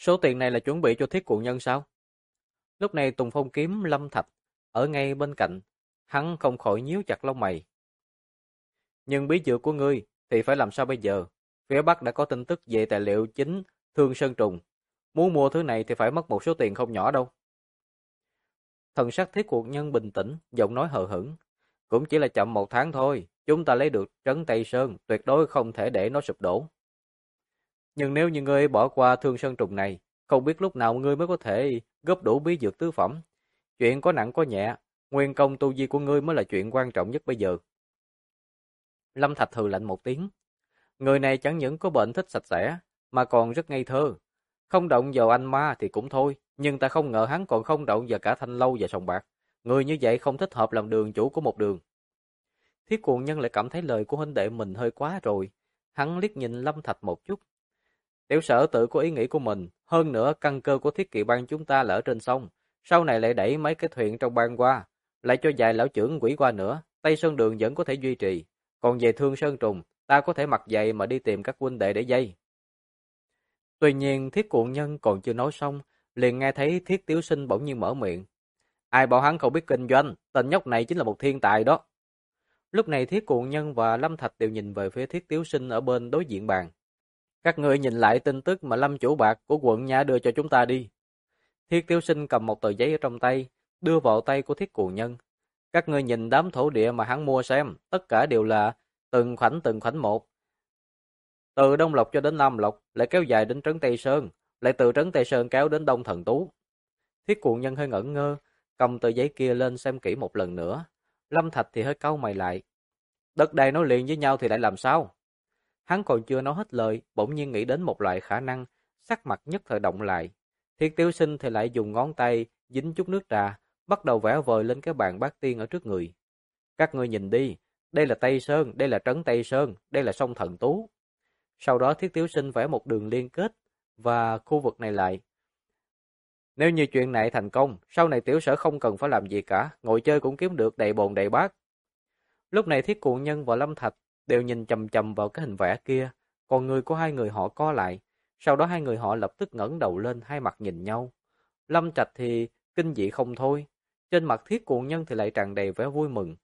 Số tiền này là chuẩn bị cho Thiết Cuồng Nhân sao? Lúc này Tùng Phong kiếm Lâm Thạch ở ngay bên cạnh, hắn không khỏi nhíu chặt lông mày. Nhưng bí dược của ngươi thì phải làm sao bây giờ? Phía Bắc đã có tin tức về tài liệu chính Thương Sơn Trùng. Muốn mua thứ này thì phải mất một số tiền không nhỏ đâu. Thần sắc Thiết Cuồng Nhân bình tĩnh, giọng nói hờ hững. Cũng chỉ là chậm 1 tháng thôi, chúng ta lấy được trấn Tây Sơn, tuyệt đối không thể để nó sụp đổ. Nhưng nếu như ngươi bỏ qua Thương Sơn Trùng này, không biết lúc nào ngươi mới có thể góp đủ bí dược tứ phẩm. Chuyện có nặng có nhẹ, nguyên công tu vi của ngươi mới là chuyện quan trọng nhất bây giờ. Lâm Thạch hừ lạnh một tiếng. Người này chẳng những có bệnh thích sạch sẽ, mà còn rất ngây thơ. Không động vào anh ma thì cũng thôi, nhưng ta không ngờ hắn còn không động vào cả Thanh Lâu và sòng bạc. Người như vậy không thích hợp làm đường chủ của một đường. Thiết Cuồng Nhân lại cảm thấy lời của huynh đệ mình hơi quá rồi. Hắn liếc nhìn Lâm Thạch một chút. Tiểu Sở tự có ý nghĩ của mình, hơn nữa căn cơ của Thiết Kỵ bang chúng ta là ở trên sông, sau này lại đẩy mấy cái thuyền trong bang qua, lại cho vài lão trưởng quỷ qua nữa, Tây Sơn Đường vẫn có thể duy trì. Còn về Thương Sơn Trùng, ta có thể mặc giày mà đi tìm các huynh đệ để dây. Tuy nhiên Thiết Cuồng Nhân còn chưa nói xong, liền nghe thấy Thiết Tiếu Sinh bỗng nhiên mở miệng. Ai bảo hắn không biết kinh doanh, tên nhóc này chính là một thiên tài đó. Lúc này Thiết Cuồng Nhân và Lâm Thạch đều nhìn về phía Thiết Tiếu Sinh ở bên đối diện bàn. Các ngươi nhìn lại tin tức mà Lâm chủ bạc của quận Nha đưa cho chúng ta đi. Thiết Tiếu Sinh cầm một tờ giấy ở trong tay, đưa vào tay của Thiết Cuồng Nhân. Các ngươi nhìn đám thổ địa mà hắn mua xem, tất cả đều là từng khoảnh một. Từ Đông Lộc cho đến Nam Lộc, lại kéo dài đến trấn Tây Sơn, lại từ trấn Tây Sơn kéo đến Đông Thần Tú. Thiết Cuồng Nhân hơi ngẩn ngơ, cầm tờ giấy kia lên xem kỹ một lần nữa. Lâm Thạch thì hơi cau mày lại. Đất đai nối liền với nhau thì lại làm sao? Hắn còn chưa nói hết lời, bỗng nhiên nghĩ đến một loại khả năng, sắc mặt nhất thời động lại. Thiết Tiếu Sinh thì lại dùng ngón tay dính chút nước trà, bắt đầu vẽ vời lên cái bàn bát tiên ở trước người. Các ngươi nhìn đi, đây là Tây Sơn, đây là trấn Tây Sơn, đây là sông Thần Tú. Sau đó Thiết Tiếu Sinh vẽ một đường liên kết và khu vực này lại. Nếu như chuyện này thành công, sau này tiểu sở không cần phải làm gì cả, ngồi chơi cũng kiếm được đầy bồn đầy bát. Lúc này Thiết Cuồng Nhân và Lâm Thạch đều nhìn chằm chằm vào cái hình vẽ kia, còn người của hai người họ co lại. Sau đó hai người họ lập tức ngẩng đầu lên, hai mặt nhìn nhau. Lâm Trạch thì kinh dị không thôi, trên mặt Thiết Cuồng Nhân thì lại tràn đầy vẻ vui mừng.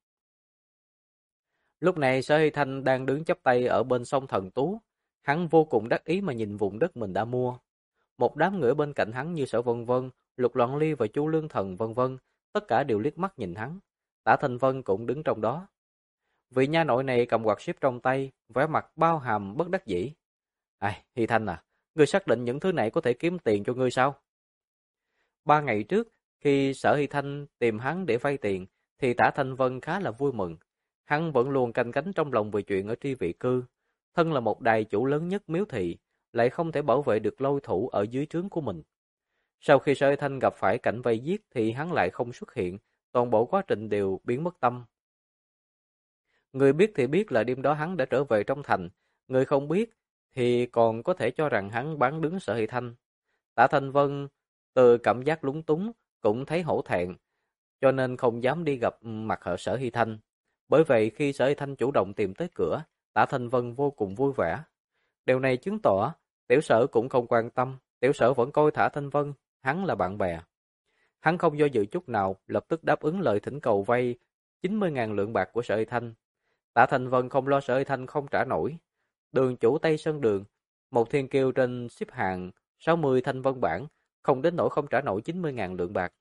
Lúc này Sở Hy Thanh đang đứng chắp tay ở bên sông Thần Tú, hắn vô cùng đắc ý mà nhìn vùng đất mình đã mua. Một đám người bên cạnh hắn như Sở Vân Vân, Lục Loan Ly và Chu Lương Thần vân vân, tất cả đều liếc mắt nhìn hắn. Tả Thanh Vân cũng đứng trong đó. Vị nha nội này cầm quạt xếp trong tay, vẻ mặt bao hàm bất đắc dĩ. Ai, Hy Thanh à, ngươi xác định những thứ này có thể kiếm tiền cho ngươi sao? 3 ngày trước, khi Sở Hy Thanh tìm hắn để vay tiền, thì Tả Thanh Vân khá là vui mừng. Hắn vẫn luôn canh cánh trong lòng về chuyện ở tri vị cư. Thân là một đài chủ lớn nhất miếu thị, lại không thể bảo vệ được lôi thủ ở dưới trướng của mình. Sau khi Sở Hy Thanh gặp phải cảnh vây giết thì hắn lại không xuất hiện, toàn bộ quá trình đều biến mất tâm. Người biết thì biết là đêm đó hắn đã trở về trong thành, người không biết thì còn có thể cho rằng hắn bán đứng Sở Hy Thanh. Tả Thanh Vân từ cảm giác lúng túng cũng thấy hổ thẹn, cho nên không dám đi gặp mặt Sở Hy Thanh. Bởi vậy khi Sở Hy Thanh chủ động tìm tới cửa, Tả Thanh Vân vô cùng vui vẻ. Điều này chứng tỏ Tiểu Sở cũng không quan tâm, Tiểu Sở vẫn coi Tả Thanh Vân hắn là bạn bè. Hắn không do dự chút nào, lập tức đáp ứng lời thỉnh cầu vay 90.000 lượng bạc của Sở Hy Thanh. Tạ Thành Vân không lo Sở Hy Thanh không trả nổi. Đường chủ Tây Sơn Đường, một thiên kiêu trên xếp hạng 60 thanh vân bảng, không đến nỗi không trả nổi 90.000 lượng bạc.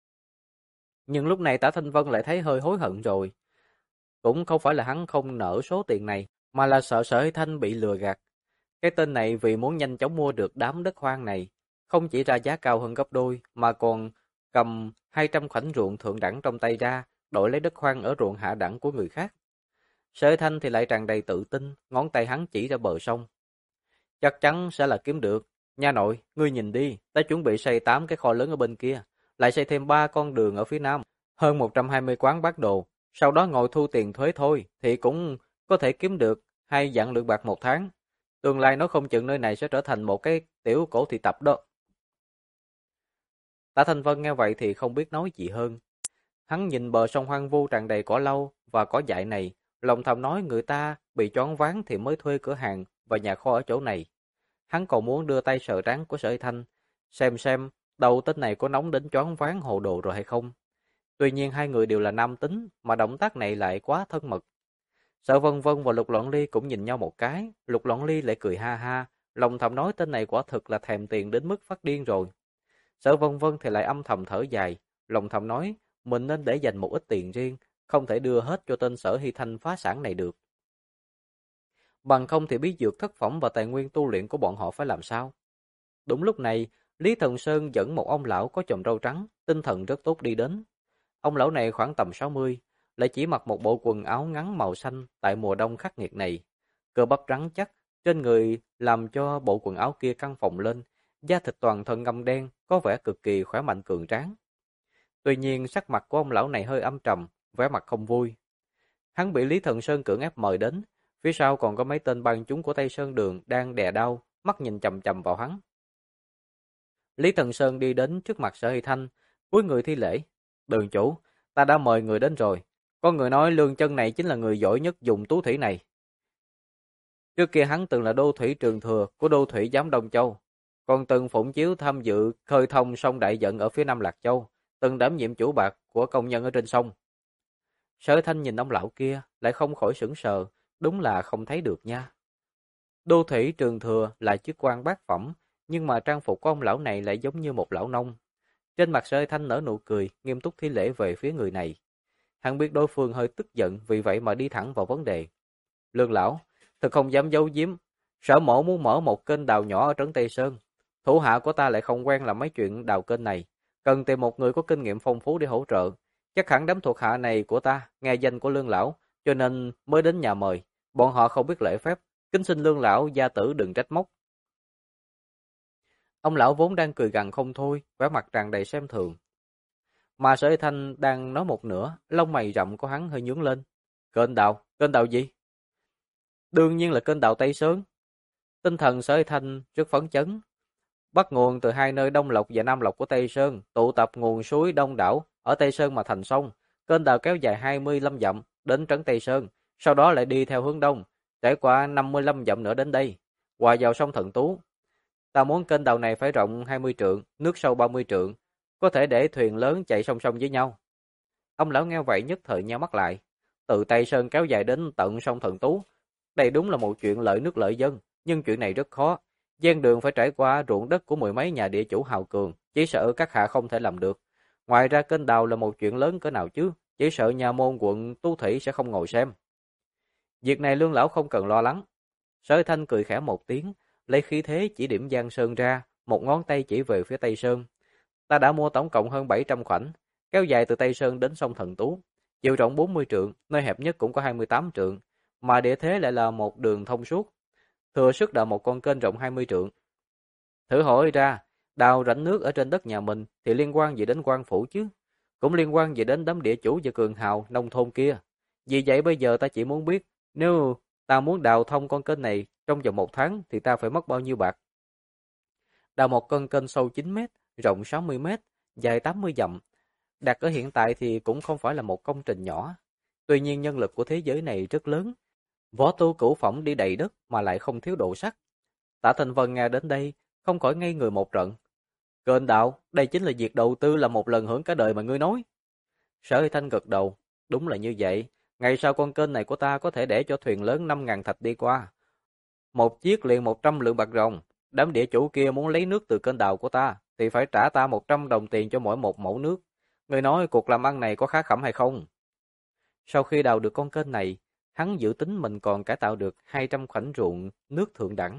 Nhưng lúc này Tả Thanh Vân lại thấy hơi hối hận rồi. Cũng không phải là hắn không nợ số tiền này, mà là sợ Sở Hy Thanh bị lừa gạt. Cái tên này vì muốn nhanh chóng mua được đám đất hoang này, không chỉ ra giá cao hơn gấp đôi, mà còn cầm 200 khoảnh ruộng thượng đẳng trong tay ra, đổi lấy đất hoang ở ruộng hạ đẳng của người khác. Sở Hy Thanh thì lại tràn đầy tự tin, ngón tay hắn chỉ ra bờ sông. Chắc chắn sẽ là kiếm được. Nha nội, ngươi nhìn đi, ta chuẩn bị xây 8 cái kho lớn ở bên kia, lại xây thêm 3 con đường ở phía nam, hơn 120 quán bát đồ, sau đó ngồi thu tiền thuế thôi, thì cũng có thể kiếm được 2 vạn lượng bạc 1 tháng. Tương lai nó không chừng nơi này sẽ trở thành một cái tiểu cổ thị tập đó. Tả Thanh Vân nghe vậy thì không biết nói gì hơn. Hắn nhìn bờ sông hoang vu tràn đầy cỏ lau và cỏ dại này, lòng thầm nói người ta bị choáng váng thì mới thuê cửa hàng và nhà kho ở chỗ này. Hắn còn muốn đưa tay sờ trán của Sở Hy Thanh, xem đầu tên này có nóng đến choáng váng hồ đồ rồi hay không. Tuy nhiên hai người đều là nam tính, mà động tác này lại quá thân mật. Sở Vân Vân và Lục Loạn Ly cũng nhìn nhau một cái, Lục Loạn Ly lại cười ha ha, lòng thầm nói tên này quả thực là thèm tiền đến mức phát điên rồi. Sở Vân Vân thì lại âm thầm thở dài, lòng thầm nói mình nên để dành một ít tiền riêng, không thể đưa hết cho tên Sở Hy Thanh phá sản này được. Bằng không thì bí dược thất phẩm và tài nguyên tu luyện của bọn họ phải làm sao? Đúng lúc này, Lý Thần Sơn dẫn một ông lão có chòm râu trắng, tinh thần rất tốt đi đến. Ông lão này khoảng tầm 60, lại chỉ mặc một bộ quần áo ngắn màu xanh tại mùa đông khắc nghiệt này. Cơ bắp rắn chắc, trên người làm cho bộ quần áo kia căng phồng lên, da thịt toàn thân ngăm đen, có vẻ cực kỳ khỏe mạnh cường tráng. Tuy nhiên sắc mặt của ông lão này hơi âm trầm, vẻ mặt không vui. Hắn bị Lý Thần Sơn cưỡng ép mời đến, phía sau còn có mấy tên bang chúng của Tây Sơn Đường đang đè đau, mắt nhìn chằm chằm vào hắn. Lý Thần Sơn đi đến trước mặt Sở Hy Thanh, cúi người thi lễ. Đường chủ, ta đã mời người đến rồi. Có người nói Lương Chân này chính là người giỏi nhất dùng tú thủy này. Trước kia hắn từng là đô thủy trường thừa của đô thủy giám Đông Châu, còn từng phụng chiếu tham dự khơi thông sông Đại Dận ở phía Nam Lạc Châu, từng đảm nhiệm chủ bạc của công nhân ở trên sông. Sở Thanh nhìn ông lão kia, lại không khỏi sững sờ, đúng là không thấy được nha. Đô thủy trường thừa là chức quan bát phẩm, nhưng mà trang phục của ông lão này lại giống như một lão nông. Trên mặt Sở Thanh nở nụ cười, nghiêm túc thi lễ về phía người này. Hắn biết đối phương hơi tức giận, vì vậy mà đi thẳng vào vấn đề. Lương lão, thật không dám giấu giếm, Sở mổ muốn mở một kênh đào nhỏ ở trấn Tây Sơn. Thủ hạ của ta lại không quen làm mấy chuyện đào kênh này, cần tìm một người có kinh nghiệm phong phú để hỗ trợ. Chắc hẳn đám thuộc hạ này của ta nghe danh của Lương lão, cho nên mới đến nhà mời. Bọn họ không biết lễ phép, kính xin Lương lão gia tử đừng trách móc. Ông lão vốn đang cười gằn không thôi, vẻ mặt tràn đầy xem thường. Mà Sở Thanh đang nói một nửa, lông mày rậm của hắn hơi nhướng lên. Kênh đào gì? Đương nhiên là kênh đào Tây Sơn. Tinh thần Sở Thanh rất phấn chấn. Bắt nguồn từ hai nơi Đông Lộc và Nam Lộc của Tây Sơn, tụ tập nguồn suối đông đảo ở Tây Sơn mà thành sông. Kênh đào kéo dài 25 dặm đến trấn Tây Sơn, sau đó lại đi theo hướng đông, trải qua 55 dặm nữa đến đây, hòa vào sông Thần Tú. Ta muốn kênh đào này phải rộng 20 trượng, nước sâu 30 trượng, có thể để thuyền lớn chạy song song với nhau. Ông lão nghe vậy nhất thời nhíu mắt lại. Từ Tây Sơn kéo dài đến tận sông Thần Tú, đây đúng là một chuyện lợi nước lợi dân, nhưng chuyện này rất khó. Gian đường phải trải qua ruộng đất của mười mấy nhà địa chủ hào cường, chỉ sợ các hạ không thể làm được. Ngoài ra kênh đào là một chuyện lớn cỡ nào chứ, chỉ sợ nhà môn quận Tú Thủy sẽ không ngồi xem. Việc này Lương lão không cần lo lắng. Sở Thanh cười khẽ một tiếng, lấy khí thế chỉ điểm Giang Sơn ra, một ngón tay chỉ về phía Tây Sơn. Ta đã mua tổng cộng hơn 700 khoảnh, kéo dài từ Tây Sơn đến sông Thần Tú, chiều rộng 40 trượng, nơi hẹp nhất cũng có 28 trượng, mà địa thế lại là một đường thông suốt, thừa sức đào một con kênh rộng 20 trượng. Thử hỏi ra, đào rãnh nước ở trên đất nhà mình thì liên quan gì đến quan phủ chứ? Cũng liên quan gì đến đám địa chủ và cường hào nông thôn kia. Vì vậy bây giờ ta chỉ muốn biết, nếu ta muốn đào thông con kênh này trong vòng 1 tháng thì ta phải mất bao nhiêu bạc? Đào một con kênh sâu 9 mét, rộng 60 mét, dài 80 dặm. Đặt ở hiện tại thì cũng không phải là một công trình nhỏ. Tuy nhiên nhân lực của thế giới này rất lớn. Võ tu cửu phẩm đi đầy đất mà lại không thiếu độ sắt. Tạ Thành Vân nghe đến đây, không khỏi ngây người một trận. Kênh đạo, đây chính là việc đầu tư là một lần hưởng cả đời mà ngươi nói. Sở Hy Thanh gật đầu, đúng là như vậy. Ngày sau con kênh này của ta có thể để cho thuyền lớn 5.000 thạch đi qua. Một chiếc liền 100 lượng bạc ròng. Đám địa chủ kia muốn lấy nước từ kênh đào của ta, thì phải trả ta 100 đồng tiền cho mỗi một mẫu nước. Người nói cuộc làm ăn này có khá khẩm hay không? Sau khi đào được con kênh này, hắn dự tính mình còn cải tạo được 200 khoảnh ruộng nước thượng đẳng.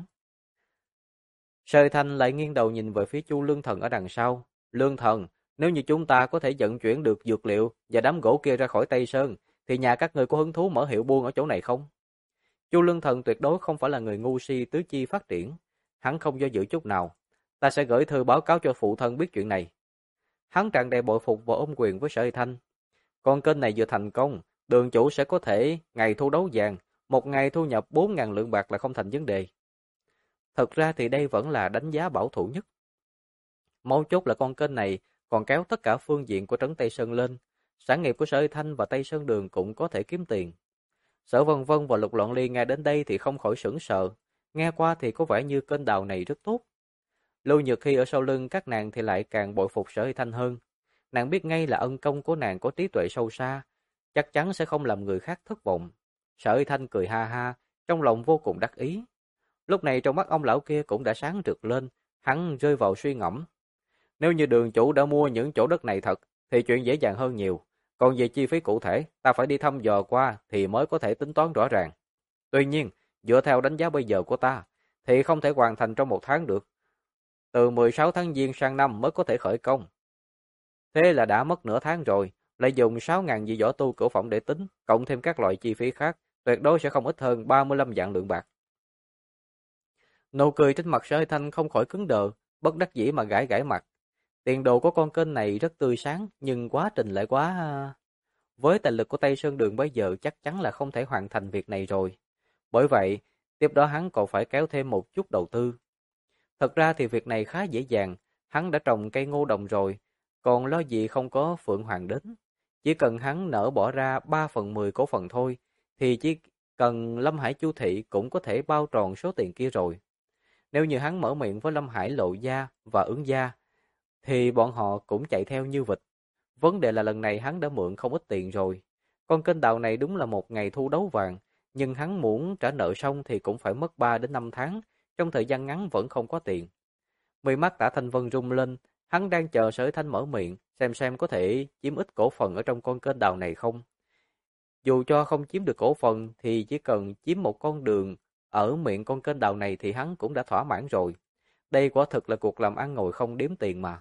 Sơ Thanh lại nghiêng đầu nhìn về phía Chu Lương Thần ở đằng sau. Lương Thần, nếu như chúng ta có thể vận chuyển được dược liệu và đám gỗ kia ra khỏi Tây Sơn, thì nhà các người có hứng thú mở hiệu buôn ở chỗ này không? Chu Lương Thần tuyệt đối không phải là người ngu si tứ chi phát triển. Hắn không do dự chút nào. Ta sẽ gửi thư báo cáo cho phụ thân biết chuyện này. Hắn tràn đầy bội phục và ôm quyền với Sở Thanh. Con kênh này vừa thành công, đường chủ sẽ có thể ngày thu đấu vàng, một ngày thu nhập 4.000 lượng bạc là không thành vấn đề. Thật ra thì đây vẫn là đánh giá bảo thủ nhất. Mấu chốt là con kênh này còn kéo tất cả phương diện của trấn Tây Sơn lên. Sản nghiệp của Sở Thanh và Tây Sơn Đường cũng có thể kiếm tiền. Sở Vân Vân và Lục Loạn Ly nghe đến đây thì không khỏi sửng sợ. Nghe qua thì có vẻ như kênh đào này rất tốt. Lưu Nhược Hy ở sau lưng các nàng thì lại càng bội phục Sở Hy Thanh hơn. Nàng biết ngay là ân công của nàng có trí tuệ sâu xa, chắc chắn sẽ không làm người khác thất vọng. Sở Hy Thanh cười ha ha, trong lòng vô cùng đắc ý. Lúc này trong mắt ông lão kia cũng đã sáng rực lên, hắn rơi vào suy ngẫm. Nếu như Đường chủ đã mua những chỗ đất này thật, thì chuyện dễ dàng hơn nhiều. Còn về chi phí cụ thể, ta phải đi thăm dò qua thì mới có thể tính toán rõ ràng. Tuy nhiên, dựa theo đánh giá bây giờ của ta, thì không thể hoàn thành trong 1 tháng được. Từ 16 tháng Giêng sang năm mới có thể khởi công. Thế là đã mất nửa tháng rồi, lại dùng 6.000 vị võ tu cửu phẩm để tính, cộng thêm các loại chi phí khác, tuyệt đối sẽ không ít hơn 35 vạn lượng bạc. Nụ cười trên mặt Sở Hy Thanh không khỏi cứng đờ, bất đắc dĩ mà gãi gãi mặt. Tiền đồ của con kênh này rất tươi sáng, nhưng quá trình lại quá... Với tài lực của Tây Sơn Đường bây giờ chắc chắn là không thể hoàn thành việc này rồi. Bởi vậy, tiếp đó hắn còn phải kéo thêm một chút đầu tư. Thật ra thì việc này khá dễ dàng, hắn đã trồng cây ngô đồng rồi, còn lo gì không có Phượng Hoàng đến. Chỉ cần hắn nỡ bỏ ra 3/10 cổ phần thôi, thì chỉ cần Lâm Hải Chu Thị cũng có thể bao tròn số tiền kia rồi. Nếu như hắn mở miệng với Lâm Hải Lộ Gia và Ứng Gia, thì bọn họ cũng chạy theo như vịt. Vấn đề là lần này hắn đã mượn không ít tiền rồi. Con kênh đào này đúng là một ngày thu đấu vàng, nhưng hắn muốn trả nợ xong thì cũng phải mất 3 đến 5 tháng, trong thời gian ngắn vẫn không có tiền. Mi mắt Tả Thanh Vân rung lên, hắn đang chờ Sở Thanh mở miệng, xem có thể chiếm ít cổ phần ở trong con kênh đào này không. Dù cho không chiếm được cổ phần thì chỉ cần chiếm một con đường ở miệng con kênh đào này thì hắn cũng đã thỏa mãn rồi. Đây quả thực là cuộc làm ăn ngồi không đếm tiền mà.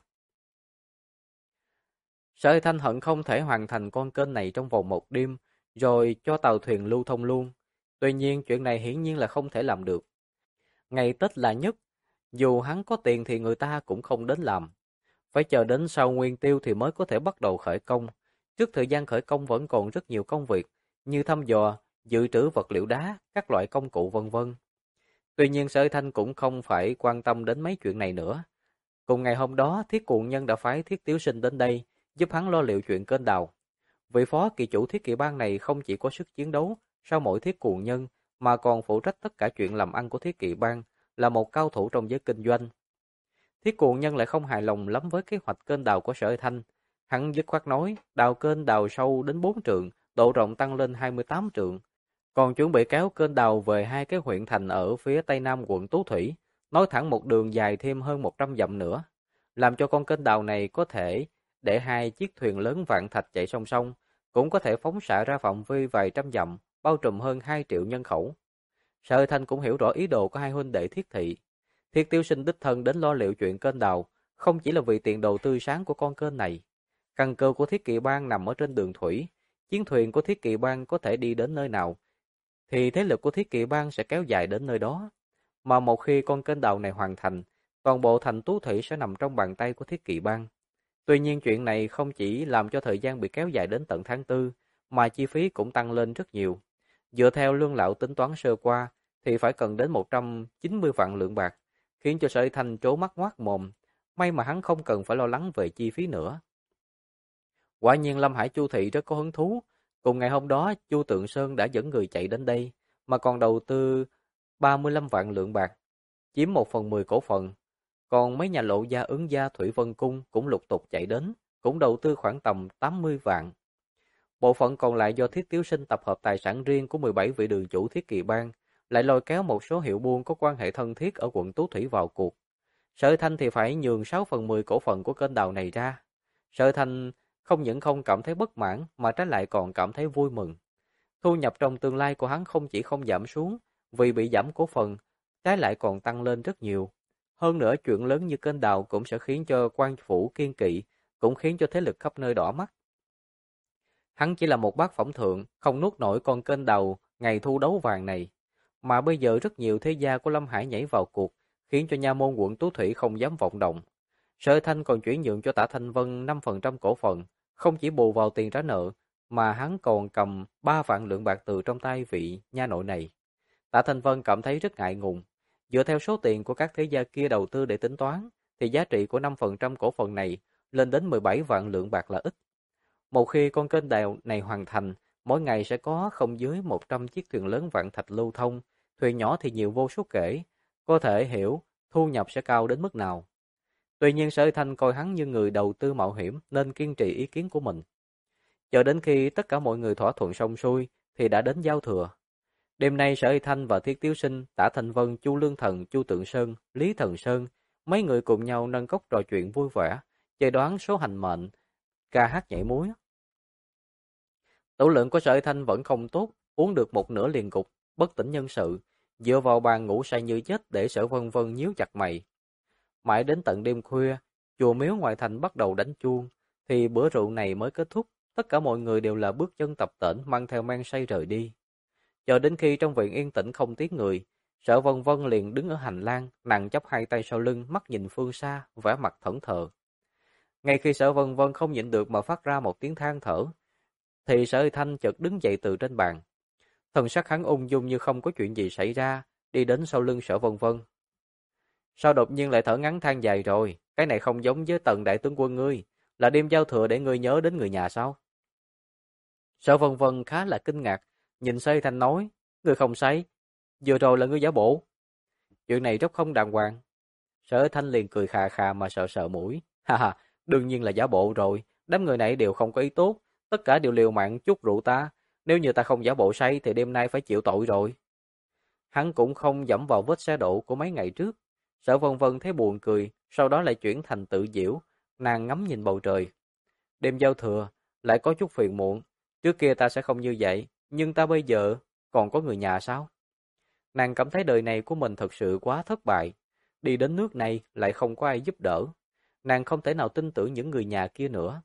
Sở Thanh hận không thể hoàn thành con kênh này trong vòng 1 đêm, rồi cho tàu thuyền lưu thông luôn. Tuy nhiên chuyện này hiển nhiên là không thể làm được. Ngày Tết là nhất, dù hắn có tiền thì người ta cũng không đến làm. Phải chờ đến sau Nguyên Tiêu thì mới có thể bắt đầu khởi công. Trước thời gian khởi công vẫn còn rất nhiều công việc, như thăm dò, dự trữ vật liệu đá, các loại công cụ vân vân. Tuy nhiên Sở Thanh cũng không phải quan tâm đến mấy chuyện này nữa. Cùng ngày hôm đó, Thiết Cuồng Nhân đã phái Thiết Tiếu Sinh đến đây, giúp hắn lo liệu chuyện kênh đào. Vị phó kỳ chủ Thiết Kỵ Bang này không chỉ có sức chiến đấu sau mỗi Thiết Cuồng Nhân, mà còn phụ trách tất cả chuyện làm ăn của Thiết Kỵ Bang, là một cao thủ trong giới kinh doanh. Thiết Cuồng Nhân lại không hài lòng lắm với kế hoạch kênh đào của Sở Thanh. Hắn dứt khoát nói, đào kênh đào sâu đến 4 trượng, độ rộng tăng lên 28 trượng. Còn chuẩn bị kéo kênh đào về 2 cái huyện thành ở phía tây nam quận Tú Thủy, nối thẳng một đường dài thêm hơn 100 dặm nữa, làm cho con kênh đào này có thể để 2 chiếc thuyền lớn vạn thạch chạy song song, cũng có thể phóng xạ ra phạm vi vài trăm dặm, bao trùm hơn 2 triệu nhân khẩu. Sở Thanh cũng hiểu rõ ý đồ của hai huynh đệ Thiết Thị. Thiết Tiêu Sinh đích thân đến lo liệu chuyện kênh đào, không chỉ là vì tiền đồ tươi sáng của con kênh này. Căn cơ của Thiết Kỵ Bang nằm ở trên đường thủy, chiến thuyền của Thiết Kỵ Bang có thể đi đến nơi nào, thì thế lực của Thiết Kỵ Bang sẽ kéo dài đến nơi đó. Mà một khi con kênh đào này hoàn thành, toàn bộ thành Tú Thủy sẽ nằm trong bàn tay của Thiết Kỵ Bang. Tuy nhiên chuyện này không chỉ làm cho thời gian bị kéo dài đến tận tháng 4, mà chi phí cũng tăng lên rất nhiều. Dựa theo lương lão tính toán sơ qua, thì phải cần đến 190 vạn lượng bạc, khiến cho Sở Thanh trố mắt ngoác mồm. May mà hắn không cần phải lo lắng về chi phí nữa. Quả nhiên Lâm Hải Chu Thị rất có hứng thú. Cùng ngày hôm đó, Chu Tượng Sơn đã dẫn người chạy đến đây, mà còn đầu tư 35 vạn lượng bạc, chiếm 1/10 cổ phần. Còn mấy nhà Lộ Gia, Ứng Gia, Thủy Vân Cung cũng lục tục chạy đến, cũng đầu tư khoảng tầm 80 vạn. Bộ phận còn lại do Thiết Tiếu Sinh tập hợp tài sản riêng của 17 vị đường chủ Thiết Kỵ Bang, lại lôi kéo một số hiệu buôn có quan hệ thân thiết ở quận Tú Thủy vào cuộc. Sở Thanh thì phải nhường 6/10 cổ phần của kênh đào này ra. Sở Thanh không những không cảm thấy bất mãn mà trái lại còn cảm thấy vui mừng. Thu nhập trong tương lai của hắn không chỉ không giảm xuống vì bị giảm cổ phần, trái lại còn tăng lên rất nhiều. Hơn nữa chuyện lớn như kênh đào cũng sẽ khiến cho quan phủ kiên kỵ, cũng khiến cho thế lực khắp nơi đỏ mắt. Hắn chỉ là một bác phẩm thượng, không nuốt nổi con kênh đào ngày thu đấu vàng này. Mà bây giờ rất nhiều thế gia của Lâm Hải nhảy vào cuộc, khiến cho nha môn quận Tú Thủy không dám vọng động. Sở Thanh còn chuyển nhượng cho Tả Thanh Vân 5% cổ phần, không chỉ bù vào tiền trả nợ, mà hắn còn cầm 3 vạn lượng bạc từ trong tay vị nha nội này. Tả Thanh Vân cảm thấy rất ngại ngùng. Dựa theo số tiền của các thế gia kia đầu tư để tính toán, thì giá trị của 5% cổ phần này lên đến 17 vạn lượng bạc là ít. Một khi con kênh đào này hoàn thành, mỗi ngày sẽ có không dưới 100 chiếc thuyền lớn vạn thạch lưu thông, thuyền nhỏ thì nhiều vô số kể. Có thể hiểu thu nhập sẽ cao đến mức nào. Tuy nhiên Sở Huy Thanh coi hắn như người đầu tư mạo hiểm nên kiên trì ý kiến của mình. Chờ đến khi tất cả mọi người thỏa thuận xong xuôi thì đã đến giao thừa. Đêm nay Sở Huy Thanh và Thiết Tiếu Sinh, Tả Thành Vân, Chu Lương Thần, Chu Tượng Sơn, Lý Thần Sơn, mấy người cùng nhau nâng cốc trò chuyện vui vẻ, chơi đoán số hành mệnh, ca hát nhảy múa. Tửu lượng của Sở Huy Thanh vẫn không tốt, uống được một nửa liền gục, bất tỉnh nhân sự, dựa vào bàn ngủ say như chết để Sở Vân Vân nhíu chặt mày. Mãi đến tận đêm khuya, chùa miếu ngoại thành bắt đầu đánh chuông, thì bữa rượu này mới kết thúc. Tất cả mọi người đều là bước chân tập tễnh mang theo men say rời đi. Chờ đến khi trong viện yên tĩnh không tiếng người, Sở Vân Vân liền đứng ở hành lang, nàng chắp hai tay sau lưng, mắt nhìn phương xa, vẻ mặt thẫn thờ. Ngay khi Sở Vân Vân không nhịn được mà phát ra một tiếng than thở, thì Sở Huy Thanh chợt đứng dậy từ trên bàn. Thần sắc hắn ung dung như không có chuyện gì xảy ra, đi đến sau lưng Sở Vân Vân. Sao đột nhiên lại thở ngắn than dài rồi, cái này không giống với Tần đại tướng quân ngươi, là đêm giao thừa để ngươi nhớ đến người nhà sao? Sở Vân Vân khá là kinh ngạc, nhìn Sở Huy Thanh nói, ngươi không say, vừa rồi là ngươi giả bộ. Chuyện này rất không đàng hoàng. Sở Huy Thanh liền cười khà khà mà sợ sợ mũi, ha ha, đương nhiên là giả bộ rồi, đám người này đều không có ý tốt, tất cả đều liều mạng chút rượu ta, nếu như ta không giả bộ say thì đêm nay phải chịu tội rồi. Hắn cũng không dẫm vào vết xe đổ của mấy ngày trước. Sở Vân Vân thấy buồn cười, sau đó lại chuyển thành tự giễu, nàng ngắm nhìn bầu trời. Đêm giao thừa, lại có chút phiền muộn, trước kia ta sẽ không như vậy, nhưng ta bây giờ còn có người nhà sao? Nàng cảm thấy đời này của mình thật sự quá thất bại, đi đến nước này lại không có ai giúp đỡ. Nàng không thể nào tin tưởng những người nhà kia nữa.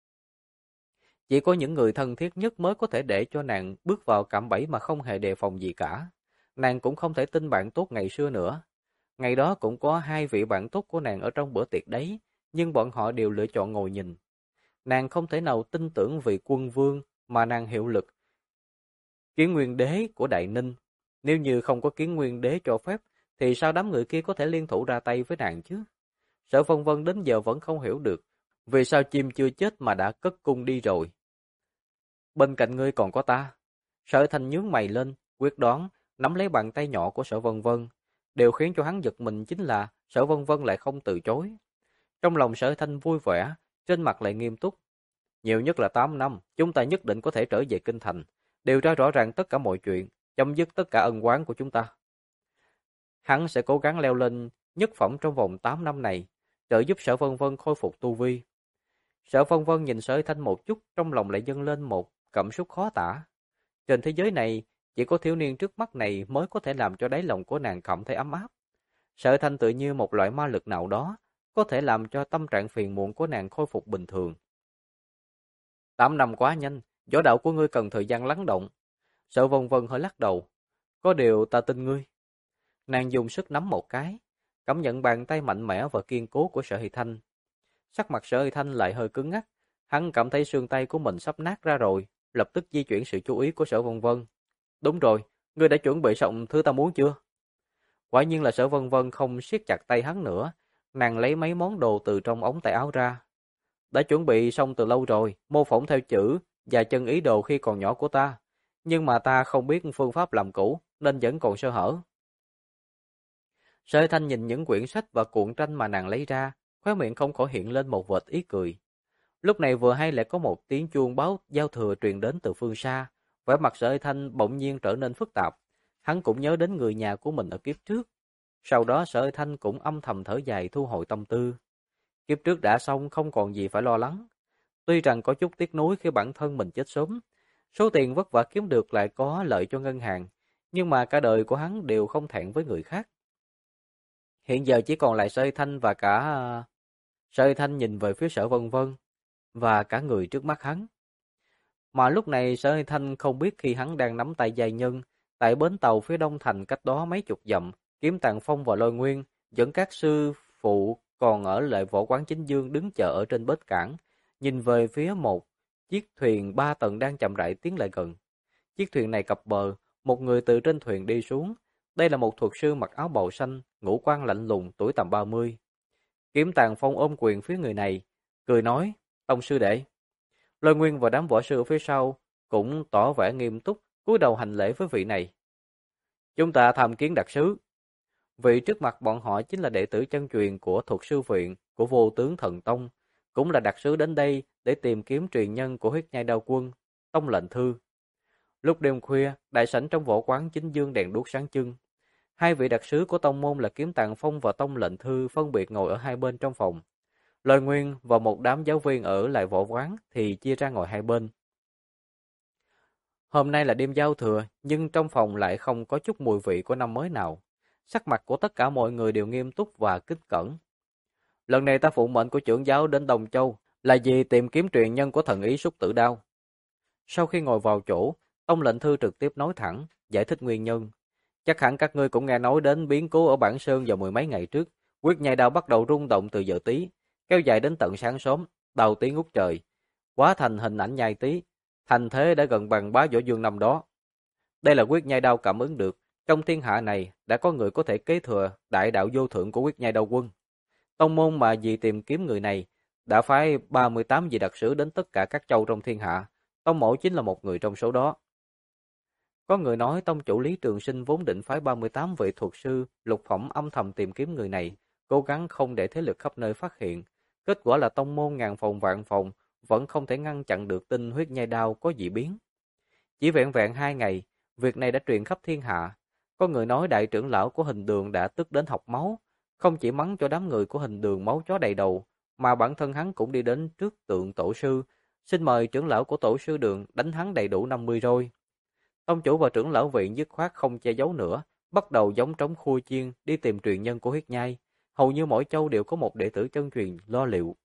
Chỉ có những người thân thiết nhất mới có thể để cho nàng bước vào cạm bẫy mà không hề đề phòng gì cả. Nàng cũng không thể tin bạn tốt ngày xưa nữa. Ngày đó cũng có hai vị bạn tốt của nàng ở trong bữa tiệc đấy, nhưng bọn họ đều lựa chọn ngồi nhìn. Nàng không thể nào tin tưởng vị quân vương mà nàng hiệu lực. Kiến Nguyên Đế của Đại Ninh, nếu như không có Kiến Nguyên Đế cho phép, thì sao đám người kia có thể liên thủ ra tay với nàng chứ? Sở Vân Vân đến giờ vẫn không hiểu được, vì sao chim chưa chết mà đã cất cung đi rồi. Bên cạnh ngươi còn có ta. Sở Thanh nhướng mày lên, quyết đoán, nắm lấy bàn tay nhỏ của Sở Vân Vân. Điều khiến cho hắn giật mình chính là Sở Vân Vân lại không từ chối. Trong lòng Sở Thanh vui vẻ, trên mặt lại nghiêm túc. Nhiều nhất là 8 năm, chúng ta nhất định có thể trở về kinh thành, điều tra rõ ràng tất cả mọi chuyện, chấm dứt tất cả ân oán của chúng ta. Hắn sẽ cố gắng leo lên nhất phẩm trong vòng 8 năm này, trợ giúp Sở Vân Vân khôi phục tu vi. Sở Vân Vân nhìn Sở Thanh một chút, trong lòng lại dâng lên một cảm xúc khó tả. Trên thế giới này, chỉ có thiếu niên trước mắt này mới có thể làm cho đáy lòng của nàng cảm thấy ấm áp. Sở Thanh tự như một loại ma lực nào đó, có thể làm cho tâm trạng phiền muộn của nàng khôi phục bình thường. 8 năm quá nhanh, võ đạo của ngươi cần thời gian lắng động. Sở Vân Vân hơi lắc đầu. Có điều ta tin ngươi. Nàng dùng sức nắm một cái, cảm nhận bàn tay mạnh mẽ và kiên cố của Sở Hy Thanh. Sắc mặt Sở Hy Thanh lại hơi cứng ngắc, hắn cảm thấy xương tay của mình sắp nát ra rồi, lập tức di chuyển sự chú ý của Sở Vân Vân. Đúng rồi, ngươi đã chuẩn bị xong thứ ta muốn chưa? Quả nhiên là Sở Vân Vân không siết chặt tay hắn nữa, nàng lấy mấy món đồ từ trong ống tay áo ra. Đã chuẩn bị xong từ lâu rồi, mô phỏng theo chữ và chân ý đồ khi còn nhỏ của ta, nhưng mà ta không biết phương pháp làm cũ nên vẫn còn sơ hở. Sở Thanh nhìn những quyển sách và cuộn tranh mà nàng lấy ra, khóe miệng không khỏi hiện lên một vệt ý cười. Lúc này vừa hay lại có một tiếng chuông báo giao thừa truyền đến từ phương xa, vẻ mặt Sở Thanh bỗng nhiên trở nên phức tạp. Hắn cũng nhớ đến người nhà của mình ở kiếp trước. Sau đó Sở Thanh cũng âm thầm thở dài thu hồi tâm tư. Kiếp trước đã xong không còn gì phải lo lắng. Tuy rằng có chút tiếc nuối khi bản thân mình chết sớm, số tiền vất vả kiếm được lại có lợi cho ngân hàng, nhưng mà cả đời của hắn đều không thẹn với người khác. Hiện giờ chỉ còn lại Sở Thanh và cả... Sở Thanh nhìn về phía Sở Vân Vân và cả người trước mắt hắn. Mà lúc này Sở Thanh không biết khi hắn đang nắm tay giai nhân, tại bến tàu phía đông thành cách đó mấy chục dặm, Kiếm Tàng Phong và Lôi Nguyên dẫn các sư phụ còn ở lại Võ Quán Chính Dương đứng chờ ở trên bến cảng, nhìn về phía một chiếc thuyền 3 tầng đang chậm rãi tiến lại gần. Chiếc thuyền này cập bờ, một người từ trên thuyền đi xuống. Đây là một thuật sư mặc áo bào xanh, ngũ quan lạnh lùng, tuổi tầm 30. Kiếm Tàng Phong ôm quyền phía người này, cười nói, tông sư đệ. Lôi Nguyên và đám võ sư ở phía sau cũng tỏ vẻ nghiêm túc, cúi đầu hành lễ với vị này. Chúng ta tham kiến đặc sứ. Vị trước mặt bọn họ chính là đệ tử chân truyền của Thuật Sư Viện của Vô Tướng Thần Tông, cũng là đặc sứ đến đây để tìm kiếm truyền nhân của huyết nhai đao quân, Tông Lệnh Thư. Lúc đêm khuya, đại sảnh trong võ quán chính dương đèn đuốc sáng trưng. Hai vị đặc sứ của tông môn là Kiếm Tàng Phong và Tông Lệnh Thư phân biệt ngồi ở hai bên trong phòng. Lôi Nguyên và một đám giáo viên ở lại võ quán thì chia ra ngồi hai bên. Hôm nay là đêm giao thừa, nhưng trong phòng lại không có chút mùi vị của năm mới nào. Sắc mặt của tất cả mọi người đều nghiêm túc và kính cẩn. Lần này ta phụ mệnh của trưởng giáo đến Đồng Châu là vì tìm kiếm truyền nhân của thần ý Súc Tử Đao. Sau khi ngồi vào chỗ, Tông Lệnh Thư trực tiếp nói thẳng, giải thích nguyên nhân. Chắc hẳn các ngươi cũng nghe nói đến biến cố ở Bản Sơn vào mười mấy ngày trước. Huyết nhai đao bắt đầu rung động từ giờ tí, kéo dài đến tận sáng sớm, đầu tí ngút trời, hóa thành hình ảnh nhai tí, thành thế đã gần bằng bá Võ Dương năm đó. Đây là huyết nhai đao cảm ứng được, trong thiên hạ này đã có người có thể kế thừa đại đạo vô thượng của huyết nhai đao quân. Tông môn mà vì tìm kiếm người này, đã phái 38 vị đặc sứ đến tất cả các châu trong thiên hạ. Tông mẫu chính là một người trong số đó. Có người nói tông chủ Lý Trường Sinh vốn định phái 38 vị thuật sư lục phẩm âm thầm tìm kiếm người này, cố gắng không để thế lực khắp nơi phát hiện. Kết quả là tông môn ngàn phòng vạn phòng vẫn không thể ngăn chặn được tin huyết nhai đao có dị biến. Chỉ vẹn vẹn 2 ngày, việc này đã truyền khắp thiên hạ. Có người nói đại trưởng lão của Hình Đường đã tức đến học máu, không chỉ mắng cho đám người của Hình Đường máu chó đầy đầu, mà bản thân hắn cũng đi đến trước tượng tổ sư, xin mời trưởng lão của tổ sư Đường đánh hắn đầy đủ 50 roi. Tông chủ và trưởng lão viện dứt khoát không che giấu nữa, bắt đầu giống trống khui chiên đi tìm truyền nhân của huyết nhai. Hầu như mỗi châu đều có một đệ tử chân truyền lo liệu.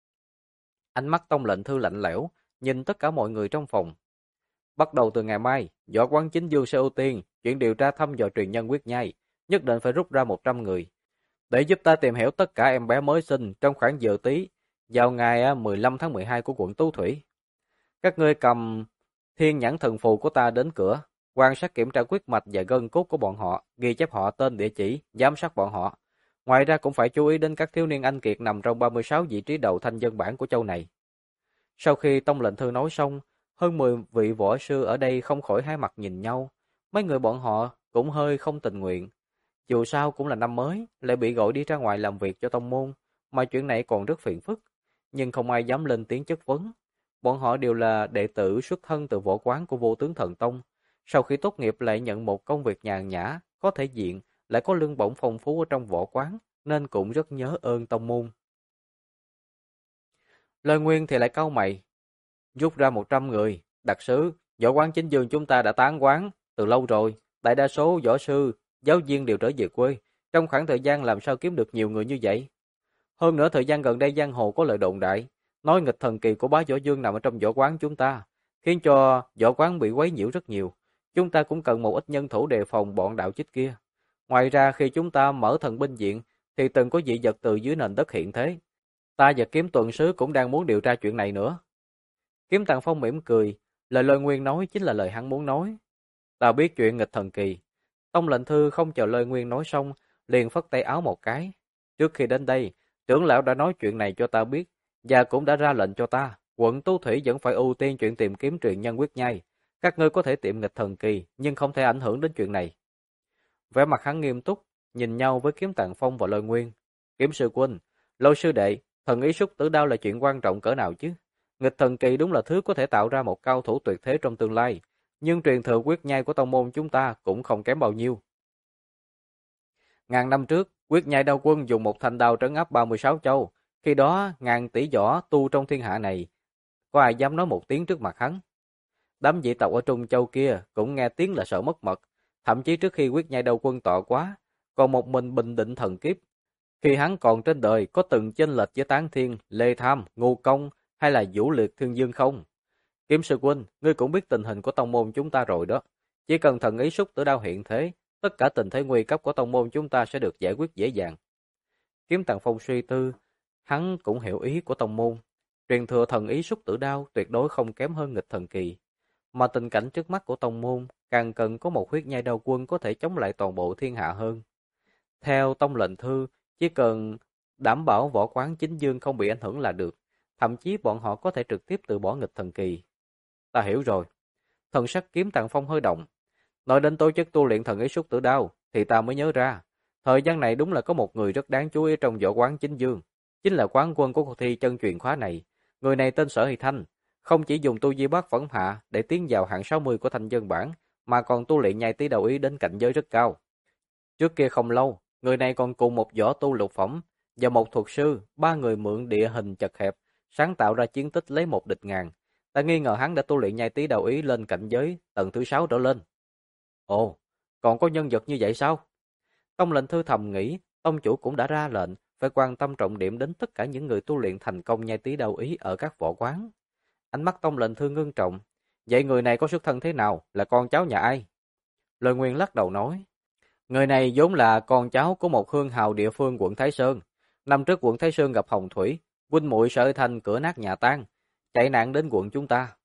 Ánh mắt Tông Lệnh Thư lạnh lẽo, nhìn tất cả mọi người trong phòng. Bắt đầu từ ngày mai, võ quán chính dương sẽ ưu tiên chuyện điều tra thăm dò truyền nhân huyết nhai, nhất định phải rút ra 100 người để giúp ta tìm hiểu tất cả em bé mới sinh trong khoảng giờ tí vào ngày 15 tháng 12 của quận Tú Thủy. Các ngươi cầm thiên nhãn thần phù của ta đến cửa, quan sát kiểm tra huyết mạch và gân cốt của bọn họ, ghi chép họ tên địa chỉ, giám sát bọn họ. Ngoài ra cũng phải chú ý đến các thiếu niên anh kiệt nằm trong 36 vị trí đầu thanh dân bản của châu này. Sau khi Tông Lệnh Thư nói xong, hơn 10 vị võ sư ở đây không khỏi hai mặt nhìn nhau. Mấy người bọn họ cũng hơi không tình nguyện. Dù sao cũng là năm mới, lại bị gọi đi ra ngoài làm việc cho tông môn, mà chuyện này còn rất phiền phức. Nhưng không ai dám lên tiếng chất vấn. Bọn họ đều là đệ tử xuất thân từ võ quán của Vô Tướng Thần Tông. Sau khi tốt nghiệp lại nhận một công việc nhàn nhã, có thể diện, lại có lương bổng phong phú ở trong võ quán, nên cũng rất nhớ ơn tông môn. Lôi Nguyên thì lại cau mày, rút ra 100 người, đặc sứ, võ quán chính dương chúng ta đã tán quán từ lâu rồi, đại đa số võ sư, giáo viên đều trở về quê, trong khoảng thời gian làm sao kiếm được nhiều người như vậy. Hơn nữa thời gian gần đây giang hồ có lời đồn đại, nói nghịch thần kỳ của bá Võ Dương nằm ở trong võ quán chúng ta, khiến cho võ quán bị quấy nhiễu rất nhiều. Chúng ta cũng cần một ít nhân thủ đề phòng bọn đạo chích kia. Ngoài ra khi chúng ta mở thần binh viện, thì từng có dị vật từ dưới nền đất hiện thế. Ta và Kiếm Tuần Sứ cũng đang muốn điều tra chuyện này nữa. Kiếm Tàng Phong mỉm cười, lời Lôi Nguyên nói chính là lời hắn muốn nói. Ta biết chuyện nghịch thần kỳ. Tông Lệnh Thư không chờ Lôi Nguyên nói xong, liền phất tay áo một cái. Trước khi đến đây, trưởng lão đã nói chuyện này cho ta biết, và cũng đã ra lệnh cho ta. Quận Tú Thủy vẫn phải ưu tiên chuyện tìm kiếm truyền nhân huyết nhai. Các ngươi có thể tiệm nghịch thần kỳ, nhưng không thể ảnh hưởng đến chuyện này. Vẻ mặt hắn nghiêm túc, nhìn nhau với Kiếm Tàng Phong và Lôi Nguyên. Kiếm sư huynh, Lôi sư đệ, thần ý Súc Tử Đao là chuyện quan trọng cỡ nào chứ? Nghịch thần kỳ đúng là thứ có thể tạo ra một cao thủ tuyệt thế trong tương lai, nhưng truyền thừa huyết nhai của tông môn chúng ta cũng không kém bao nhiêu. Ngàn năm trước, huyết nhai đao quân dùng một thanh đao trấn áp 36 châu, khi đó ngàn tỷ võ tu trong thiên hạ này, có ai dám nói một tiếng trước mặt hắn. Đám dị tộc ở Trung Châu kia cũng nghe tiếng là sợ mất mật, thậm chí trước khi huyết nhai đao quân tọa quá, còn một mình bình định thần kiếp. Khi hắn còn trên đời có từng chênh lệch với Tán Thiên, Lê Tham, Ngô Công hay là Vũ Liệt Thương Dương không? Kiếm sư huynh, ngươi cũng biết tình hình của tông môn chúng ta rồi đó. Chỉ cần thần ý Súc Tử Đao hiện thế, tất cả tình thế nguy cấp của tông môn chúng ta sẽ được giải quyết dễ dàng. Kiếm Tàng Phong suy tư, hắn cũng hiểu ý của tông môn. Truyền thừa thần ý Súc Tử Đao tuyệt đối không kém hơn nghịch thần kỳ. Mà tình cảnh trước mắt của tông môn càng cần có một huyết nhai đao quân có thể chống lại toàn bộ thiên hạ hơn. Theo Tông Lệnh Thư, chỉ cần đảm bảo võ quán chính dương không bị ảnh hưởng là được. Thậm chí bọn họ có thể trực tiếp từ bỏ nghịch thần kỳ. Ta hiểu rồi. Thần sắc Kiếm Tàng Phong hơi động. Nói đến tổ chức tu luyện thần ý Súc Tử Đao, thì ta mới nhớ ra. Thời gian này đúng là có một người rất đáng chú ý trong võ quán chính dương, chính là quán quân của cuộc thi chân truyền khóa này. Người này tên Sở Hy Thanh, không chỉ dùng tu vi bát phẩm hạ để tiến vào hạng 60 của thanh dân bản, mà còn tu luyện nhai tí đầu ý đến cảnh giới rất cao. Trước kia không lâu, người này còn cùng một võ tu lục phẩm và một thuật sư, ba người mượn địa hình chật hẹp, sáng tạo ra chiến tích lấy một địch ngàn. Ta nghi ngờ hắn đã tu luyện nhai tí đầu ý lên cảnh giới tầng thứ 6 trở lên. Ồ, còn có nhân vật như vậy sao? Tông lệnh thư thầm nghĩ, tông chủ cũng đã ra lệnh phải quan tâm trọng điểm đến tất cả những người tu luyện thành công nhai tí đầu ý ở các võ quán. Ánh mắt tông lệnh thư ngưng trọng. Vậy người này có xuất thân thế nào, là con cháu nhà ai? Lời Nguyên lắc đầu nói. Người này vốn là con cháu của một hương hào địa phương quận Thái Sơn. Năm trước quận Thái Sơn gặp hồng thủy, huynh muội Sở Thanh cửa nát nhà tan, chạy nạn đến quận chúng ta.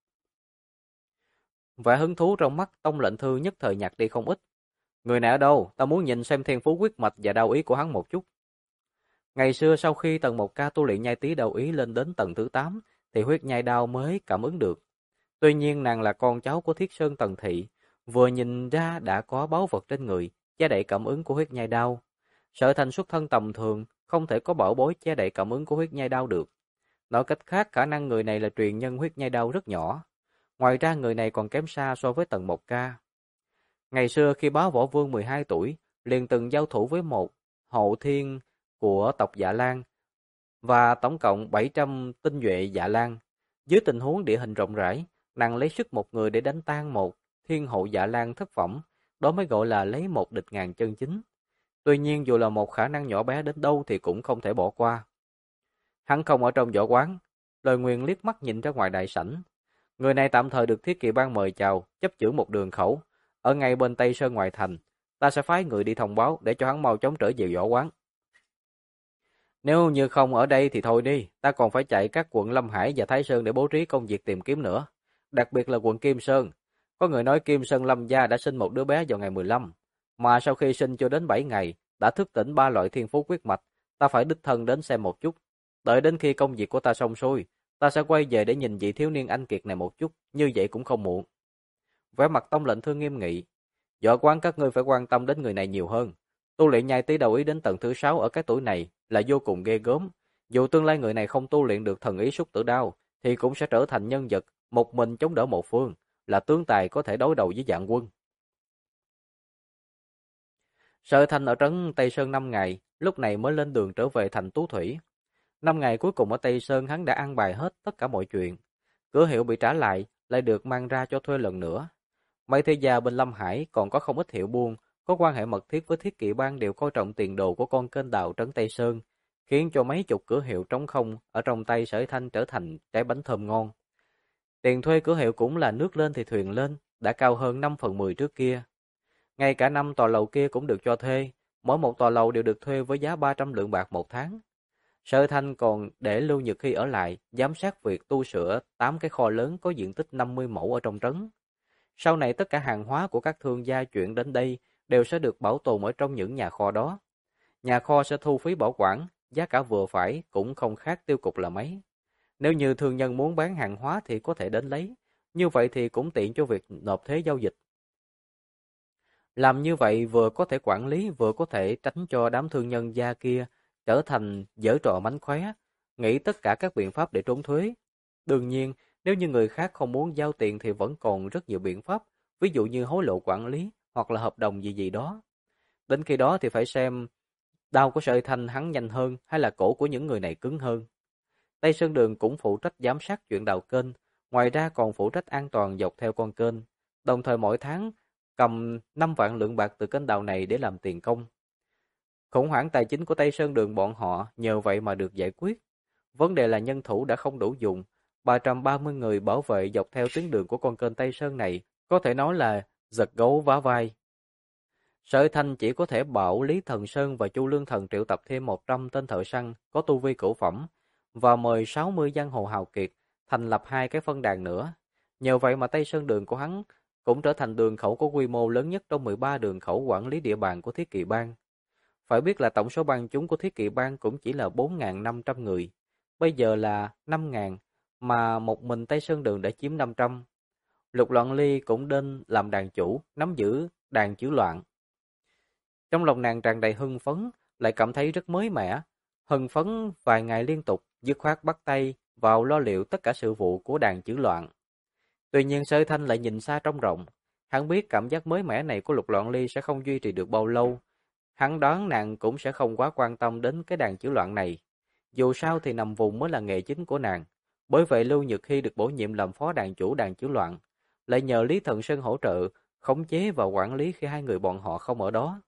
Vẻ hứng thú trong mắt tông lệnh thư nhất thời nhạt đi không ít. Người này ở đâu? Ta muốn nhìn xem thiên phú quyết mạch và đao ý của hắn một chút. Ngày xưa sau khi tầng 1 ca tu luyện nhai tí đao ý lên đến tầng thứ 8, thì huyết nhai đao mới cảm ứng được. Tuy nhiên nàng là con cháu của Thiết Sơn Tần Thị, vừa nhìn ra đã có báu vật trên người, che đậy cảm ứng của huyết nhai đao. Sở Thành xuất thân tầm thường, không thể có bảo bối che đậy cảm ứng của huyết nhai đao được. Nói cách khác, khả năng người này là truyền nhân huyết nhai đao rất nhỏ. Ngoài ra người này còn kém xa so với tầng 1 ca. Ngày xưa khi Bá Võ Vương 12 tuổi, liền từng giao thủ với một hậu thiên của tộc Dạ Lan và tổng cộng 700 tinh nhuệ Dạ Lan. Dưới tình huống địa hình rộng rãi, nàng lấy sức một người để đánh tan một thiên hậu Dạ Lan thất phẩm, đó mới gọi là lấy một địch ngàn chân chính. Tuy nhiên dù là một khả năng nhỏ bé đến đâu thì cũng không thể bỏ qua. Hắn không ở trong võ quán, Lời Nguyên liếc mắt nhìn ra ngoài đại sảnh. Người này tạm thời được Thiết Kỵ Bang mời chào, chấp chưởng một đường khẩu, ở ngay bên Tây Sơn ngoại thành. Ta sẽ phái người đi thông báo để cho hắn mau chóng trở về võ quán. Nếu như không ở đây thì thôi đi, ta còn phải chạy các quận Lâm Hải và Thái Sơn để bố trí công việc tìm kiếm nữa. Đặc biệt là quận Kim Sơn. Có người nói Kim Sơn Lâm gia đã sinh một đứa bé vào ngày 15, mà sau khi sinh chưa đến 7 ngày, đã thức tỉnh 3 loại thiên phú quyết mạch, ta phải đích thân đến xem một chút. Đợi đến khi công việc của ta xong xuôi, ta sẽ quay về để nhìn vị thiếu niên anh kiệt này một chút, như vậy cũng không muộn. Vẻ mặt Tông lệnh thương nghiêm nghị, võ quán các ngươi phải quan tâm đến người này nhiều hơn. Tu luyện nhai tí đầu ý đến tầng thứ 6 ở cái tuổi này là vô cùng ghê gớm. Dù tương lai người này không tu luyện được thần ý xúc tử đao, thì cũng sẽ trở thành nhân vật một mình chống đỡ một phương, là tướng tài có thể đối đầu với vạn quân. Sở Thanh ở trấn Tây Sơn 5 ngày, lúc này mới lên đường trở về thành Tú Thủy. 5 ngày cuối cùng ở Tây Sơn hắn đã an bài hết tất cả mọi chuyện. Cửa hiệu bị trả lại được mang ra cho thuê lần nữa. Mấy thế gia bên Lâm Hải còn có không ít hiệu buôn, có quan hệ mật thiết với Thiết Kỵ Bang đều coi trọng tiền đồ của con kênh đào trấn Tây Sơn, khiến cho mấy chục cửa hiệu trống không ở trong tay Sở Thanh trở thành trái bánh thơm ngon. Tiền thuê cửa hiệu cũng là nước lên thì thuyền lên, đã cao hơn 5/10 trước kia. Ngay cả 5 tòa lầu kia cũng được cho thuê, mỗi một tòa lầu đều được thuê với giá 300 lượng bạc một tháng. Sở Thanh còn để Lưu Nhật Hy ở lại, giám sát việc tu sửa 8 cái kho lớn có diện tích 50 mẫu ở trong trấn. Sau này tất cả hàng hóa của các thương gia chuyển đến đây đều sẽ được bảo tồn ở trong những nhà kho đó. Nhà kho sẽ thu phí bảo quản, giá cả vừa phải, cũng không khác tiêu cục là mấy. Nếu như thương nhân muốn bán hàng hóa thì có thể đến lấy, như vậy thì cũng tiện cho việc nộp thuế giao dịch. Làm như vậy vừa có thể quản lý, vừa có thể tránh cho đám thương nhân gia kia trở thành giở trò mánh khóe, nghĩ tất cả các biện pháp để trốn thuế. Đương nhiên, nếu như người khác không muốn giao tiền thì vẫn còn rất nhiều biện pháp, ví dụ như hối lộ quản lý hoặc là hợp đồng gì gì đó. Đến khi đó thì phải xem đao của Sở Thanh hắn nhanh hơn hay là cổ của những người này cứng hơn. Tây Sơn Đường cũng phụ trách giám sát chuyện đào kênh, ngoài ra còn phụ trách an toàn dọc theo con kênh, đồng thời mỗi tháng cầm 5 vạn lượng bạc từ kênh đào này để làm tiền công. Khủng hoảng tài chính của Tây Sơn Đường bọn họ nhờ vậy mà được giải quyết. Vấn đề là nhân thủ đã không đủ dùng, 330 người bảo vệ dọc theo tuyến đường của con kênh Tây Sơn này, có thể nói là giật gấu vá vai. Sở Thanh chỉ có thể bảo Lý Thần Sơn và Chu Lương Thần triệu tập thêm 100 tên thợ săn có tu vi cửu phẩm và mời 60 giang hồ hào kiệt thành lập 2 cái phân đàn nữa. Nhờ vậy mà Tây Sơn Đường của hắn cũng trở thành đường khẩu có quy mô lớn nhất trong 13 đường khẩu quản lý địa bàn của Thiết Kỵ Bang. Phải biết là tổng số bang chúng của Thiết Kỵ Bang cũng chỉ là 4.500 người, bây giờ là 5.000, mà một mình Tây Sơn Đường đã chiếm 500. Lục Loạn Ly cũng nên làm đàn chủ, nắm giữ đàn chữ loạn. Trong lòng nàng tràn đầy hưng phấn, lại cảm thấy rất mới mẻ. Hưng phấn vài ngày liên tục, dứt khoát bắt tay vào lo liệu tất cả sự vụ của đàn chữ loạn. Tuy nhiên Sở Thanh lại nhìn xa trông rộng. Hắn biết cảm giác mới mẻ này của Lục Loạn Ly sẽ không duy trì được bao lâu. Hắn đoán nàng cũng sẽ không quá quan tâm đến cái đàn chữ loạn này. Dù sao thì nằm vùng mới là nghề chính của nàng. Bởi vậy Lưu Nhược Hy được bổ nhiệm làm phó đàn chủ đàn chữ loạn, lại nhờ Lý Thần Sơn hỗ trợ, khống chế và quản lý khi hai người bọn họ không ở đó.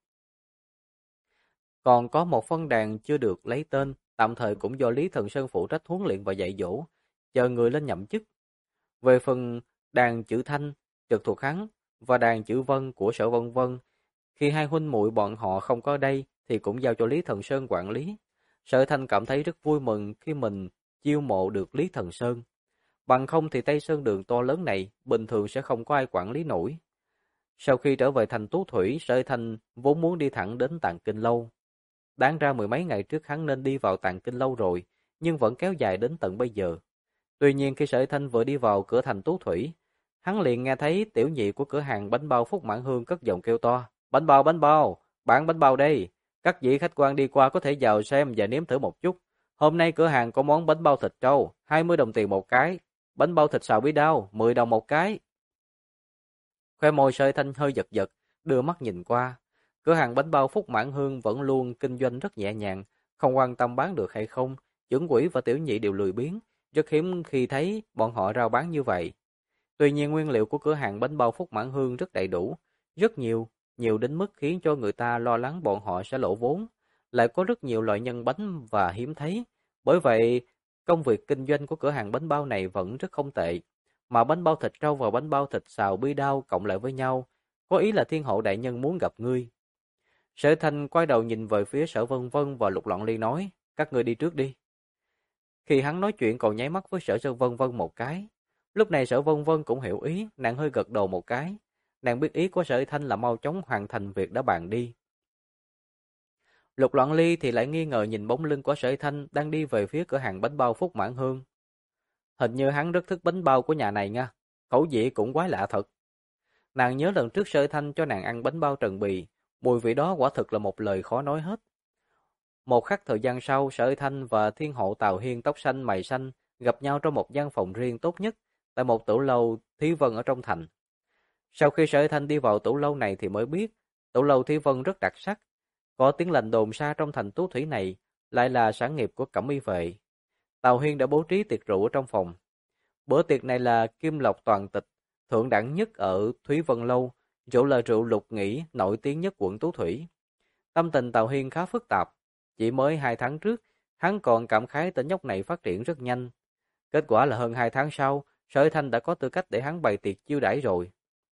Còn có một phân đàn chưa được lấy tên, tạm thời cũng do Lý Thần Sơn phụ trách huấn luyện và dạy dỗ, chờ người lên nhậm chức. Về phần đàn chữ Thanh trực thuộc hắn và đàn chữ Vân của Sở Vân Vân, khi hai huynh muội bọn họ không có đây thì cũng giao cho Lý Thần Sơn quản lý. Sở Thanh cảm thấy rất vui mừng khi mình chiêu mộ được Lý Thần Sơn. Bằng không thì Tây Sơn đường to lớn này bình thường sẽ không có ai quản lý nổi. Sau khi trở về thành Tú Thủy, Sở Thanh vốn muốn đi thẳng đến Tạng Kinh Lâu. Đáng ra mười mấy ngày trước hắn nên đi vào Tạng Kinh Lâu rồi, nhưng vẫn kéo dài đến tận bây giờ. Tuy nhiên khi Sở Thanh vừa đi vào cửa thành Tú Thủy, hắn liền nghe thấy tiểu nhị của cửa hàng bánh bao Phúc Mãn Hương cất giọng kêu to: bánh bao, bán bánh bao đây. Các vị khách quan đi qua có thể vào xem và nếm thử một chút. Hôm nay cửa hàng có món bánh bao thịt trâu, 20 đồng tiền một cái. Bánh bao thịt xào bí đao, 10 đồng một cái. Khoe môi Sở Thanh hơi giật giật, đưa mắt nhìn qua. Cửa hàng bánh bao Phúc Mãn Hương vẫn luôn kinh doanh rất nhẹ nhàng, không quan tâm bán được hay không. Trưởng quỹ và tiểu nhị đều lười biếng, rất hiếm khi thấy bọn họ rao bán như vậy. Tuy nhiên nguyên liệu của cửa hàng bánh bao Phúc Mãn Hương rất đầy đủ, rất nhiều, nhiều đến mức khiến cho người ta lo lắng bọn họ sẽ lỗ vốn. Lại có rất nhiều loại nhân bánh và hiếm thấy. Bởi vậy, công việc kinh doanh của cửa hàng bánh bao này vẫn rất không tệ. Mà bánh bao thịt trâu và bánh bao thịt xào bí đao cộng lại với nhau, có ý là thiên hộ đại nhân muốn gặp ngươi. Sở Thanh quay đầu nhìn về phía Sở Vân Vân và Lục Loạn Ly nói: các ngươi đi trước đi. Khi hắn nói chuyện còn nháy mắt với Sở Vân Vân một cái. Lúc này Sở Vân Vân cũng hiểu ý, nàng hơi gật đầu một cái. Nàng biết ý của Sở Thanh là mau chóng hoàn thành việc đã bàn đi. Lục Loạn Ly thì lại nghi ngờ nhìn bóng lưng của Sở Thanh đang đi về phía cửa hàng bánh bao Phúc Mãn Hương. Hình như hắn rất thích bánh bao của nhà này nha, khẩu vị cũng quái lạ thật. Nàng nhớ lần trước Sở Thanh cho nàng ăn bánh bao Trần Bì, mùi vị đó quả thực là một lời khó nói hết. Một khắc thời gian sau, Sở Thanh và thiên hộ Tào Hiên tóc xanh mày xanh gặp nhau trong một gian phòng riêng tốt nhất tại một tửu lâu Thí Vân ở trong thành. Sau khi Sở Thanh đi vào tửu lâu này thì mới biết, tửu lâu Thí Vân rất đặc sắc. Có tiếng lành đồn xa trong thành Tú Thủy này lại là sản nghiệp của Cẩm Y vệ. Tào Hiên đã bố trí tiệc rượu ở trong phòng. Bữa tiệc này là kim lộc toàn tịch, thượng đẳng nhất ở Thúy Vân Lâu, rượu là rượu lục nghỉ nổi tiếng nhất quận Tú Thủy. Tâm tình Tào Hiên khá phức tạp. Chỉ mới 2 tháng trước, hắn còn cảm khái tên nhóc này phát triển rất nhanh. Kết quả là hơn 2 tháng sau, Sở Thanh đã có tư cách để hắn bày tiệc chiêu đãi rồi.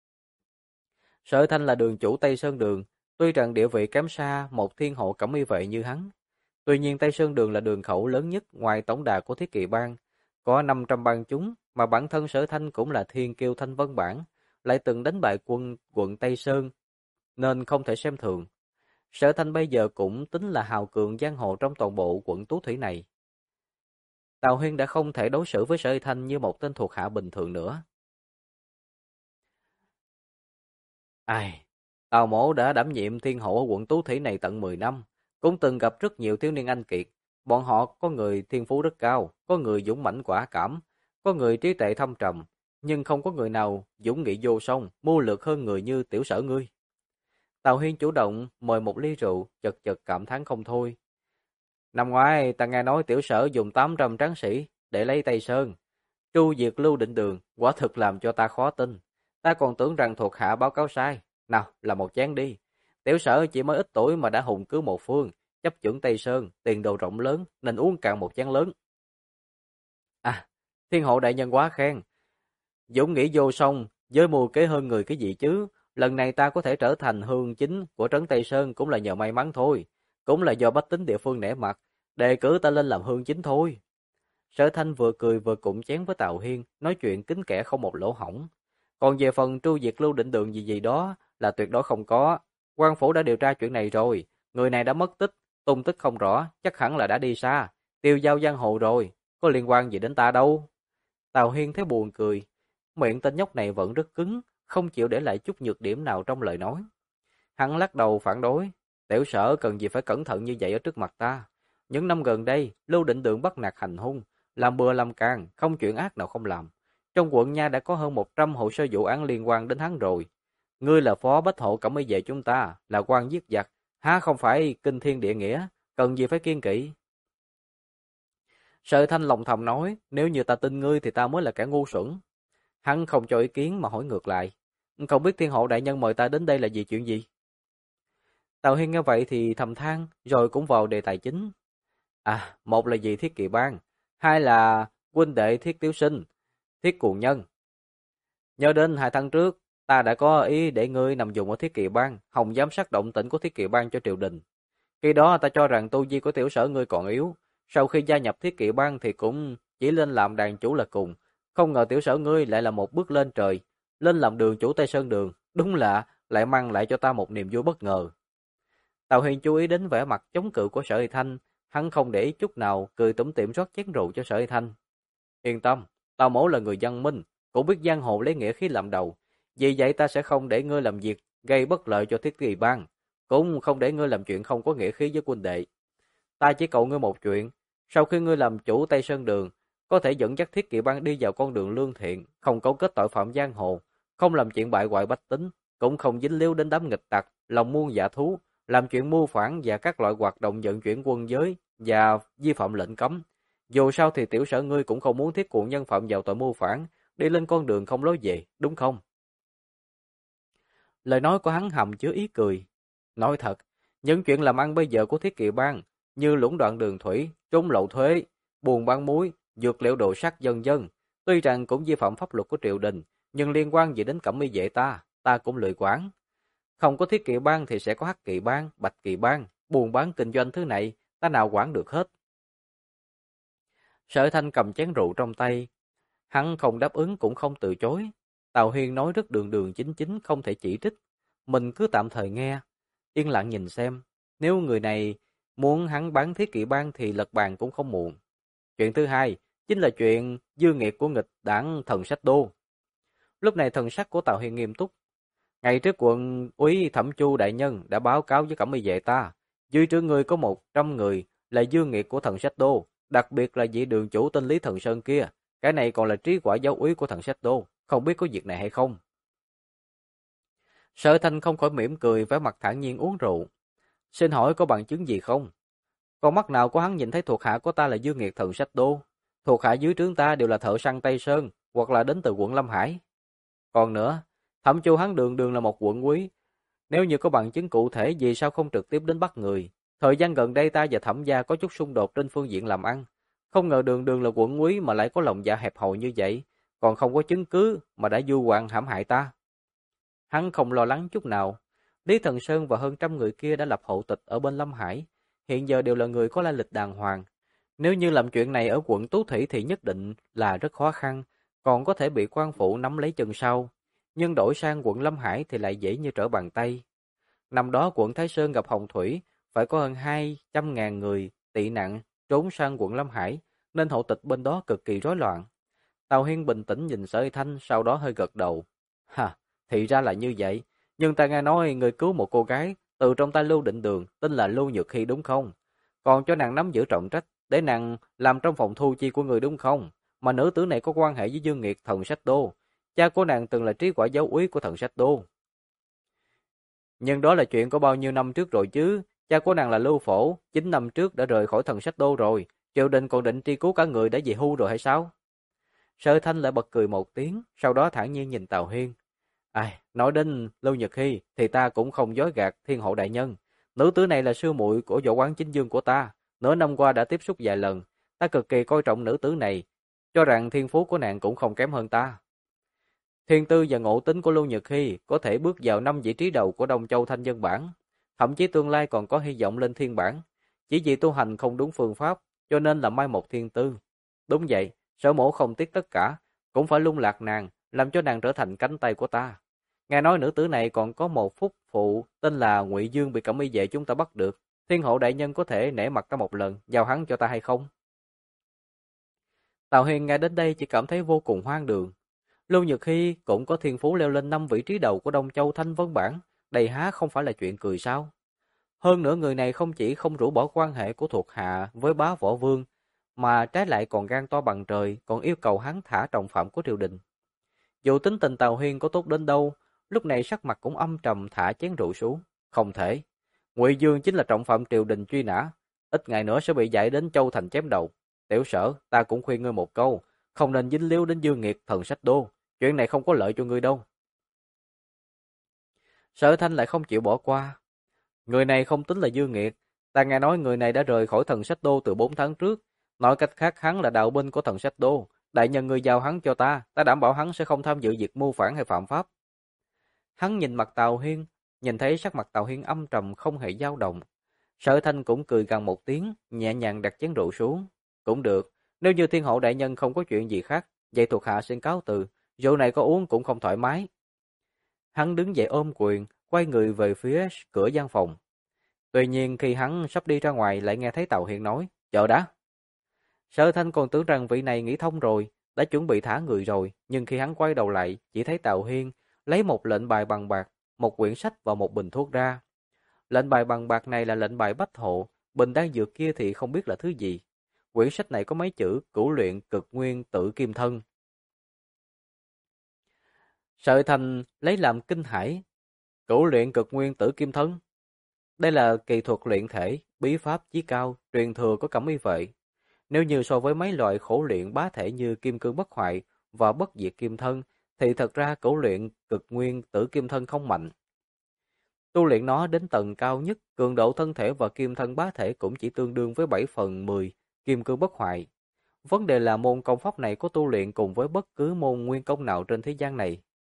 Sở Thanh là đường chủ Tây Sơn Đường, tuy rằng địa vị kém xa một thiên hộ Cẩm Y vệ như hắn. Tuy nhiên Tây Sơn Đường là đường khẩu lớn nhất ngoài tổng đà của Thiết Kỵ Bang, có 500 bang chúng, mà bản thân Sở Thanh cũng là thiên kiêu Thanh Vân Bản, lại từng đánh bại quận Tây Sơn, nên không thể xem thường. Sở Thanh bây giờ cũng tính là hào cường giang hồ trong toàn bộ quận Tú Thủy này. Tào Huyên đã không thể đối xử với Sở Thanh như một tên thuộc hạ bình thường nữa. Ai, Tào Mỗ đã đảm nhiệm thiên hộ ở quận Tú Thủy này tận 10 năm, cũng từng gặp rất nhiều thiếu niên anh kiệt. Bọn họ có người thiên phú rất cao, có người dũng mãnh quả cảm, có người trí tuệ thâm trầm, nhưng không có người nào dũng nghị vô song, mưu lược hơn người như tiểu Sở ngươi. Tào Huyên chủ động mời một ly rượu, chật chật cảm thán không thôi. Năm ngoái ta nghe nói tiểu Sở dùng 800 tráng sĩ để lấy Tây Sơn, tru diệt Lưu Định Đường, quả thực làm cho ta khó tin. Ta còn tưởng rằng thuộc hạ báo cáo sai. Nào, là một chén đi. Tiểu Sở chỉ mới ít tuổi mà đã hùng cứu một phương, chấp chưởng Tây Sơn, tiền đồ rộng lớn, nên uống cạn một chén lớn. À, thiên hộ đại nhân quá khen. Dũng nghĩ vô song, với mưu kế hơn người cái gì chứ. Lần này ta có thể trở thành hương chính của trấn Tây Sơn cũng là nhờ may mắn thôi. Cũng là do bách tính địa phương nể mặt, đề cử ta lên làm hương chính thôi. Sở Thanh vừa cười vừa cụng chén với Tào Hiên, nói chuyện kín kẽ không một lỗ hổng. Còn về phần tru diệt Lưu Định Đường gì gì đó là tuyệt đối không có. Quan phủ đã điều tra chuyện này rồi, người này đã mất tích, tung tích không rõ, chắc hẳn là đã đi xa, tiêu dao giang hồ rồi, có liên quan gì đến ta đâu. Tào Hiên thấy buồn cười, miệng tên nhóc này vẫn rất cứng, không chịu để lại chút nhược điểm nào trong lời nói. Hắn lắc đầu phản đối, Tiểu Sở cần gì phải cẩn thận như vậy ở trước mặt ta. Những năm gần đây, Lưu Định Đường bắt nạt hành hung, làm bừa làm càng, không chuyện ác nào không làm. Trong quận nha đã có hơn 100 hồ sơ vụ án liên quan đến hắn rồi. Ngươi là phó bách hộ cẩm y vệ chúng ta, là quan giết giặc, há không phải kinh thiên địa nghĩa, cần gì phải kiêng kỵ. Sở Thanh lòng thầm nói, nếu như ta tin ngươi thì ta mới là kẻ ngu xuẩn. Hắn không cho ý kiến mà hỏi ngược lại. Không biết thiên hộ đại nhân mời ta đến đây là vì chuyện gì? Tào Hiên nghe vậy thì thầm than, rồi cũng vào đề tài chính. À, một là vì Thiết Kỵ Bang, hai là huynh đệ Thiết Tiếu Sinh, Thiết Cuồng Nhân. Nhớ đến 2 tháng trước, ta đã có ý để ngươi nằm dùng ở Thiết Kỵ Bang, hòng giám sát động tĩnh của Thiết Kỵ Bang cho triều đình. Khi đó ta cho rằng tu vi của tiểu sở ngươi còn yếu, sau khi gia nhập Thiết Kỵ Bang thì cũng chỉ lên làm đàn chủ là cùng. Không ngờ tiểu sở ngươi lại là một bước lên trời, lên làm đường chủ Tây Sơn Đường, đúng là lại mang lại cho ta một niềm vui bất ngờ. Tào Hiền chú ý đến vẻ mặt chống cự của Sở Y Thanh, hắn không để ý chút nào, cười tủm tỉm rót chén rượu cho Sở Y Thanh. Yên tâm, Tào mẫu là người văn minh, cũng biết giang hồ lấy nghĩa khí làm đầu, vì vậy ta sẽ không để ngươi làm việc gây bất lợi cho Thiết Kỳ Bang, cũng không để ngươi làm chuyện không có nghĩa khí với huynh đệ. Ta chỉ cầu ngươi một chuyện, sau khi ngươi làm chủ Tây Sơn Đường, có thể dẫn dắt Thiết Kỵ Bang đi vào con đường lương thiện, không cấu kết tội phạm giang hồ, không làm chuyện bại hoại bách tính, cũng không dính líu đến đám nghịch tặc, lòng muôn dạ thú, làm chuyện mưu phản và các loại hoạt động vận chuyển quân giới và vi phạm lệnh cấm. Dù sao thì tiểu sở ngươi cũng không muốn Thiết Cuồng Nhân phạm vào tội mưu phản, đi lên con đường không lối về, đúng không? Lời nói của hắn hầm chứa ý cười. Nói thật, những chuyện làm ăn bây giờ của Thiết Kỵ Bang như lũng đoạn đường thủy, trốn lậu thuế, buôn bán muối, dược liệu đồ sắt vân vân, tuy rằng cũng vi phạm pháp luật của triều đình, nhưng liên quan gì đến cẩm y vệ ta cũng lười quản. Không có Thiết Kỵ Bang thì sẽ có Hắc Kỵ Bang, Bạch Kỵ Bang, buôn bán kinh doanh thứ này, ta nào quản được hết. Sở Thanh cầm chén rượu trong tay, hắn không đáp ứng cũng không từ chối. Tào Huyên nói rất đường đường chính chính, không thể chỉ trích. Mình cứ tạm thời nghe, yên lặng nhìn xem. Nếu người này muốn hắn bán Thiết Kỵ Bang thì lật bàn cũng không muộn. Chuyện thứ hai, chính là chuyện dư nghiệt của nghịch đảng Thần Sách Đô. Lúc này thần sắc của Tào Huyên nghiêm túc. Ngày trước quận úy Thẩm Chu đại nhân đã báo cáo với cẩm y vệ ta, dưới trướng người có 100 người là dư nghiệt của Thần Sách Đô, đặc biệt là vị đường chủ tên Lý Thần Sơn kia, cái này còn là trí quả giáo úy của Thần Sách Đô, không biết có việc này hay không. Sở Thanh không khỏi mỉm cười, vẻ mặt thản nhiên uống rượu. Xin hỏi có bằng chứng gì không? Con mắt nào của hắn nhìn thấy thuộc hạ của ta là dư nghiệt Thần Sách Đô? Thuộc hạ dưới trướng ta đều là thợ săn Tây Sơn, hoặc là đến từ quận Lâm Hải. Còn nữa, Thẩm Chu hắn đường đường là một quận úy, nếu như có bằng chứng cụ thể vì sao không trực tiếp đến bắt người? Thời gian gần đây ta và Thẩm gia có chút xung đột trên phương diện làm ăn. Không ngờ đường đường là quận úy mà lại có lòng dạ hẹp hòi như vậy, còn không có chứng cứ mà đã vu oan hãm hại ta. Hắn không lo lắng chút nào. Lý Thần Sơn và hơn 100 người kia đã lập hộ tịch ở bên Lâm Hải, hiện giờ đều là người có lai lịch đàng hoàng. Nếu như làm chuyện này ở quận Tú Thủy thì nhất định là rất khó khăn, còn có thể bị quan phủ nắm lấy chân sau. Nhưng đổi sang quận Lâm Hải thì lại dễ như trở bàn tay. Năm đó quận Thái Sơn gặp hồng thủy, phải có hơn 200.000 người tị nạn trốn sang quận Lâm Hải, nên hộ tịch bên đó cực kỳ rối loạn. Tào Hiên bình tĩnh nhìn Sở Y Thanh, sau đó hơi gật đầu. Ha, thì ra là như vậy, nhưng ta nghe nói người cứu một cô gái từ trong tay Lưu Định Đường, tên là Lưu Nhược Hy đúng không? Còn cho nàng nắm giữ trọng trách, để nàng làm trong phòng thu chi của người đúng không? Mà nữ tử này có quan hệ với Dương Nghiệt Thần Sách Đô. Cha của nàng từng là trí quả giáo úy của Thần Sách Đô. Nhưng đó là chuyện của bao nhiêu năm trước rồi chứ. Cha của nàng là Lưu Phổ, 9 năm trước đã rời khỏi Thần Sách Đô rồi. Triều đình còn định truy cứu cả người đã về hưu rồi hay sao? Sở Thanh lại bật cười một tiếng, sau đó thản nhiên nhìn Tào Hiên. Ai, nói đến Lưu Nhật Hy thì ta cũng không dối gạt thiên hộ đại nhân. Nữ tử này là sư muội của võ quán chính dương của ta. Nửa năm qua đã tiếp xúc vài lần. Ta cực kỳ coi trọng nữ tử này, cho rằng thiên phú của nàng cũng không kém hơn ta. Thiên tư và ngộ tính của Lưu Nhật Hy có thể bước vào 5 vị trí đầu của Đông Châu Thanh Dân Bản, thậm chí tương lai còn có hy vọng lên thiên bản. Chỉ vì tu hành không đúng phương pháp, cho nên là mai một thiên tư. Đúng vậy, Sở mổ không tiếc tất cả, cũng phải lung lạc nàng, làm cho nàng trở thành cánh tay của ta. Nghe nói nữ tử này còn có một phúc phụ tên là Ngụy Dương bị cẩm y vệ chúng ta bắt được. Thiên hộ đại nhân có thể nể mặt ta một lần, giao hắn cho ta hay không? Tào Hiền nghe đến đây chỉ cảm thấy vô cùng hoang đường. Lưu Nhật Hy cũng có thiên phú leo lên 5 vị trí đầu của Đông Châu Thanh Vân Bản, đây há không phải là chuyện cười sao? Hơn nữa người này không chỉ không rũ bỏ quan hệ của thuộc hạ với bá võ vương, mà trái lại còn gan to bằng trời, còn yêu cầu hắn thả trọng phạm của triều đình. Dù tính tình Tào Huyên có tốt đến đâu, lúc này sắc mặt cũng âm trầm thả chén rượu xuống. Không thể. Ngụy Dương chính là trọng phạm triều đình truy nã, ít ngày nữa sẽ bị giải đến Châu Thành chém đầu. Tiểu Sở, ta cũng khuyên ngươi một câu, không nên dính líu đến Dương Nghiệt thần sách đô, chuyện này không có lợi cho ngươi đâu. Sở Thanh lại không chịu bỏ qua. Người này không tính là Dương Nghiệt, ta nghe nói người này đã rời khỏi thần sách đô từ 4 tháng trước, nói cách khác hắn là đạo binh của thần sách đô. Đại nhân ngươi giao hắn cho ta đảm bảo hắn sẽ không tham dự việc mưu phản hay phạm pháp. Hắn nhìn mặt Tào Hiên, nhìn thấy sắc mặt Tào Hiên âm trầm không hề dao động. Sở Thanh cũng cười gằn một tiếng, nhẹ nhàng đặt chén rượu xuống. Cũng được, nếu như Thiên Hộ đại nhân không có chuyện gì khác, vậy thuộc hạ xin cáo từ, rượu này có uống cũng không thoải mái. Hắn đứng dậy ôm quyền, quay người về phía cửa gian phòng. Tuy nhiên khi hắn sắp đi ra ngoài lại nghe thấy Tào Hiên nói, chờ đã. Sở Thanh còn tưởng rằng vị này nghĩ thông rồi, đã chuẩn bị thả người rồi, nhưng khi hắn quay đầu lại, chỉ thấy Tào Hiên lấy một lệnh bài bằng bạc, một quyển sách và một bình thuốc ra. Lệnh bài bằng bạc này là lệnh bài bách hộ, bình đan dược kia thì không biết là thứ gì. Quyển sách này có mấy chữ cửu luyện cực nguyên tự kim thân. Sở Thanh lấy làm kinh hãi, cửu luyện cực nguyên tử kim thân. Đây là kỳ thuật luyện thể, bí pháp chí cao, truyền thừa của Cẩm Y vệ. Nếu như so với mấy loại khổ luyện bá thể như kim cương bất hoại và bất diệt kim thân, thì thật ra cửu luyện cực nguyên tử kim thân không mạnh. Tu luyện nó đến tầng cao nhất, cường độ thân thể và kim thân bá thể cũng chỉ tương đương với 7/10 kim cương bất hoại. Vấn đề là môn công pháp này có tu luyện cùng với bất cứ môn nguyên công nào trên thế gian này.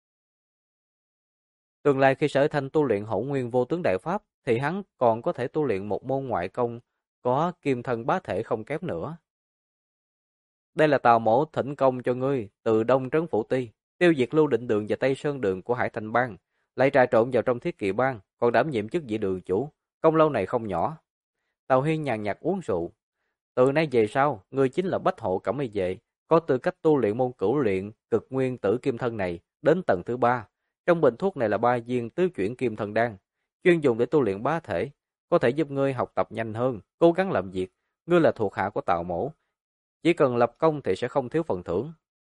Tương lai khi Sở Thanh tu luyện Hỗn Nguyên Vô Tướng Đại Pháp, thì hắn còn có thể tu luyện một môn ngoại công có kim thân bá thể không kém nữa. Đây là Tào Mỗ thỉnh công cho ngươi từ Đông Trấn Phủ Ti, tiêu diệt Lưu Định Đường và Tây Sơn Đường của Hải Thành Bang, lại trà trộn vào trong Thiết Kỵ Bang, còn đảm nhiệm chức vị đường chủ, công lao này không nhỏ. Tào Hiên nhàn nhạt uống rượu. Từ nay về sau, ngươi chính là bách hộ Cẩm Y vệ, có tư cách tu luyện môn cửu luyện cực nguyên tử kim thân này đến tầng thứ 3. Trong bình thuốc này là 3 viên tứ chuyển kim thân đan, chuyên dùng để tu luyện bá thể, có thể giúp ngươi học tập nhanh hơn, cố gắng làm việc. Ngươi là thuộc hạ của Tào Mỗ, chỉ cần lập công thì sẽ không thiếu phần thưởng.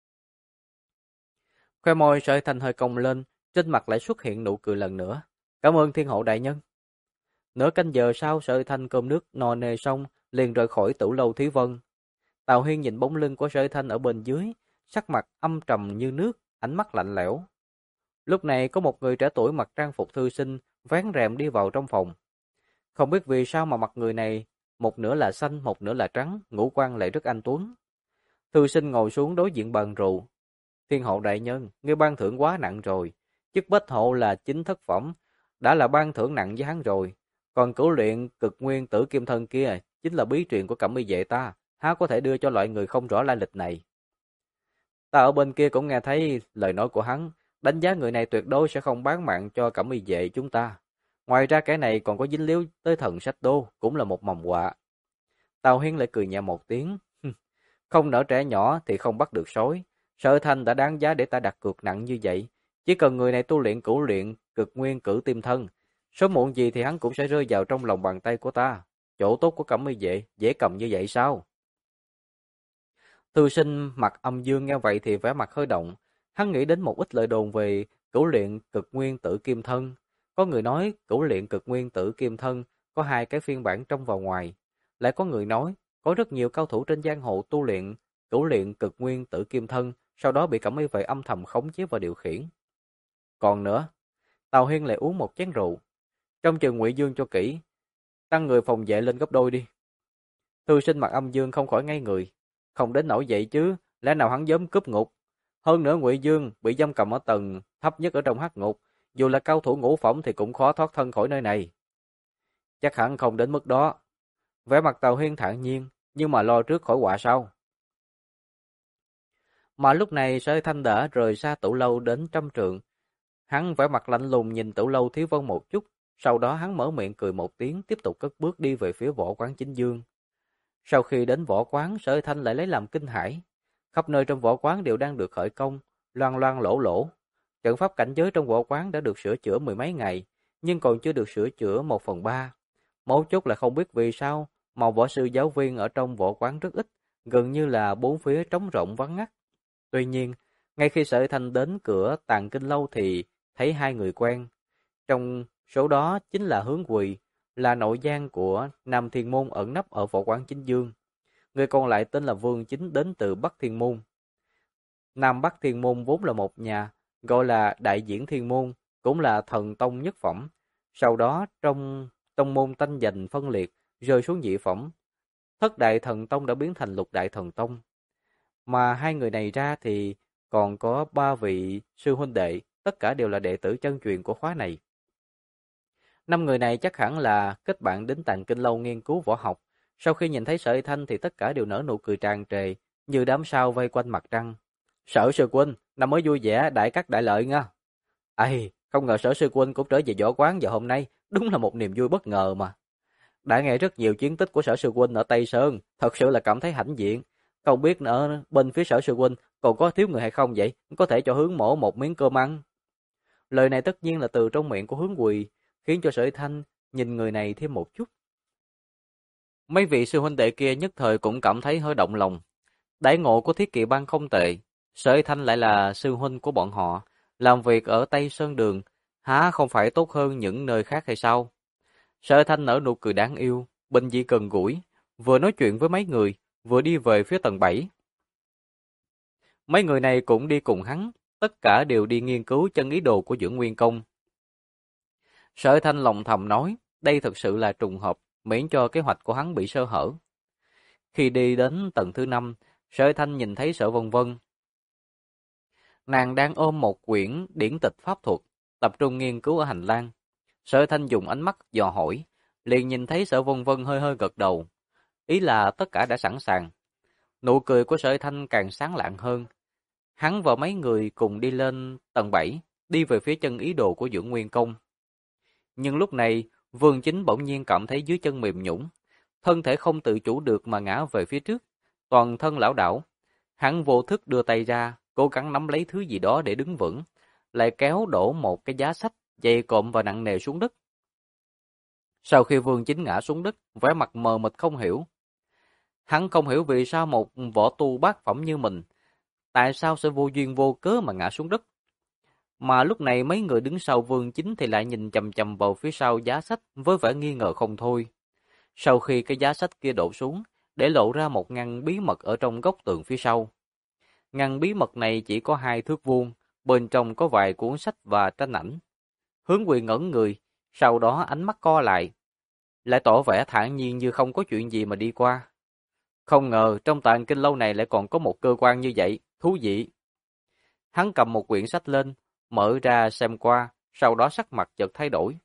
Khoe môi Sở Thanh hơi cong lên, trên mặt lại xuất hiện nụ cười lần nữa. Cảm ơn Thiên Hộ đại nhân. Nửa canh giờ sau, Sở Thanh cơm nước no nê xong, liền rời khỏi Tử Lâu Thí Vân. Tào Hiên nhìn bóng lưng của Sở Thanh ở bên dưới, sắc mặt âm trầm như nước, ánh mắt lạnh lẽo. Lúc này có một người trẻ tuổi mặc trang phục thư sinh, vén rèm đi vào trong phòng. Không biết vì sao mà mặt người này, một nửa là xanh, một nửa là trắng, ngũ quan lại rất anh tuấn. Thư sinh ngồi xuống đối diện bàn rượu. Thiên Hộ đại nhân, ngươi ban thưởng quá nặng rồi. Chức bách hộ là chính thất phẩm, đã là ban thưởng nặng với hắn rồi. Còn cửu luyện cực nguyên tử kim thân kia, chính là bí truyền của Cẩm Y vệ ta, há có thể đưa cho loại người không rõ lai lịch này. Ta ở bên kia cũng nghe thấy lời nói của hắn, đánh giá người này tuyệt đối sẽ không bán mạng cho Cẩm Y vệ chúng ta. Ngoài ra kẻ này còn có dính líu tới thần sách đô, cũng là một mầm họa. Tào Hiên lại cười nhẹ một tiếng. Không nỡ trẻ nhỏ thì không bắt được sói. Sở Thanh đã đáng giá để ta đặt cược nặng như vậy. Chỉ cần người này tu luyện cửu luyện, cực nguyên cử tim thân, sớm muộn gì thì hắn cũng sẽ rơi vào trong lòng bàn tay của ta. Chỗ tốt của Cẩm Y vệ, dễ cầm như vậy sao? Thư sinh mặt âm dương nghe vậy thì vẻ mặt hơi động. Hắn nghĩ đến một ít lời đồn về cửu luyện cực nguyên tử kim thân. Có người nói cửu luyện cực nguyên tử kim thân có 2 cái phiên bản trong và ngoài. Lại có người nói có rất nhiều cao thủ trên giang hồ tu luyện cửu luyện cực nguyên tử kim thân, sau đó bị Cẩm Y vệ âm thầm khống chế và điều khiển. Còn nữa, Tào Hiên lại uống một chén rượu. Trong chừng Ngụy Dương cho kỹ, tăng người phòng vệ lên gấp đôi đi. Thư sinh mặt âm dương không khỏi ngay người. Không đến nỗi vậy chứ, lẽ nào hắn dám cướp ngục? Hơn nữa Ngụy Dương bị giam cầm ở tầng thấp nhất ở trong hắc ngục, dù là cao thủ ngũ phẩm thì cũng khó thoát thân khỏi nơi này. Chắc hẳn không đến mức đó. Vẻ mặt Tào Hiên thản nhiên, nhưng mà lo trước khỏi họa sau. Mà lúc này Sở Thanh đã rời xa Tử Lâu đến 100 trượng. Hắn vẻ mặt lạnh lùng nhìn Tử Lâu Thiếu Vân một chút, sau đó hắn mở miệng cười một tiếng, tiếp tục cất bước đi về phía võ quán Chính Dương. Sau khi đến võ quán, Sở Thanh lại lấy làm kinh hãi. Khắp nơi trong võ quán đều đang được khởi công, loang loang lỗ lỗ. Trận pháp cảnh giới trong võ quán đã được sửa chữa 10 mấy ngày, nhưng còn chưa được sửa chữa 1/3. Mấu chốt là không biết vì sao mà võ sư giáo viên ở trong võ quán rất ít, gần như là bốn phía trống rỗng vắng ngắt. Tuy nhiên, ngay khi Sở Thanh đến cửa Tàng Kinh Lâu thì thấy hai người quen. Trong số đó chính là Hướng Quỳ, là nội gián của Nam Thiên Môn ẩn nấp ở võ quán Chính Dương. Người còn lại tên là Vương Chính đến từ Bắc Thiên Môn. Nam Bắc Thiên Môn vốn là một nhà, gọi là Đại Diễn Thiên Môn, cũng là thần tông nhất phẩm. Sau đó trong tông môn tanh giành phân liệt, rơi xuống nhị phẩm. Thất đại thần tông đã biến thành lục đại thần tông. Mà hai người này ra thì còn có ba vị sư huynh đệ, tất cả đều là đệ tử chân truyền của khóa này. Năm người này chắc hẳn là kết bạn đến Tàng Kinh Lâu nghiên cứu võ học. Sau khi nhìn thấy Sở Y Thanh thì tất cả đều nở nụ cười tràn trề, như đám sao vây quanh mặt trăng. Sở sư huynh, năm mới vui vẻ, đại cát đại lợi nha. Ây, không ngờ Sở sư huynh cũng trở về võ quán vào hôm nay, đúng là một niềm vui bất ngờ mà. Đã nghe rất nhiều chiến tích của Sở sư huynh ở Tây Sơn, thật sự là cảm thấy hãnh diện. Không biết ở bên phía Sở sư huynh còn có thiếu người hay không vậy, có thể cho Hướng Mỗ một miếng cơm ăn. Lời này tất nhiên là từ trong miệng của Hướng Quỳ, khiến cho Sở Y Thanh nhìn người này thêm một chút. Mấy vị sư huynh đệ kia nhất thời cũng cảm thấy hơi động lòng. Đãi ngộ của Thiết Kỵ Bang không tệ, Sở Y Thanh lại là sư huynh của bọn họ, làm việc ở Tây Sơn Đường, há không phải tốt hơn những nơi khác hay sao? Sở Y Thanh nở nụ cười đáng yêu, bình dị gần gũi, vừa nói chuyện với mấy người, vừa đi về phía tầng 7. Mấy người này cũng đi cùng hắn, tất cả đều đi nghiên cứu chân ý đồ của Dưỡng Nguyên Công. Sở Thanh lòng thầm nói, đây thực sự là trùng hợp, miễn cho kế hoạch của hắn bị sơ hở. Khi đi đến tầng thứ 5, Sở Thanh nhìn thấy Sở Vân Vân. Nàng đang ôm một quyển điển tịch pháp thuật, tập trung nghiên cứu ở hành lang. Sở Thanh dùng ánh mắt dò hỏi, liền nhìn thấy Sở Vân Vân hơi hơi gật đầu. Ý là tất cả đã sẵn sàng. Nụ cười của Sở Thanh càng sáng lạng hơn. Hắn và mấy người cùng đi lên tầng 7, đi về phía chân ý đồ của Dưỡng Nguyên Công. Nhưng lúc này, Vương Chính bỗng nhiên cảm thấy dưới chân mềm nhũn, thân thể không tự chủ được mà ngã về phía trước, toàn thân lảo đảo. Hắn vô thức đưa tay ra, cố gắng nắm lấy thứ gì đó để đứng vững, lại kéo đổ một cái giá sách dày cộm và nặng nề xuống đất. Sau khi Vương Chính ngã xuống đất, vẻ mặt mờ mịt không hiểu. Hắn không hiểu vì sao một võ tu bát phẩm như mình, tại sao sẽ vô duyên vô cớ mà ngã xuống đất. Mà lúc này mấy người đứng sau Vương Chính thì lại nhìn chằm chằm vào phía sau giá sách với vẻ nghi ngờ không thôi. Sau khi cái giá sách kia đổ xuống, để lộ ra một ngăn bí mật ở trong góc tường phía sau. Ngăn bí mật này chỉ có 2 thước vuông, bên trong có vài cuốn sách và tranh ảnh. Hướng Quyền ngẩn người, sau đó ánh mắt co lại tỏ vẻ thản nhiên như không có chuyện gì mà đi qua. Không ngờ trong Tàng Kinh Lâu này lại còn có một cơ quan như vậy, thú vị. Hắn cầm một quyển sách lên, mở ra xem qua, sau đó sắc mặt chợt thay đổi.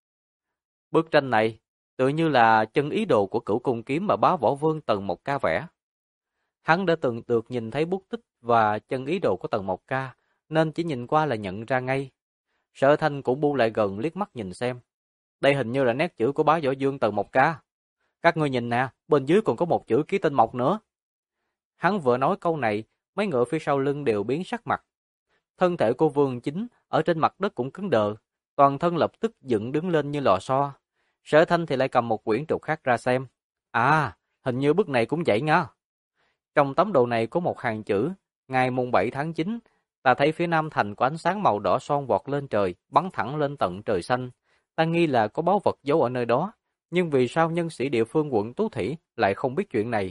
Bức tranh này tự như là chân ý đồ của Cửu Cung Kiếm mà Bá Võ Vương Tần Mộc Ca vẽ. Hắn đã từng được nhìn thấy bút tích và chân ý đồ của Tần Mộc Ca, nên chỉ nhìn qua là nhận ra ngay. Sở Thanh cũng bu lại gần liếc mắt nhìn xem. Đây hình như là nét chữ của Bá Võ Vương Tần Mộc Ca. Các ngươi nhìn nè, bên dưới còn có một chữ ký tên Mộc nữa. Hắn vừa nói câu này, mấy ngựa phía sau lưng đều biến sắc mặt. Thân thể của Vương Chính ở trên mặt đất cũng cứng đờ, toàn thân lập tức dựng đứng lên như lò xo. Sở Thanh thì lại cầm một quyển trục khác ra xem. À, hình như bức này cũng vậy nha. Trong tấm đồ này có một hàng chữ, ngày mùng 7 tháng 9, ta thấy phía nam thành có ánh sáng màu đỏ son vọt lên trời, bắn thẳng lên tận trời xanh. Ta nghi là có báu vật giấu ở nơi đó, nhưng vì sao nhân sĩ địa phương quận Tú Thủy lại không biết chuyện này?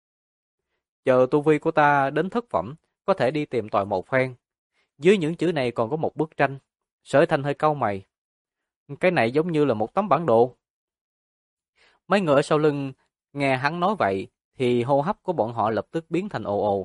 Chờ tu vi của ta đến thất phẩm, có thể đi tìm tòi một phen. Dưới những chữ này còn có một bức tranh. Sở Thanh hơi cau mày. Cái này giống như là một tấm bản đồ. Mấy người ở sau lưng nghe hắn nói vậy thì hô hấp của bọn họ lập tức biến thành ồ ồ.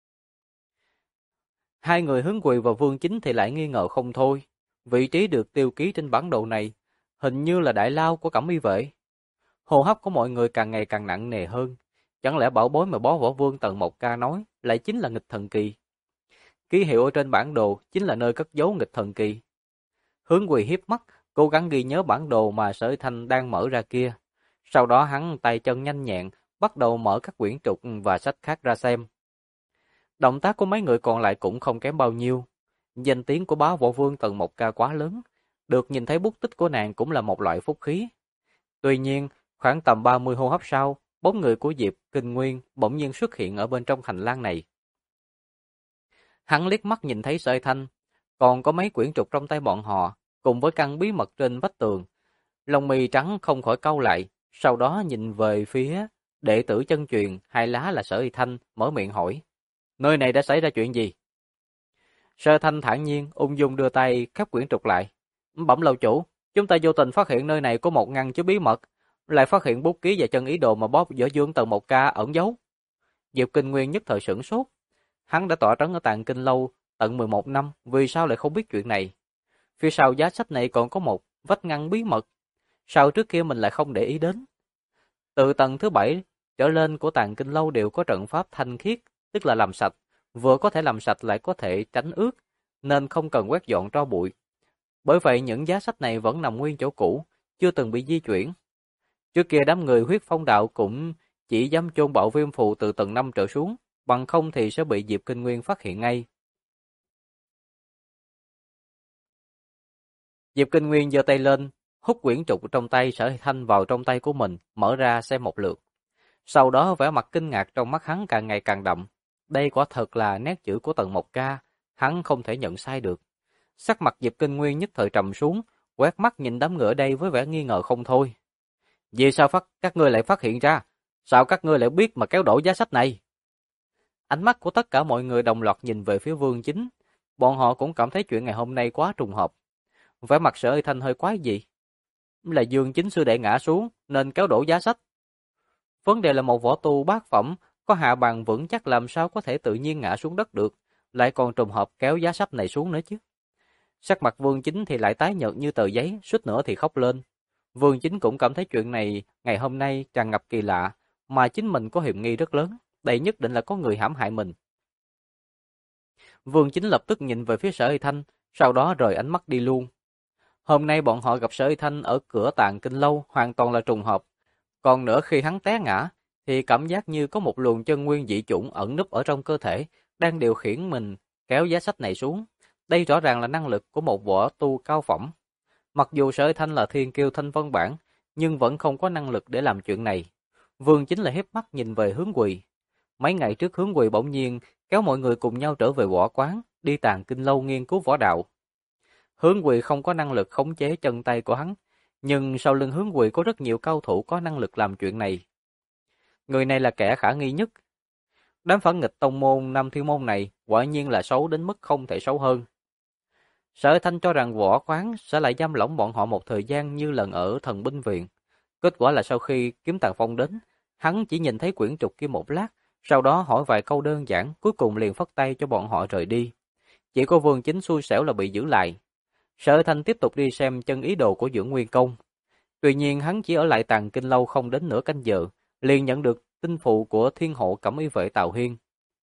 Hai người Hướng Quỳ và Vương Chính thì lại nghi ngờ không thôi. Vị trí được tiêu ký trên bản đồ này hình như là đại lao của Cẩm Y vệ. Hô hấp của mọi người càng ngày càng nặng nề hơn. Chẳng lẽ bảo bối mà Bá Võ Vương Tần Mộc Ca nói lại chính là nghịch thần kỳ? Ký hiệu ở trên bản đồ chính là nơi cất giấu nghịch thần kỳ. Hướng Quỳ hiếp mắt, cố gắng ghi nhớ bản đồ mà Sở Thanh đang mở ra kia. Sau đó hắn tay chân nhanh nhẹn, bắt đầu mở các quyển trục và sách khác ra xem. Động tác của mấy người còn lại cũng không kém bao nhiêu. Danh tiếng của Bá Võ Vương Tần Mộc Ca quá lớn, được nhìn thấy bút tích của nàng cũng là một loại phúc khí. Tuy nhiên, khoảng tầm 30 hô hấp sau, bóng người của Diệp Kinh Nguyên bỗng nhiên xuất hiện ở bên trong hành lang này. Hắn liếc mắt nhìn thấy sợi thanh, còn có mấy quyển trục trong tay bọn họ, cùng với căn bí mật trên vách tường. Lông mi trắng không khỏi cau lại, sau đó nhìn về phía đệ tử chân truyền, hai lá là Sở Y Thanh, mở miệng hỏi. Nơi này đã xảy ra chuyện gì? Sở Thanh thản nhiên, ung dung đưa tay khép quyển trục lại. Bẩm lâu chủ, chúng ta vô tình phát hiện nơi này có một ngăn chứa bí mật, lại phát hiện bút ký và chân ý đồ mà Bob Võ Dương tầng 1K ẩn giấu. Diệp Kinh Nguyên nhất thời sửng sốt. Hắn đã tọa trấn ở Tàng Kinh lâu tận 11 năm, vì sao lại không biết chuyện này? Phía sau giá sách này còn có một vách ngăn bí mật, sao trước kia mình lại không để ý đến? Từ tầng thứ 7 trở lên của Tàng Kinh lâu đều có trận pháp thanh khiết, tức là làm sạch, vừa có thể làm sạch lại có thể tránh ướt, nên không cần quét dọn tro bụi. Bởi vậy những giá sách này vẫn nằm nguyên chỗ cũ, chưa từng bị di chuyển. Trước kia đám người huyết phong đạo cũng chỉ dám chôn bạo viêm phù từ tầng 5 trở xuống, bằng không thì sẽ bị Diệp Kinh Nguyên phát hiện ngay. Diệp Kinh Nguyên giơ tay lên, hút quyển trục trong tay Sở Thanh vào trong tay của mình, mở ra xem một lượt. Sau đó vẻ mặt kinh ngạc trong mắt hắn càng ngày càng đậm. Đây quả thật là nét chữ của tầng 1K, hắn không thể nhận sai được. Sắc mặt Diệp Kinh Nguyên nhất thời trầm xuống, quét mắt nhìn đám người ở đây với vẻ nghi ngờ không thôi. Vì sao các ngươi lại phát hiện ra? Sao các ngươi lại biết mà kéo đổ giá sách này? Ánh mắt của tất cả mọi người đồng loạt nhìn về phía Vương Chính. Bọn họ cũng cảm thấy chuyện ngày hôm nay quá trùng hợp. Vẻ mặt Sở Y Thanh hơi quái dị. Là Dương Chính sư đệ ngã xuống nên kéo đổ giá sách. Vấn đề là một võ tu bát phẩm có hạ bàn vững chắc làm sao có thể tự nhiên ngã xuống đất được, lại còn trùng hợp kéo giá sách này xuống nữa chứ. Sắc mặt Vương Chính thì lại tái nhợt như tờ giấy, suýt nữa thì khóc lên. Vương Chính cũng cảm thấy chuyện này ngày hôm nay tràn ngập kỳ lạ, mà chính mình có hiểm nghi rất lớn, đây nhất định là có người hãm hại mình. Vương Chính lập tức nhìn về phía Sở Y Thanh, sau đó rời ánh mắt đi luôn. Hôm nay bọn họ gặp Sở Y Thanh ở cửa Tàng Kinh lâu hoàn toàn là trùng hợp. Còn nữa khi hắn té ngã, thì cảm giác như có một luồng chân nguyên dị chủng ẩn núp ở trong cơ thể, đang điều khiển mình kéo giá sách này xuống. Đây rõ ràng là năng lực của một võ tu cao phẩm. Mặc dù Sở Thanh là thiên kiêu thanh vân bản, nhưng vẫn không có năng lực để làm chuyện này. Vương Chính là hiếp mắt nhìn về Hướng Quỳ. Mấy ngày trước Hướng Quỳ bỗng nhiên kéo mọi người cùng nhau trở về võ quán, đi Tàng Kinh lâu nghiên cứu võ đạo. Hướng Quỳ không có năng lực khống chế chân tay của hắn, nhưng sau lưng Hướng Quỳ có rất nhiều cao thủ có năng lực làm chuyện này. Người này là kẻ khả nghi nhất. Đám phản nghịch tông môn Nam Thiên môn này quả nhiên là xấu đến mức không thể xấu hơn. Sở Thanh cho rằng võ quán sẽ lại giam lỏng bọn họ một thời gian như lần ở Thần Binh Viện. Kết quả là sau khi Kiếm Tàng Phong đến, hắn chỉ nhìn thấy quyển trục kia một lát, sau đó hỏi vài câu đơn giản, cuối cùng liền phất tay cho bọn họ rời đi. Chỉ có Vương Chính xui xẻo là bị giữ lại. Sở Thanh tiếp tục đi xem chân ý đồ của Dưỡng Nguyên Công. Tuy nhiên hắn chỉ ở lại Tàng Kinh lâu không đến nửa canh giờ, liền nhận được tin phụ của Thiên hộ Cẩm Y vệ Tào Hiên.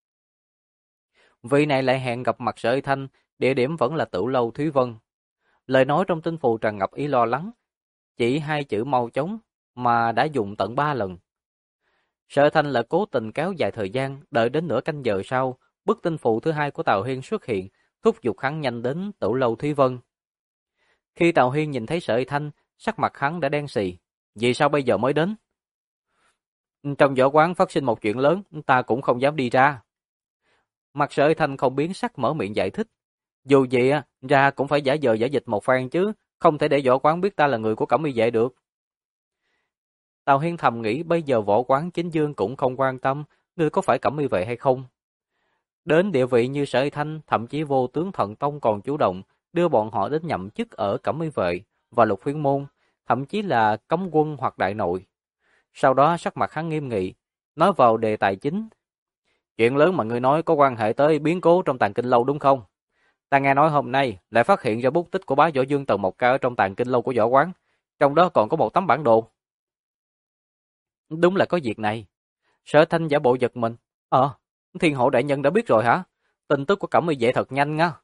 Vị này lại hẹn gặp mặt Sở Thanh, địa điểm vẫn là Tửu lâu Thúy Vân. Lời nói trong tin phụ tràn ngập ý lo lắng, chỉ hai chữ mau chóng mà đã dùng tận 3 lần. Sở Thanh là cố tình kéo dài thời gian, đợi đến nửa canh giờ sau, bức tin phụ thứ hai của Tào Hiên xuất hiện, thúc giục hắn nhanh đến Tửu lâu Thúy Vân. Khi Tào Hiên nhìn thấy Sở Thanh, sắc mặt hắn đã đen xì. Vì sao bây giờ mới đến? Trong võ quán phát sinh một chuyện lớn, ta cũng không dám đi ra. Mặt Sở Thanh không biến sắc mở miệng giải thích. Dù gì ra cũng phải giả vờ giả dịch một phen chứ, không thể để võ quán biết ta là người của Cẩm Y vệ được. Tào Hiên thầm nghĩ bây giờ võ quán chính dương cũng không quan tâm người có phải Cẩm Y vệ hay không. Đến địa vị như Sở Thanh, thậm chí Vô Tướng Thần Tông còn chủ động đưa bọn họ đến nhậm chức ở Cẩm Y vệ và Lục Phiên môn, thậm chí là cấm quân hoặc đại nội. Sau đó sắc mặt hắn nghiêm nghị, nói vào đề tài chính. Chuyện lớn mà ngươi nói có quan hệ tới biến cố trong Tàng Kinh lâu đúng không? Ta nghe nói hôm nay lại phát hiện ra bút tích của bá Võ Dương tầng 1K ở trong Tàng Kinh lâu của võ quán, trong đó còn có một tấm bản đồ. Đúng là có việc này. Sở Thanh giả bộ giật mình. Thiên hộ đại nhân đã biết rồi hả? Tin tức của Cẩm Y vệ thật nhanh nha.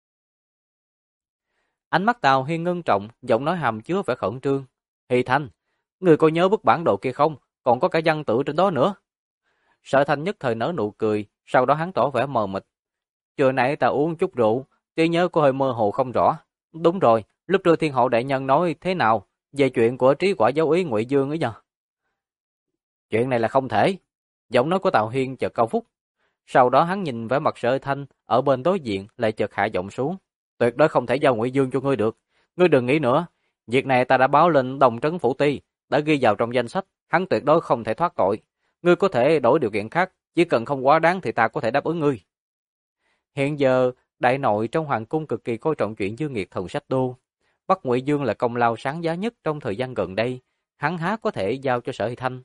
Ánh mắt Tào Hiên ngưng trọng, giọng nói hàm chứa vẻ khẩn trương. Hy Thanh, người có nhớ bức bản đồ kia không? Còn có cả văn tự trên đó nữa. Sở Thanh nhất thời nở nụ cười, sau đó hắn tỏ vẻ mờ mịt. Trưa nãy ta uống chút rượu, trí nhớ của hơi mơ hồ không rõ. Đúng rồi, lúc trưa thiên hộ đại nhân nói thế nào? Về chuyện của trí quả giáo úy Ngụy Dương ấy nhờ. Chuyện này là không thể. Giọng nói của Tào Hiên chợt cao phúc. Sau đó hắn nhìn vẻ mặt Sở Thanh ở bên đối diện lại chợt hạ giọng xuống. Tuyệt đối không thể giao Ngụy Dương cho ngươi được. Ngươi đừng nghĩ nữa. Việc này ta đã báo lên Đồng Trấn Phủ Ty, đã ghi vào trong danh sách, hắn tuyệt đối không thể thoát tội. Ngươi có thể đổi điều kiện khác, chỉ cần không quá đáng thì ta có thể đáp ứng ngươi. Hiện giờ, đại nội trong hoàng cung cực kỳ coi trọng chuyện Dương Nghiệt thần sách đô. Bắt Ngụy Dương là công lao sáng giá nhất trong thời gian gần đây, hắn há có thể giao cho Sở Thanh.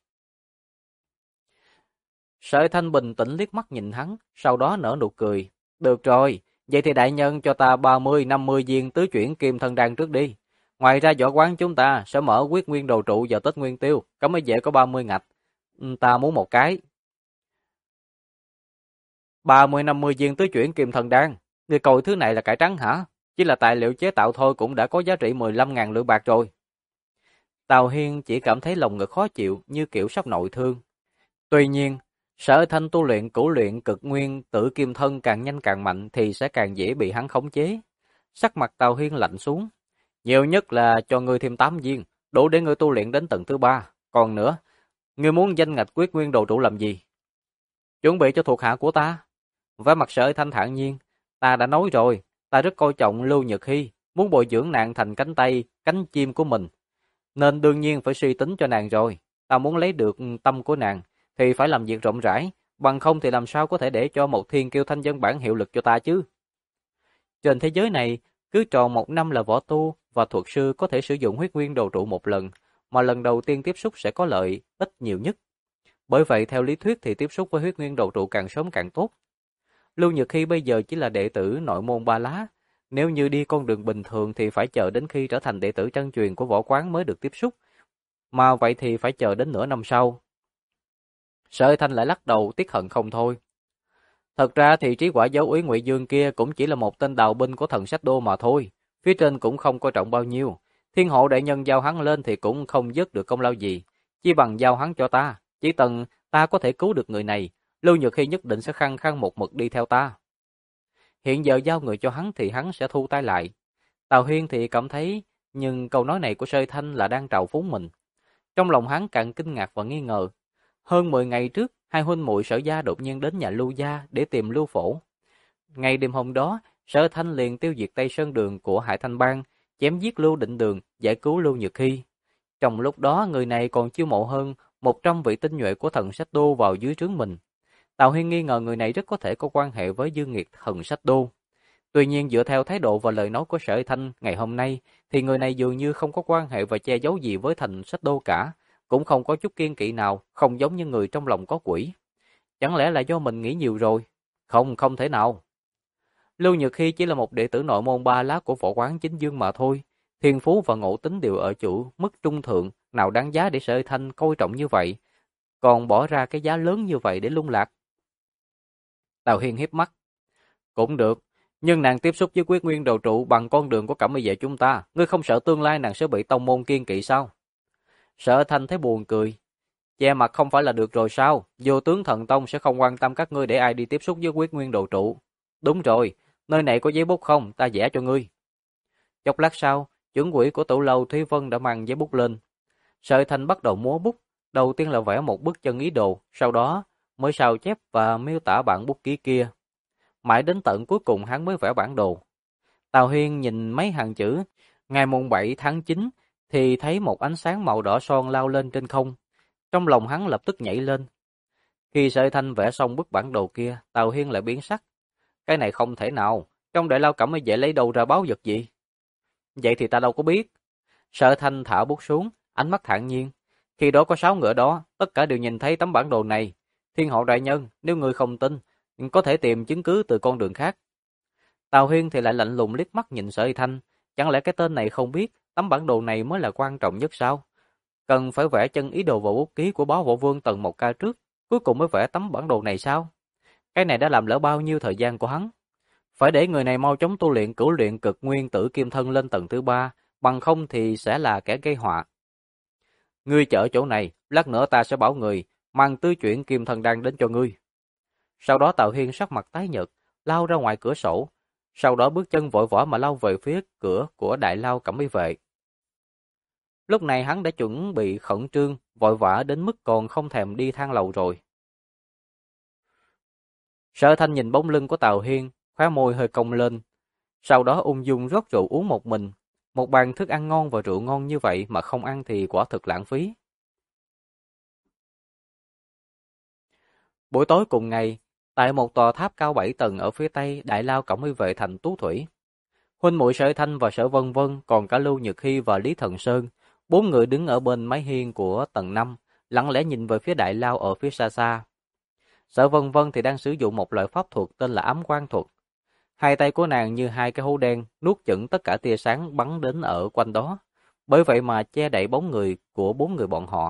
Sở Thanh bình tĩnh liếc mắt nhìn hắn, sau đó nở nụ cười. Được rồi, vậy thì đại nhân cho ta 30-50 viên tứ chuyển kim thân đan trước đi. Ngoài ra võ quán chúng ta sẽ mở quyết nguyên đồ trụ vào Tết Nguyên Tiêu, cấm mới dễ có 30 ngạch. Ta muốn một cái. 30-50 viên tứ chuyển kim thân đan. Người coi thứ này là cải trắng hả? Chỉ là tài liệu chế tạo thôi cũng đã có giá trị 15.000 lượng bạc rồi. Tào Hiên chỉ cảm thấy lòng ngực khó chịu như kiểu sắp nội thương. Tuy nhiên, Sở Thanh tu luyện cửu luyện cực nguyên tử kim thân càng nhanh càng mạnh thì sẽ càng dễ bị hắn khống chế. Sắc mặt Tào Hiên lạnh xuống. Nhiều nhất là cho ngươi thêm 8 viên, đủ để ngươi tu luyện đến tầng thứ 3. Còn nữa, ngươi muốn danh ngạch quyết nguyên đồ trụ làm gì? Chuẩn bị cho thuộc hạ của ta. Vẻ mặt Sở Thanh thản nhiên. Ta đã nói rồi, ta rất coi trọng Lưu Nhật Hy, muốn bồi dưỡng nàng thành cánh tay, cánh chim của mình. Nên đương nhiên phải suy tính cho nàng rồi. Ta muốn lấy được tâm của nàng, thì phải làm việc rộng rãi, bằng không thì làm sao có thể để cho một thiên kiêu thanh dân bản hiệu lực cho ta chứ. Trên thế giới này, cứ tròn 1 năm là võ tu và thuật sư có thể sử dụng huyết nguyên đồ trụ một lần, mà lần đầu tiên tiếp xúc sẽ có lợi ít nhiều nhất. Bởi vậy theo lý thuyết thì tiếp xúc với huyết nguyên đồ trụ càng sớm càng tốt. Lưu Nhật Hy bây giờ chỉ là đệ tử nội môn Ba Lá, nếu như đi con đường bình thường thì phải chờ đến khi trở thành đệ tử chân truyền của võ quán mới được tiếp xúc, mà vậy thì phải chờ đến nửa năm sau. Sở Thanh lại lắc đầu tiếc hận không thôi. Thật ra thì trí quả giáo úy Ngụy Dương kia cũng chỉ là một tên đào binh của thần sách đô mà thôi, phía trên cũng không coi trọng bao nhiêu. Thiên hộ đại nhân giao hắn lên thì cũng không dứt được công lao gì, chi bằng giao hắn cho ta, chỉ cần ta có thể cứu được người này, Lưu Nhật Hy nhất định sẽ khăng khăng một mực đi theo ta. Hiện giờ giao người cho hắn thì hắn sẽ thu tay lại. Tào Huyên thì cảm thấy, nhưng câu nói này của Sở Thanh là đang trào phúng mình. Trong lòng hắn càng kinh ngạc và nghi ngờ. Hơn 10 ngày trước, hai huynh muội Sở gia đột nhiên đến nhà Lưu gia để tìm Lưu Phổ. Ngày đêm hôm đó, Sở Thanh liền tiêu diệt Tây Sơn Đường của Hải Thanh Bang, chém giết Lưu Định Đường, giải cứu Lưu Nhật Hy. Trong lúc đó, người này còn chiêu mộ hơn 100 vị tinh nhuệ của thần sách đô vào dưới trướng mình. Tào Huyên nghi ngờ người này rất có thể có quan hệ với Dương Nghiệt thần sách đô. Tuy nhiên dựa theo thái độ và lời nói của Sở Thanh ngày hôm nay, thì người này dường như không có quan hệ và che giấu gì với thần sách đô cả, cũng không có chút kiên kỵ nào, không giống như người trong lòng có quỷ. Chẳng lẽ là do mình nghĩ nhiều rồi? Không, không thể nào. Lưu Nhật Hy chỉ là một đệ tử nội môn Ba Lá của võ quán Chính Dương mà thôi. Thiên phú và ngộ tính đều ở chỗ mức trung thượng, nào đáng giá để Sở Thanh coi trọng như vậy, còn bỏ ra cái giá lớn như vậy để lung lạc. Tào Hiên hiếp mắt. Cũng được, nhưng nàng tiếp xúc với quyết nguyên đồ trụ bằng con đường của cẩm y vệ chúng ta, ngươi không sợ tương lai nàng sẽ bị tông môn kiên kỵ sao? Sở Thanh thấy buồn cười. Che mặt không phải là được rồi sao? Vô tướng thần tông sẽ không quan tâm các ngươi để ai đi tiếp xúc với quyết nguyên đồ trụ. Đúng rồi, nơi này có giấy bút không? Ta vẽ cho ngươi. Chốc lát sau, trưởng quỹ của tủ lâu Thúy Vân đã mang giấy bút lên. Sở Thanh bắt đầu múa bút, đầu tiên là vẽ một bức chân ý đồ, sau đó mới sao chép và miêu tả bản bút ký kia. Mãi đến tận cuối cùng hắn mới vẽ bản đồ. Tào Huyên nhìn mấy hàng chữ, ngày mùng 7 tháng 9 thì thấy một ánh sáng màu đỏ son lao lên trên không. Trong lòng hắn lập tức nhảy lên. Khi Sở Thanh vẽ xong bức bản đồ kia, Tào Huyên lại biến sắc. Cái này không thể nào, trong đại lao cẩm y vệ lấy đâu ra báu vật gì? Vậy thì ta đâu có biết. Sở Thanh thả bút xuống, ánh mắt thản nhiên. Khi đó có 6 ngựa đó, tất cả đều nhìn thấy tấm bản đồ này. Thiên hộ đại nhân, nếu người không tin, có thể tìm chứng cứ từ con đường khác. Tào Huyên thì lại lạnh lùng liếc mắt nhìn Sở Thanh, chẳng lẽ cái tên này không biết tấm bản đồ này mới là quan trọng nhất sao? Cần phải vẽ chân ý đồ vào bút ký của Bá Võ Vương tầng 1 ca trước, cuối cùng mới vẽ tấm bản đồ này sao? Cái này đã làm lỡ bao nhiêu thời gian của hắn. Phải để người này mau chóng tu luyện cửu luyện cực nguyên tử kim thân lên tầng thứ 3, bằng không thì sẽ là kẻ gây họa. Ngươi chở chỗ này, lát nữa ta sẽ bảo người mang tứ chuyển kim thân đan đến cho ngươi. Sau đó Tào Hiên sắc mặt tái nhợt, lao ra ngoài cửa sổ, sau đó bước chân vội vã mà lao về phía cửa của đại lao cẩm y vệ. Lúc này hắn đã chuẩn bị khẩn trương, vội vã đến mức còn không thèm đi thang lầu rồi. Sở Thanh nhìn bóng lưng của Tào Hiên, khóe môi hơi cong lên, sau đó ung dung rót rượu uống một mình. Một bàn thức ăn ngon và rượu ngon như vậy mà không ăn thì quả thực lãng phí. Buổi tối cùng ngày, tại một tòa tháp cao 7 tầng ở phía tây Đại Lao Cẩm Uy Vệ thành Tú Thủy, huynh muội Sở Thanh và Sở Vân Vân còn cả Lưu Nhược Hy và Lý Thần Sơn, bốn người đứng ở bên mái hiên của tầng 5, lặng lẽ nhìn về phía Đại Lao ở phía xa xa. Sở Vân Vân thì đang sử dụng một loại pháp thuật tên là ám quang thuật. Hai tay của nàng như hai cái hố đen, nuốt chửng tất cả tia sáng bắn đến ở quanh đó, bởi vậy mà che đậy bóng người của bốn người bọn họ.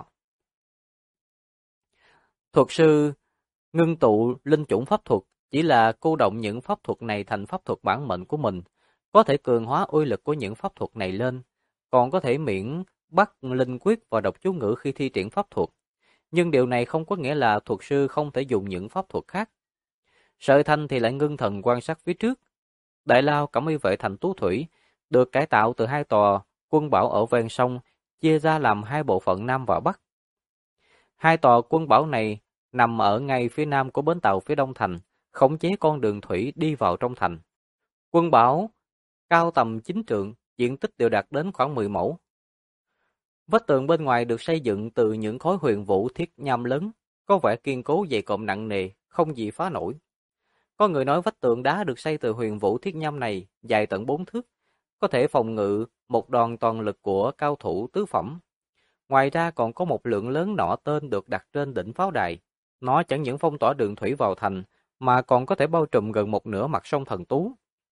Thuật sư ngưng tụ linh chủng pháp thuật chỉ là cô động những pháp thuật này thành pháp thuật bản mệnh của mình, có thể cường hóa uy lực của những pháp thuật này lên, còn có thể miễn bắt linh quyết và đọc chú ngữ khi thi triển pháp thuật. Nhưng điều này không có nghĩa là thuật sư không thể dùng những pháp thuật khác. Sở Thanh thì lại ngưng thần quan sát phía trước. Đại Lao Cẩm Uy Vệ thành Tú Thủy được cải tạo từ hai tòa quân bảo ở ven sông, chia ra làm hai bộ phận Nam và Bắc. Hai tòa quân bảo này nằm ở ngay phía nam của bến tàu phía đông thành, khống chế con đường thủy đi vào trong thành. Quân bảo cao tầm 9 trượng, diện tích đều đạt đến khoảng 10 mẫu. Vách tường bên ngoài được xây dựng từ những khối huyền vũ thiết nham lớn, có vẻ kiên cố dày cộm nặng nề, không gì phá nổi. Có người nói vách tường đá được xây từ huyền vũ thiết nham này dài tận 4 thước, có thể phòng ngự một đòn toàn lực của cao thủ tứ phẩm. Ngoài ra còn có một lượng lớn nỏ tên được đặt trên đỉnh pháo đài. Nó chẳng những phong tỏa đường thủy vào thành, mà còn có thể bao trùm gần một nửa mặt sông Thần Tú.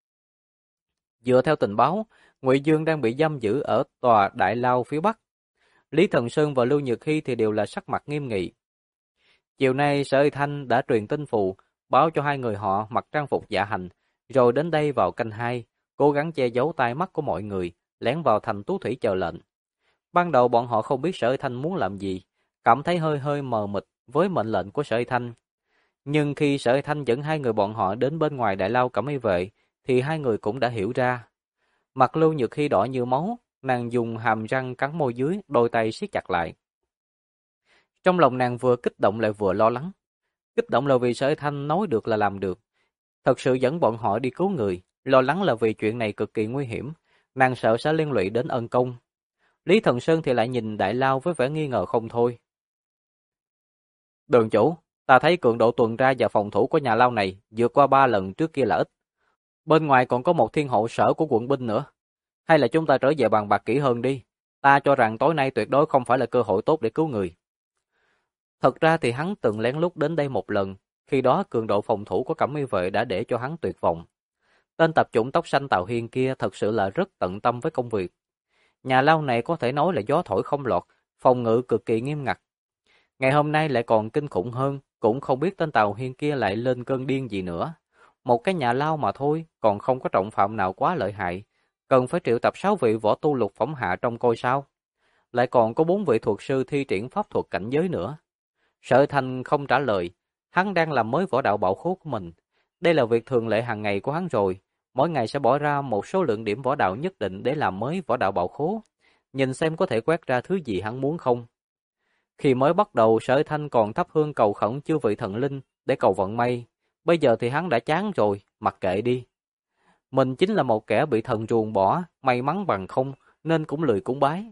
Dựa theo tình báo, Ngụy Dương đang bị giam giữ ở tòa Đại Lao phía Bắc. Lý Thần Sơn và Lưu Nhược Hy thì đều là sắc mặt nghiêm nghị. Chiều nay Sở Y Thanh đã truyền tin phù, báo cho hai người họ mặc trang phục dạ hành, rồi đến đây vào canh 2, cố gắng che giấu tai mắt của mọi người, lén vào thành Tú Thủy chờ lệnh. Ban đầu bọn họ không biết Sở Y Thanh muốn làm gì, cảm thấy hơi hơi mờ mịt với mệnh lệnh của Sở Y Thanh. Nhưng khi Sở Y Thanh dẫn hai người bọn họ đến bên ngoài Đại Lao Cẩm Y Vệ, thì hai người cũng đã hiểu ra. Mặt Lưu Nhược Hy đỏ như máu, nàng dùng hàm răng cắn môi dưới, đôi tay siết chặt lại. Trong lòng nàng vừa kích động lại vừa lo lắng. Kích động là vì Sở Y Thanh nói được là làm được. Thật sự dẫn bọn họ đi cứu người, lo lắng là vì chuyện này cực kỳ nguy hiểm, nàng sợ sẽ liên lụy đến ân công. Lý Thần Sơn thì lại nhìn Đại Lao với vẻ nghi ngờ không thôi. Đường chủ, ta thấy cường độ tuần tra và phòng thủ của nhà lao này vượt qua 3 lần trước kia là ít. Bên ngoài còn có một thiên hộ sở của quận binh nữa. Hay là chúng ta trở về bàn bạc kỹ hơn đi. Ta cho rằng tối nay tuyệt đối không phải là cơ hội tốt để cứu người. Thật ra thì hắn từng lén lút đến đây một lần. Khi đó cường độ phòng thủ của Cẩm Y Vệ đã để cho hắn tuyệt vọng. Tên tập chủng tóc xanh Tào Hiên kia thật sự là rất tận tâm với công việc. Nhà lao này có thể nói là gió thổi không lọt, phòng ngự cực kỳ nghiêm ngặt. Ngày hôm nay lại còn kinh khủng hơn, cũng không biết tên Tào Hiên kia lại lên cơn điên gì nữa. Một cái nhà lao mà thôi, còn không có trọng phạm nào quá lợi hại. Cần phải triệu tập 6 vị võ tu lục phẩm hạ trong coi sao. Lại còn có 4 vị thuật sư thi triển pháp thuật cảnh giới nữa. Sở Thanh không trả lời, hắn đang làm mới võ đạo bảo khố của mình. Đây là việc thường lệ hàng ngày của hắn rồi. Mỗi ngày sẽ bỏ ra một số lượng điểm võ đạo nhất định để làm mới võ đạo bảo khố. Nhìn xem có thể quét ra thứ gì hắn muốn không. Khi mới bắt đầu Sở Thanh còn thắp hương cầu khẩn chư vị thần linh để cầu vận may. Bây giờ thì hắn đã chán rồi, mặc kệ đi. Mình chính là một kẻ bị thần ruồng bỏ, may mắn bằng không, nên cũng lười cúng bái.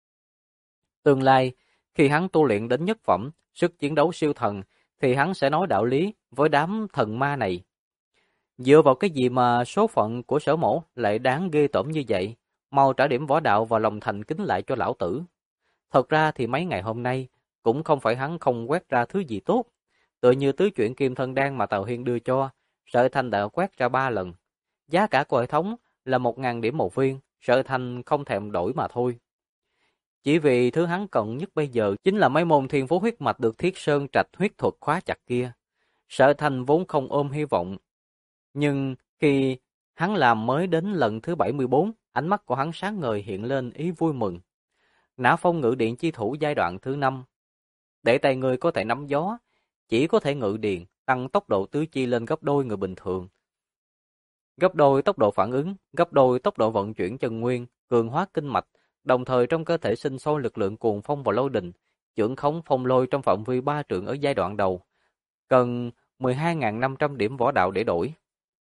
Tương lai, khi hắn tu luyện đến nhất phẩm, sức chiến đấu siêu thần, thì hắn sẽ nói đạo lý với đám thần ma này. Dựa vào cái gì mà số phận của Sở Mổ lại đáng ghê tởm như vậy? Mau trả điểm võ đạo và lòng thành kính lại cho lão tử. Thật ra thì mấy ngày hôm nay, cũng không phải hắn không quét ra thứ gì tốt. Tựa như tứ chuyển kim thân đan mà Tào Hiên đưa cho, Sở Thanh đã quét ra 3 lần. Giá cả của hệ thống là 1.000 điểm một viên, Sở Thanh không thèm đổi mà thôi. Chỉ vì thứ hắn cần nhất bây giờ chính là mấy môn thiên phú huyết mạch được Thiết Sơn Trạch huyết thuật khóa chặt kia. Sở Thanh vốn không ôm hy vọng. Nhưng khi hắn làm mới đến lần thứ 74, ánh mắt của hắn sáng ngời hiện lên ý vui mừng. Nã phong ngự điện chi thủ giai đoạn thứ 5. Để tay người có thể nắm gió, chỉ có thể ngự điện, tăng tốc độ tứ chi lên gấp đôi người bình thường. Gấp đôi tốc độ phản ứng, gấp đôi tốc độ vận chuyển chân nguyên, cường hóa kinh mạch, đồng thời trong cơ thể sinh sôi lực lượng cuồng phong và lôi đình, chưởng khống phong lôi trong phạm vi 3 trượng ở giai đoạn đầu, cần 12.500 điểm võ đạo để đổi.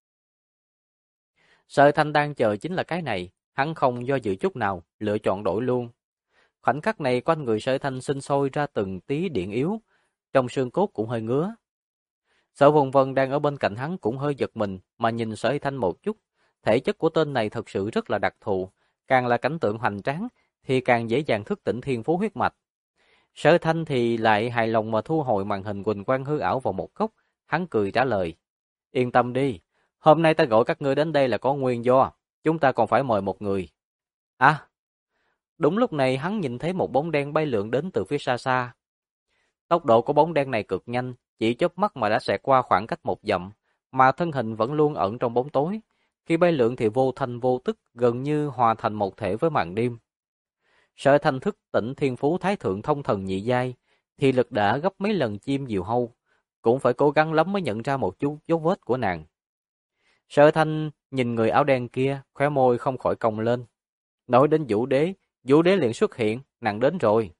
Sở Thanh đang chờ chính là cái này, hắn không do dự chút nào, lựa chọn đổi luôn. Khoảnh khắc này quanh người Sở Thanh sinh sôi ra từng tí điện yếu, trong xương cốt cũng hơi ngứa. Sở Vân Vân đang ở bên cạnh hắn cũng hơi giật mình mà nhìn Sở Thanh một chút, thể chất của tên này thật sự rất là đặc thù, càng là cảnh tượng hoành tráng thì càng dễ dàng thức tỉnh thiên phú huyết mạch. Sở Thanh thì lại hài lòng mà thu hồi màn hình quỳnh quang hư ảo vào một góc, hắn cười trả lời: "Yên tâm đi, hôm nay ta gọi các ngươi đến đây là có nguyên do, chúng ta còn phải mời một người." À, đúng lúc này hắn nhìn thấy một bóng đen bay lượn đến từ phía xa xa. Tốc độ của bóng đen này cực nhanh, chỉ chớp mắt mà đã xẹt qua khoảng cách 1 dặm, mà thân hình vẫn luôn ẩn trong bóng tối. Khi bay lượn thì vô thanh vô tức, gần như hòa thành một thể với màn đêm. Sở Thanh thức tỉnh thiên phú thái thượng thông thần nhị giai, thì lực đã gấp mấy lần chim diều hâu, cũng phải cố gắng lắm mới nhận ra một chút dấu vết của nàng. Sở Thanh nhìn người áo đen kia, khóe môi không khỏi cong lên. Nói đến Vũ đế liền xuất hiện, nàng đến rồi.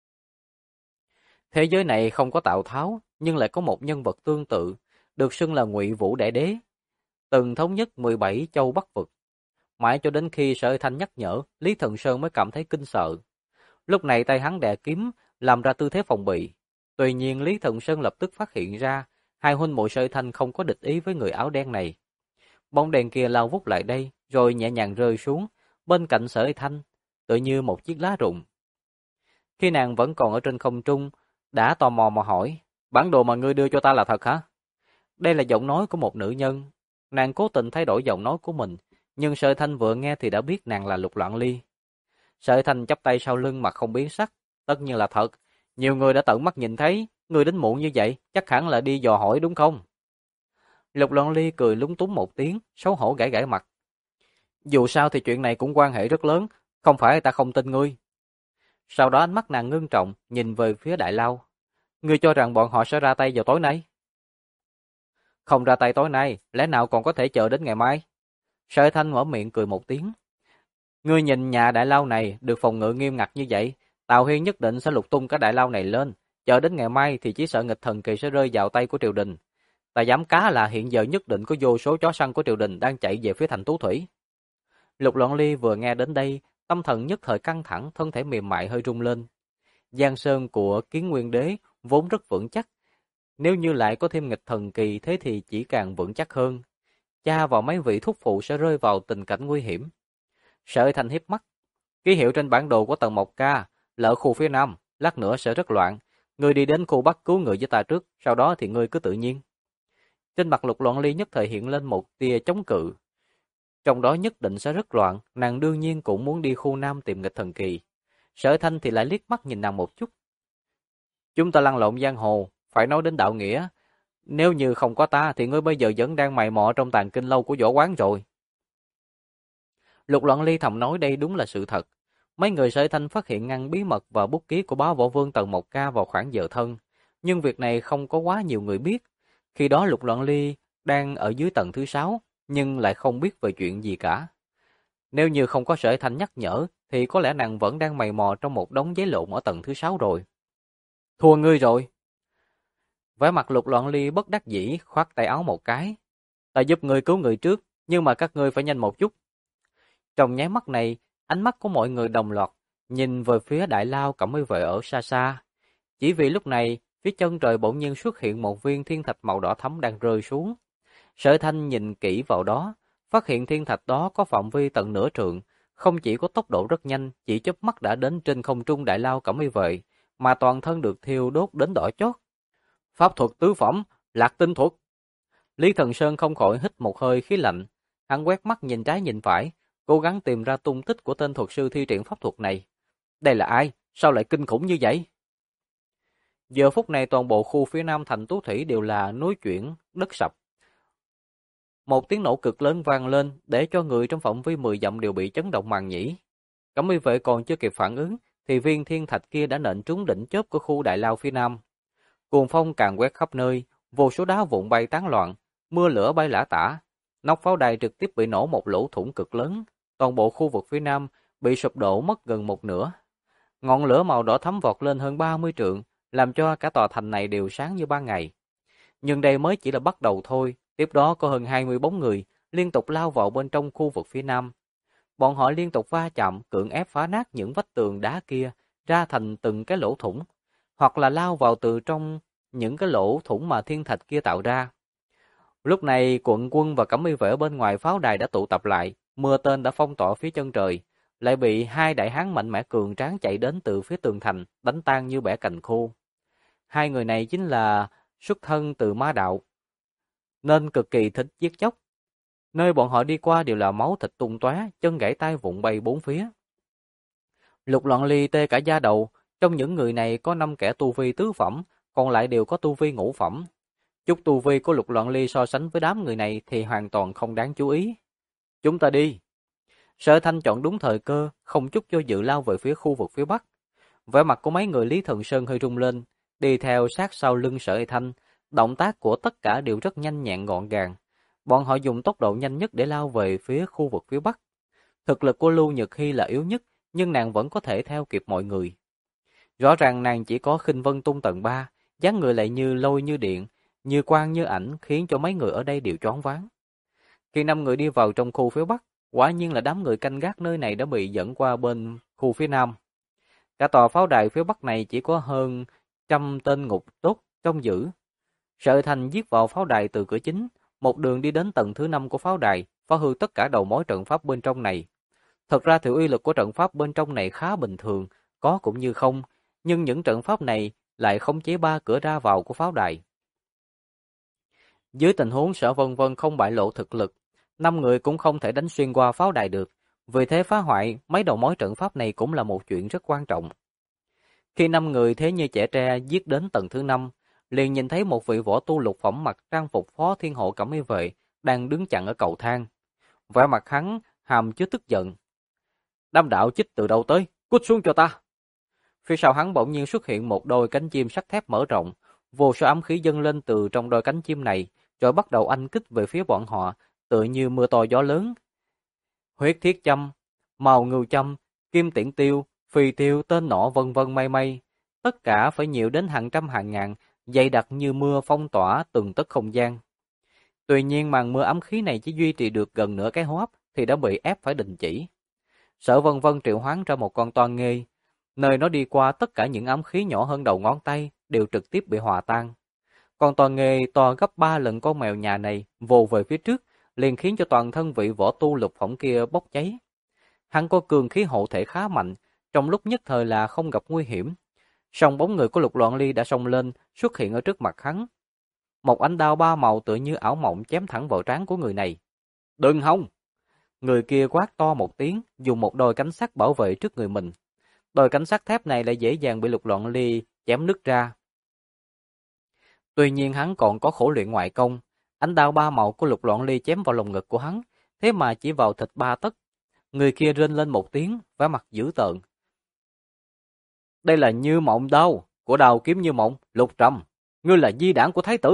Thế giới này không có Tào Tháo, nhưng lại có một nhân vật tương tự, được xưng là Ngụy Vũ Đại Đế, từng thống nhất 17 châu Bắc vực. Mãi cho đến khi Sở Thanh nhắc nhở, Lý Thần Sơn mới cảm thấy kinh sợ. Lúc này tay hắn đè kiếm, làm ra tư thế phòng bị. Tuy nhiên Lý Thần Sơn lập tức phát hiện ra, hai huynh muội Sở Thanh không có địch ý với người áo đen này. Bóng đèn kia lao vút lại đây, rồi nhẹ nhàng rơi xuống, bên cạnh Sở Thanh, tựa như một chiếc lá rụng. Khi nàng vẫn còn ở trên không trung, đã tò mò mà hỏi, bản đồ mà ngươi đưa cho ta là thật hả? Đây là giọng nói của một nữ nhân. Nàng cố tình thay đổi giọng nói của mình, nhưng Sở Thanh vừa nghe thì đã biết nàng là Lục Loạn Ly. Sở Thanh chắp tay sau lưng mà không biến sắc, tất nhiên là thật. Nhiều người đã tận mắt nhìn thấy, ngươi đến muộn như vậy, chắc hẳn là đi dò hỏi đúng không? Lục Loạn Ly cười lúng túng một tiếng, xấu hổ gãi gãi mặt. Dù sao thì chuyện này cũng quan hệ rất lớn, không phải ta không tin ngươi. Sau đó ánh mắt nàng ngưng trọng, nhìn về phía Đại Lao. Ngươi cho rằng bọn họ sẽ ra tay vào tối nay? Không ra tay tối nay, lẽ nào còn có thể chờ đến ngày mai? Sở Thanh mở miệng cười một tiếng. Ngươi nhìn nhà Đại Lao này được phòng ngự nghiêm ngặt như vậy, Tào Hiên nhất định sẽ lục tung cái Đại Lao này lên. Chờ đến ngày mai thì chỉ sợ nghịch thần kỳ sẽ rơi vào tay của triều đình. Ta dám cá là hiện giờ nhất định có vô số chó săn của triều đình đang chạy về phía thành Tú Thủy. Lục Loạn Ly vừa nghe đến đây, tâm thần nhất thời căng thẳng, thân thể mềm mại hơi rung lên. Giang sơn của Kiến Nguyên Đế vốn rất vững chắc, nếu như lại có thêm nghịch thần kỳ thế thì chỉ càng vững chắc hơn. Cha và mấy vị thúc phụ sẽ rơi vào tình cảnh nguy hiểm. Sở Thanh hiếp mắt, ký hiệu trên bản đồ của tầng 1K là ở khu phía Nam, lát nữa sẽ rất loạn. Ngươi đi đến khu Bắc cứu người với ta trước, sau đó thì ngươi cứ tự nhiên. Trên mặt Lục Loạn Ly nhất thời hiện lên một tia chống cự. Trong đó nhất định sẽ rất loạn, nàng đương nhiên cũng muốn đi khu Nam tìm nghịch thần kỳ. Sở Thanh thì lại liếc mắt nhìn nàng một chút. Chúng ta lăn lộn giang hồ, phải nói đến đạo nghĩa. Nếu như không có ta thì ngươi bây giờ vẫn đang mày mò trong tàng kinh lâu của võ quán rồi. Lục Loạn Ly thầm nói đây đúng là sự thật. Mấy người Sở Thanh phát hiện ngăn bí mật và bút ký của Bá Võ Vương tầng 1K vào khoảng giờ thân. Nhưng việc này không có quá nhiều người biết. Khi đó Lục Loạn Ly đang ở dưới tầng thứ 6, nhưng lại không biết về chuyện gì cả. Nếu như không có Sở Thanh nhắc nhở, thì có lẽ nàng vẫn đang mày mò trong một đống giấy lộn ở tầng thứ 6 rồi. Thua ngươi rồi. Vẻ mặt Lục Loạn Ly bất đắc dĩ, khoát tay áo một cái. Ta giúp ngươi cứu người trước, nhưng mà các ngươi phải nhanh một chút. Trong nháy mắt này, ánh mắt của mọi người đồng loạt nhìn về phía Đại Lao Cẩm Y Vệ ở xa xa. Chỉ vì lúc này, phía chân trời bỗng nhiên xuất hiện một viên thiên thạch màu đỏ thẫm đang rơi xuống. Sở Thanh nhìn kỹ vào đó, phát hiện thiên thạch đó có phạm vi tận nửa trượng, không chỉ có tốc độ rất nhanh, chỉ chớp mắt đã đến trên không trung Đại Lao Cẩm Y Vệ, mà toàn thân được thiêu đốt đến đỏ chót. Pháp thuật tứ phẩm, Lạc Tinh thuật. Lý Thần Sơn không khỏi hít một hơi khí lạnh, hắn quét mắt nhìn trái nhìn phải, cố gắng tìm ra tung tích của tên thuật sư thi triển pháp thuật này. Đây là ai? Sao lại kinh khủng như vậy? Giờ phút này toàn bộ khu phía nam thành Tú Thủy đều là núi chuyển, đất sập. Một tiếng nổ cực lớn vang lên, để cho người trong phạm vi 10 dặm đều bị chấn động màng nhĩ. Cẩm Y Vệ còn chưa kịp phản ứng, thì viên thiên thạch kia đã nện trúng đỉnh chóp của khu Đại Lao phía nam. Cuồng phong càn quét khắp nơi, vô số đá vụn bay tán loạn, mưa lửa bay lả tả. Nóc pháo đài trực tiếp bị nổ một lỗ thủng cực lớn, toàn bộ khu vực phía nam bị sụp đổ mất gần một nửa. Ngọn lửa màu đỏ thắm vọt lên hơn 30 trượng, làm cho cả tòa thành này đều sáng như ban ngày. Nhưng đây mới chỉ là bắt đầu thôi, tiếp đó có hơn 20 bóng người liên tục lao vào bên trong khu vực phía nam. Bọn họ liên tục va chạm, cưỡng ép phá nát những vách tường đá kia ra thành từng cái lỗ thủng, hoặc là lao vào từ trong những cái lỗ thủng mà thiên thạch kia tạo ra. Lúc này quận quân và cẩm y vệ ở bên ngoài pháo đài đã tụ tập lại, mưa tên đã phong tỏa phía chân trời, lại bị hai đại hán mạnh mẽ cường tráng chạy đến từ phía tường thành, đánh tan như bẻ cành khô. Hai người này chính là xuất thân từ ma đạo, nên cực kỳ thích giết chóc. Nơi bọn họ đi qua đều là máu thịt tung tóe, chân gãy tay vụn bay bốn phía. Lục Loạn Ly tê cả da đầu, trong những người này có 5 kẻ tu vi tứ phẩm, còn lại đều có tu vi ngũ phẩm. Chút tu vi của Lục Loạn Ly so sánh với đám người này thì hoàn toàn không đáng chú ý. Chúng ta đi. Sở Thanh chọn đúng thời cơ, không chút do dự lao về phía khu vực phía bắc. Vẻ mặt của mấy người Lý Thần Sơn hơi rung lên, đi theo sát sau lưng Sở Thanh, động tác của tất cả đều rất nhanh nhẹn gọn gàng. Bọn họ dùng tốc độ nhanh nhất để lao về phía khu vực phía bắc. Thực lực của Lưu Nhật Hy là yếu nhất, nhưng nàng vẫn có thể theo kịp mọi người. Rõ ràng nàng chỉ có Khinh Vân Tung tầng 3, dáng người lại như lôi như điện, như quang như ảnh, khiến cho mấy người ở đây đều choáng váng. Khi 5 người đi vào trong khu phía bắc, quả nhiên là đám người canh gác nơi này đã bị dẫn qua bên khu phía nam. Cả tòa pháo đài phía bắc này chỉ có hơn 100 tên ngục tốt trông giữ. Sở Thành giết vào pháo đài từ cửa chính, một đường đi đến tầng thứ 5 của pháo đài, phá hư tất cả đầu mối trận pháp bên trong này. Thật ra thì uy lực của trận pháp bên trong này khá bình thường, có cũng như không, nhưng những trận pháp này lại khống chế 3 cửa ra vào của pháo đài. Dưới tình huống Sở Vân Vân không bại lộ thực lực, 5 người cũng không thể đánh xuyên qua pháo đài được, vì thế phá hoại mấy đầu mối trận pháp này cũng là một chuyện rất quan trọng. Khi 5 người thế như trẻ tre giết đến tầng thứ 5, liền nhìn thấy một vị võ tu lục phẩm mặc trang phục phó thiên hộ cẩm y vệ đang đứng chặn ở cầu thang. Vẻ mặt hắn hàm chứa tức giận. Đám đạo chích từ đâu tới, cút xuống cho ta. Phía sau hắn bỗng nhiên xuất hiện một đôi cánh chim sắt thép mở rộng, vô số ám khí dâng lên từ trong đôi cánh chim này, rồi bắt đầu anh kích về phía bọn họ, tựa như mưa to gió lớn. Huyết thiết châm, màu ngưu châm, kim tiễn tiêu, phi tiêu, tên nỏ vân vân may may, tất cả phải nhiều đến hàng trăm hàng ngàn, dày đặc như mưa phong tỏa từng tấc không gian. Tuy nhiên màn mưa ám khí này chỉ duy trì được gần nửa cái hô hấp thì đã bị ép phải đình chỉ. Sở Vân Vân triệu hoán ra một con toan nghê, nơi nó đi qua tất cả những ám khí nhỏ hơn đầu ngón tay đều trực tiếp bị hòa tan. Con toan nghê to gấp 3 lần con mèo nhà này vồ về phía trước, liền khiến cho toàn thân vị võ tu lục phẩm kia bốc cháy. Hắn có cường khí hộ thể khá mạnh, trong lúc nhất thời là không gặp nguy hiểm. Song bóng người của Lục Loạn Ly đã xông lên, xuất hiện ở trước mặt hắn. Một ánh đao ba màu tựa như ảo mộng chém thẳng vào trán của người này. Đừng hòng! Người kia quát to một tiếng, dùng một đôi cánh sắt bảo vệ trước người mình. Đôi cánh sắt thép này lại dễ dàng bị Lục Loạn Ly chém nứt ra. Tuy nhiên hắn còn có khổ luyện ngoại công, ánh đao ba màu của Lục Loạn Ly chém vào lồng ngực của hắn, thế mà chỉ vào thịt 3 tấc. Người kia rên lên một tiếng, vẻ mặt dữ tợn. Đây là Như Mộng đao, của Đào Kiếm Như Mộng, Lục Trầm, ngươi là di đản của thái tử.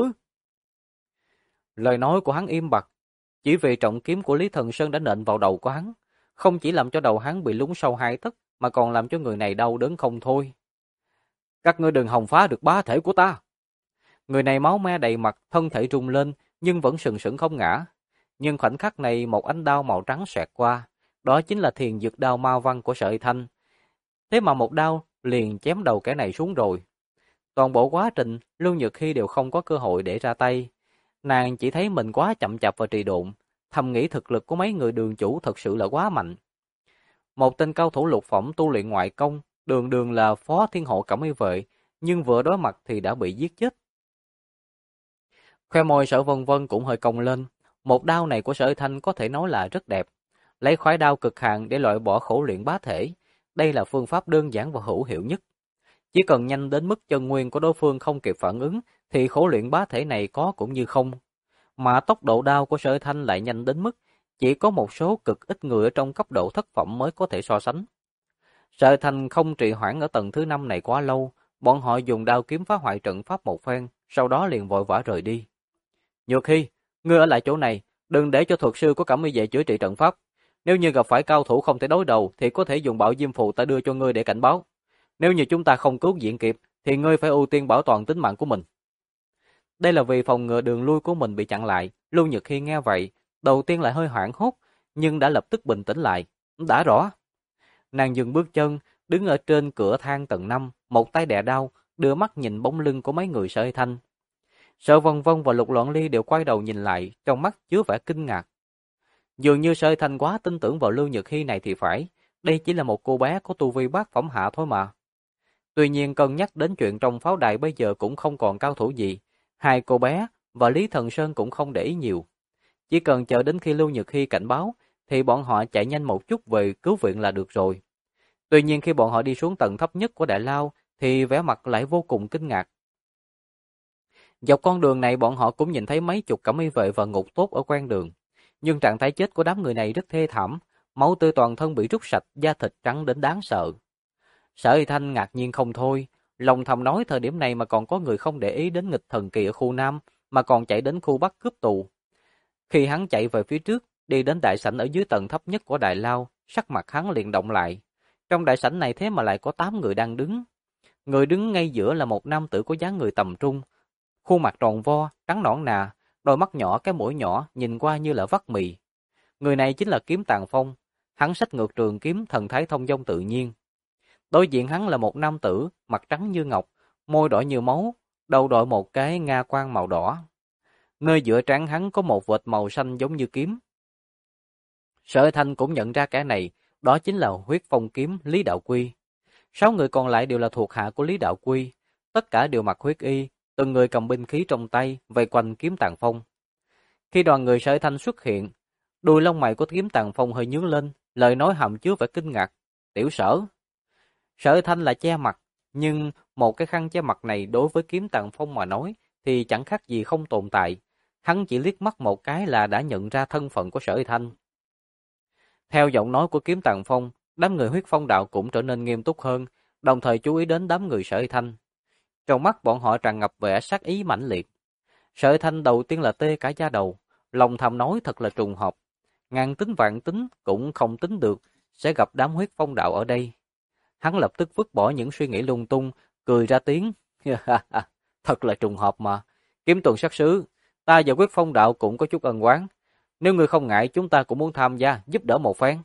Lời nói của hắn im bặt, chỉ vì trọng kiếm của Lý Thần Sơn đã nện vào đầu của hắn, không chỉ làm cho đầu hắn bị lún sâu 2 tấc, mà còn làm cho người này đau đớn không thôi. Các ngươi đừng hòng phá được bá thể của ta. Người này máu me đầy mặt, thân thể rung lên, nhưng vẫn sừng sững không ngã. Nhưng khoảnh khắc này một ánh đao màu trắng xẹt qua, đó chính là thiền dược đao ma văn của Sợi Thanh. Thế mà một đao liền chém đầu kẻ này xuống rồi. Toàn bộ quá trình, Lưu Nhật Hy đều không có cơ hội để ra tay. Nàng chỉ thấy mình quá chậm chạp và trì độn, thầm nghĩ thực lực của mấy người đường chủ thật sự là quá mạnh. Một tên cao thủ lục phẩm tu luyện ngoại công, đường đường là phó thiên hộ cẩm y vệ, nhưng vừa đối mặt thì đã bị giết chết. Khoe môi Sở Vân Vân cũng hơi cong lên, một đao này của Sở Thanh có thể nói là rất đẹp. Lấy khoái đao cực hạn để loại bỏ khổ luyện bá thể, đây là phương pháp đơn giản và hữu hiệu nhất. Chỉ cần nhanh đến mức chân nguyên của đối phương không kịp phản ứng, thì khổ luyện bá thể này có cũng như không. Mà tốc độ đao của Sở Thanh lại nhanh đến mức chỉ có một số cực ít người ở trong cấp độ thất phẩm mới có thể so sánh. Sở Thanh không trì hoãn ở tầng thứ 5 này quá lâu, bọn họ dùng đao kiếm phá hoại trận pháp một phen, sau đó liền vội vã rời đi. Nhược Hy, ngươi ở lại chỗ này, đừng để cho thuật sư của Cẩm Y vệ chữa trị trận pháp. Nếu như gặp phải cao thủ không thể đối đầu thì có thể dùng bảo diêm phù ta đưa cho ngươi để cảnh báo. Nếu như chúng ta không cứu viện kịp thì ngươi phải ưu tiên bảo toàn tính mạng của mình. Đây là vì phòng ngừa đường lui của mình bị chặn lại. Lưu Nhược Hy nghe vậy, đầu tiên lại hơi hoảng hốt, nhưng đã lập tức bình tĩnh lại. Đã rõ. Nàng dừng bước chân, đứng ở trên cửa thang tầng 5, một tay đè đau, đưa mắt nhìn bóng lưng của mấy người Sở Thanh. Sở Vân Vân và Lục Loạn Ly đều quay đầu nhìn lại, trong mắt chứa vẻ kinh ngạc. Dường như Sở Thanh quá tin tưởng vào Lưu Nhược Hy này thì phải, đây chỉ là một cô bé có tu vi bát phẩm hạ thôi mà. Tuy nhiên cân nhắc đến chuyện trong pháo đài bây giờ cũng không còn cao thủ gì, hai cô bé và Lý Thần Sơn cũng không để ý nhiều. Chỉ cần chờ đến khi Lưu Nhược Hy cảnh báo, thì bọn họ chạy nhanh một chút về cứu viện là được rồi. Tuy nhiên khi bọn họ đi xuống tầng thấp nhất của đại lao, thì vẻ mặt lại vô cùng kinh ngạc. Dọc con đường này bọn họ cũng nhìn thấy mấy chục cẩm y vệ và ngục tốt ở quanh đường. Nhưng trạng thái chết của đám người này rất thê thảm, máu tươi toàn thân bị rút sạch, da thịt trắng đến đáng sợ. Sở Y Thanh ngạc nhiên không thôi, lòng thầm nói thời điểm này mà còn có người không để ý đến nghịch thần kỳ ở khu Nam, mà còn chạy đến khu Bắc cướp tù. Khi hắn chạy về phía trước, đi đến đại sảnh ở dưới tầng thấp nhất của đại lao, sắc mặt hắn liền động lại. Trong đại sảnh này thế mà lại có 8 người đang đứng. Người đứng ngay giữa là một nam tử có dáng người tầm trung, khuôn mặt tròn vo, trắng nõn nà, đôi mắt nhỏ, cái mũi nhỏ, nhìn qua như là vắt mì. Người này chính là Kiếm Tàng Phong, hắn xách ngược trường kiếm, thần thái thông dong tự nhiên. Đối diện hắn là một nam tử, mặt trắng như ngọc, môi đỏ như máu, đầu đội một cái nga quan màu đỏ. Nơi giữa trán hắn có một vệt màu xanh giống như kiếm. Sở Thanh cũng nhận ra kẻ này, đó chính là huyết phong kiếm Lý Đạo Quy. 6 người còn lại đều là thuộc hạ của Lý Đạo Quy, tất cả đều mặc huyết y, từng người cầm binh khí trong tay, vây quanh Kiếm Tàng Phong. Khi đoàn người Sở Thanh xuất hiện, đuôi lông mày của Kiếm Tàng Phong hơi nhướng lên, lời nói hàm chứa vẻ kinh ngạc. Tiểu Sở. Sở Thanh là che mặt, nhưng một cái khăn che mặt này đối với Kiếm Tàng Phong mà nói thì chẳng khác gì không tồn tại. Hắn chỉ liếc mắt một cái là đã nhận ra thân phận của Sở Thanh. Theo giọng nói của Kiếm Tàng Phong, đám người huyết phong đạo cũng trở nên nghiêm túc hơn, đồng thời chú ý đến đám người Sở Thanh. Trong mắt bọn họ tràn ngập vẻ sát ý mãnh liệt. Sở Thanh đầu tiên là tê cả da đầu, lòng thầm nói thật là trùng hợp. Ngàn tính vạn tính cũng không tính được sẽ gặp đám huyết phong đạo ở đây. Hắn lập tức vứt bỏ những suy nghĩ lung tung, cười ra tiếng. Thật là trùng hợp mà. Kiếm tuần sát sứ, ta và huyết phong đạo cũng có chút ân oán. Nếu ngươi không ngại chúng ta cũng muốn tham gia, giúp đỡ một phen.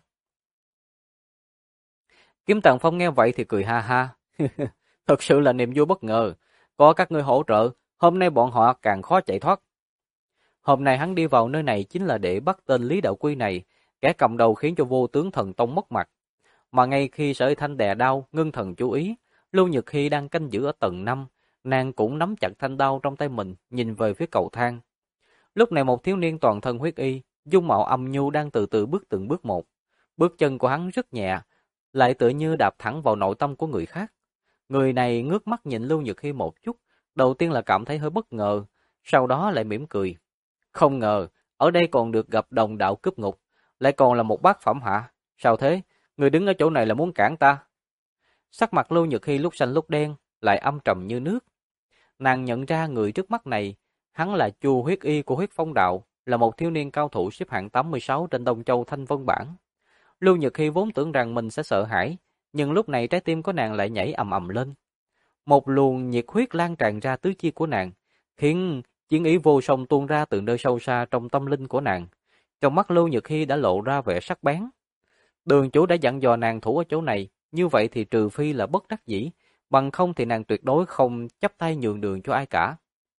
Kiếm Tàng Phong nghe vậy thì cười ha ha. Thật sự là niềm vui bất ngờ. Có các ngươi hỗ trợ, hôm nay bọn họ càng khó chạy thoát. Hôm nay hắn đi vào nơi này chính là để bắt tên Lý Đạo Quy này, kẻ cầm đầu khiến cho vô tướng thần tông mất mặt. Mà ngay khi Sở Thanh đè đau, ngưng thần chú ý, Lưu Nhược Hy đang canh giữ ở tầng 5, nàng cũng nắm chặt thanh đao trong tay mình, nhìn về phía cầu thang. Lúc này một thiếu niên toàn thân huyết y, dung mạo âm nhu đang từ từ bước từng bước một. Bước chân của hắn rất nhẹ, lại tựa như đạp thẳng vào nội tâm của người khác. Người này ngước mắt nhìn Lưu Nhược Hy một chút, đầu tiên là cảm thấy hơi bất ngờ, sau đó lại mỉm cười. Không ngờ, ở đây còn được gặp đồng đạo cướp ngục, lại còn là một bác phẩm hạ. Sao thế? Người đứng ở chỗ này là muốn cản ta? Sắc mặt Lưu Nhược Hy lúc xanh lúc đen, lại âm trầm như nước. Nàng nhận ra người trước mắt này, hắn là Chu Huyết Y của Huyết Phong Đạo, là một thiếu niên cao thủ xếp hạng 86 trên Đông Châu Thanh Vân bảng. Lưu Nhược Hy vốn tưởng rằng mình sẽ sợ hãi, nhưng lúc này trái tim của nàng lại nhảy ầm ầm lên. Một luồng nhiệt huyết lan tràn ra tứ chi của nàng, khiến chiến ý vô song tuôn ra từ nơi sâu xa trong tâm linh của nàng. Trong mắt Lưu Nhược Hy đã lộ ra vẻ sắc bén. Đường chủ đã dặn dò nàng thủ ở chỗ này, như vậy thì trừ phi là bất đắc dĩ, bằng không thì nàng tuyệt đối không chấp tay nhường đường cho ai cả.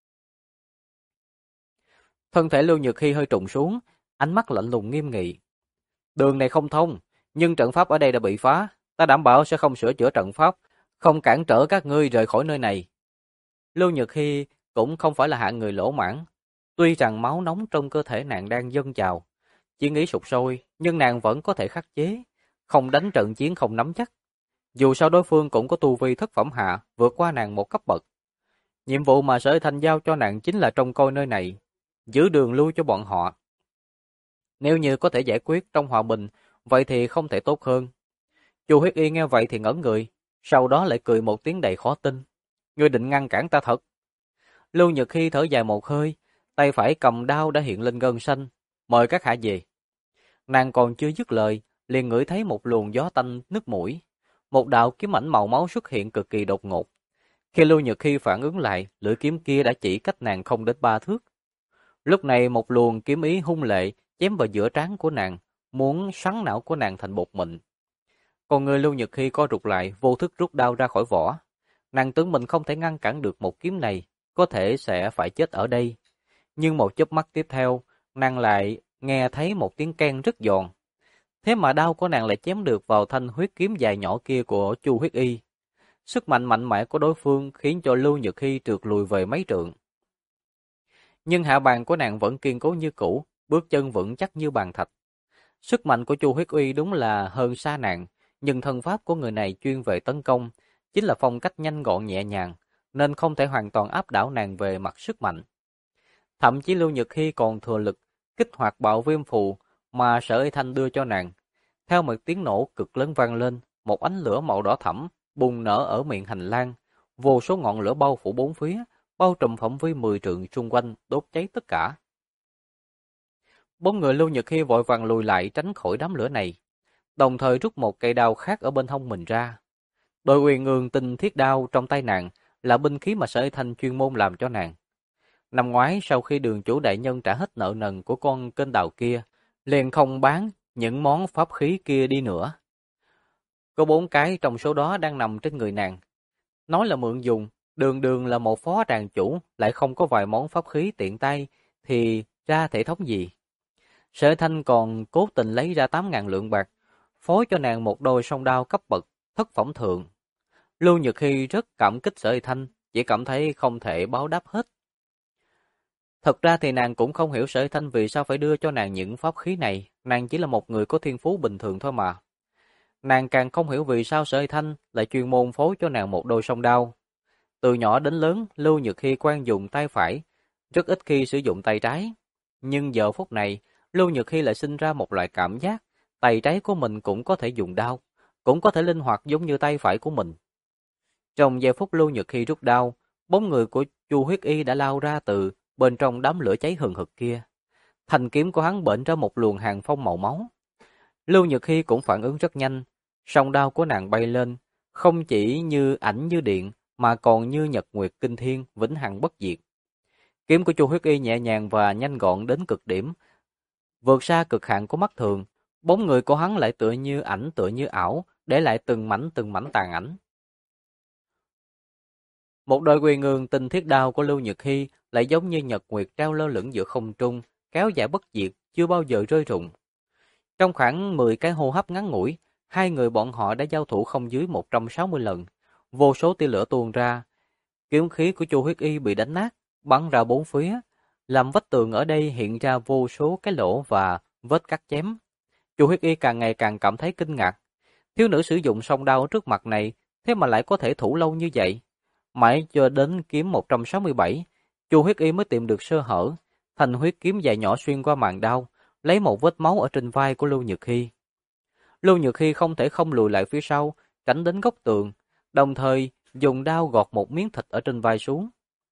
Thân thể Lưu Nhược Hy hơi trùng xuống, ánh mắt lạnh lùng nghiêm nghị. Đường này không thông, nhưng trận pháp ở đây đã bị phá, ta đảm bảo sẽ không sửa chữa trận pháp, không cản trở các ngươi rời khỏi nơi này. Lưu Nhược Hy cũng không phải là hạng người lỗ mãn, tuy rằng máu nóng trong cơ thể nàng đang dâng trào, chiến ý sục sôi, nhưng nàng vẫn có thể khắc chế, không đánh trận chiến không nắm chắc. Dù sao đối phương cũng có tu vi thất phẩm hạ, vượt qua nàng một cấp bậc. Nhiệm vụ mà Sở Thanh giao cho nàng chính là trông coi nơi này, giữ đường lui cho bọn họ. Nếu như có thể giải quyết trong hòa bình, vậy thì không thể tốt hơn. Chu Huyết Y nghe vậy thì ngẩn người, sau đó lại cười một tiếng đầy khó tin. Ngươi định ngăn cản ta thật? Lưu Nhược Hy thở dài một hơi, tay phải cầm đao đã hiện lên gân xanh, mời các hạ về. Nàng còn chưa dứt lời, liền ngửi thấy một luồng gió tanh nức mũi. Một đạo kiếm ảnh màu máu xuất hiện cực kỳ đột ngột. Khi Lưu Nhược Hy phản ứng lại, lưỡi kiếm kia đã chỉ cách nàng không đến 3 thước. Lúc này một luồng kiếm ý hung lệ chém vào giữa trán của nàng, muốn xoắn não của nàng thành bột mịn. Còn người Lưu Nhược Hy co rụt lại, vô thức rút đao ra khỏi vỏ. Nàng tưởng mình không thể ngăn cản được một kiếm này, có thể sẽ phải chết ở đây. Nhưng một chớp mắt tiếp theo, nàng lại nghe thấy một tiếng keng rất giòn. Thế mà đao của nàng lại chém được vào thanh huyết kiếm dài nhỏ kia của Chu Huyết Y. Sức mạnh mạnh mẽ của đối phương khiến cho Lưu Nhược Hy trượt lùi về mấy trượng. Nhưng hạ bàn của nàng vẫn kiên cố như cũ, bước chân vững chắc như bàn thạch. Sức mạnh của Chu Huyết Uy đúng là hơn xa nàng, nhưng thân pháp của người này chuyên về tấn công, chính là phong cách nhanh gọn nhẹ nhàng, nên không thể hoàn toàn áp đảo nàng về mặt sức mạnh. Thậm chí Lưu Nhược Hy còn thừa lực kích hoạt bạo viêm phù mà Sở Y Thanh đưa cho nàng. Theo một tiếng nổ cực lớn vang lên, một ánh lửa màu đỏ thẫm bùng nở ở miệng hành lang, vô số ngọn lửa bao phủ bốn phía, bao trùm phạm vi 10 trượng xung quanh, đốt cháy tất cả. Bốn người Lưu Nhược Hy vội vàng lùi lại tránh khỏi đám lửa này, đồng thời rút một cây đao khác ở bên hông mình ra. Đôi Uyên Ương Tinh Thiết Đao trong tay nàng là binh khí mà Sở Y Thanh chuyên môn làm cho nàng. Năm ngoái sau khi Đường chủ đại nhân trả hết nợ nần của con kênh đào kia, liền không bán những món pháp khí kia đi nữa. Có 4 cái trong số đó đang nằm trên người nàng. Nói là mượn dùng, đường đường là một phó tràng chủ lại không có vài món pháp khí tiện tay thì ra thể thống gì. Sở Thanh còn cố tình lấy ra 8.000 lượng bạc, phối cho nàng một đôi song đao cấp bậc thất phẩm thượng. Lưu Nhược Hy rất cảm kích Sở Thanh, chỉ cảm thấy không thể báo đáp hết. Thật ra thì nàng cũng không hiểu Sở Thanh vì sao phải đưa cho nàng những pháp khí này, nàng chỉ là một người có thiên phú bình thường thôi mà. Nàng càng không hiểu vì sao Sở Thanh lại chuyên môn phối cho nàng một đôi song đao. Từ nhỏ đến lớn, Lưu Nhược Hy quen dùng tay phải, rất ít khi sử dụng tay trái. Nhưng giờ phút này, Lưu Nhược Hy lại sinh ra một loại cảm giác, tay trái của mình cũng có thể dùng đao, cũng có thể linh hoạt giống như tay phải của mình. Trong giây phút Lưu Nhược Hy rút đao, bóng người của Chu Huyết Y đã lao ra từ bên trong đám lửa cháy hừng hực kia. Thanh kiếm của hắn bện ra một luồng hàng phong màu máu. Lưu Nhược Hy cũng phản ứng rất nhanh, song đao của nàng bay lên, không chỉ như ảnh như điện, mà còn như nhật nguyệt kinh thiên, vĩnh hằng bất diệt. Kiếm của Chu Huyết Y nhẹ nhàng và nhanh gọn đến cực điểm, vượt xa cực hạn của mắt thường. Bóng người của hắn lại tựa như ảnh tựa như ảo, để lại từng mảnh tàn ảnh. Một đôi Uyên Ương Tinh Thiết Đao của Lưu Nhược Hy lại giống như nhật nguyệt treo lơ lửng giữa không trung, kéo dài bất diệt, chưa bao giờ rơi rụng. Trong khoảng 10 cái hô hấp ngắn ngủi, hai người bọn họ đã giao thủ không dưới 160 lần, vô số tia lửa tuôn ra. Kiếm khí của Chu Huyết Y bị đánh nát, bắn ra bốn phía, làm vách tường ở đây hiện ra vô số cái lỗ và vết cắt chém. Chu Huyết Y càng ngày càng cảm thấy kinh ngạc. Thiếu nữ sử dụng song đao trước mặt này, thế mà lại có thể thủ lâu như vậy. Mãi cho đến kiếm 167, Chu Huyết Y mới tìm được sơ hở, thanh huyết kiếm dài nhỏ xuyên qua màn đao, lấy một vết máu ở trên vai của Lưu Nhược Hy. Lưu Nhược Hy không thể không lùi lại phía sau, tránh đến góc tường, đồng thời dùng đao gọt một miếng thịt ở trên vai xuống.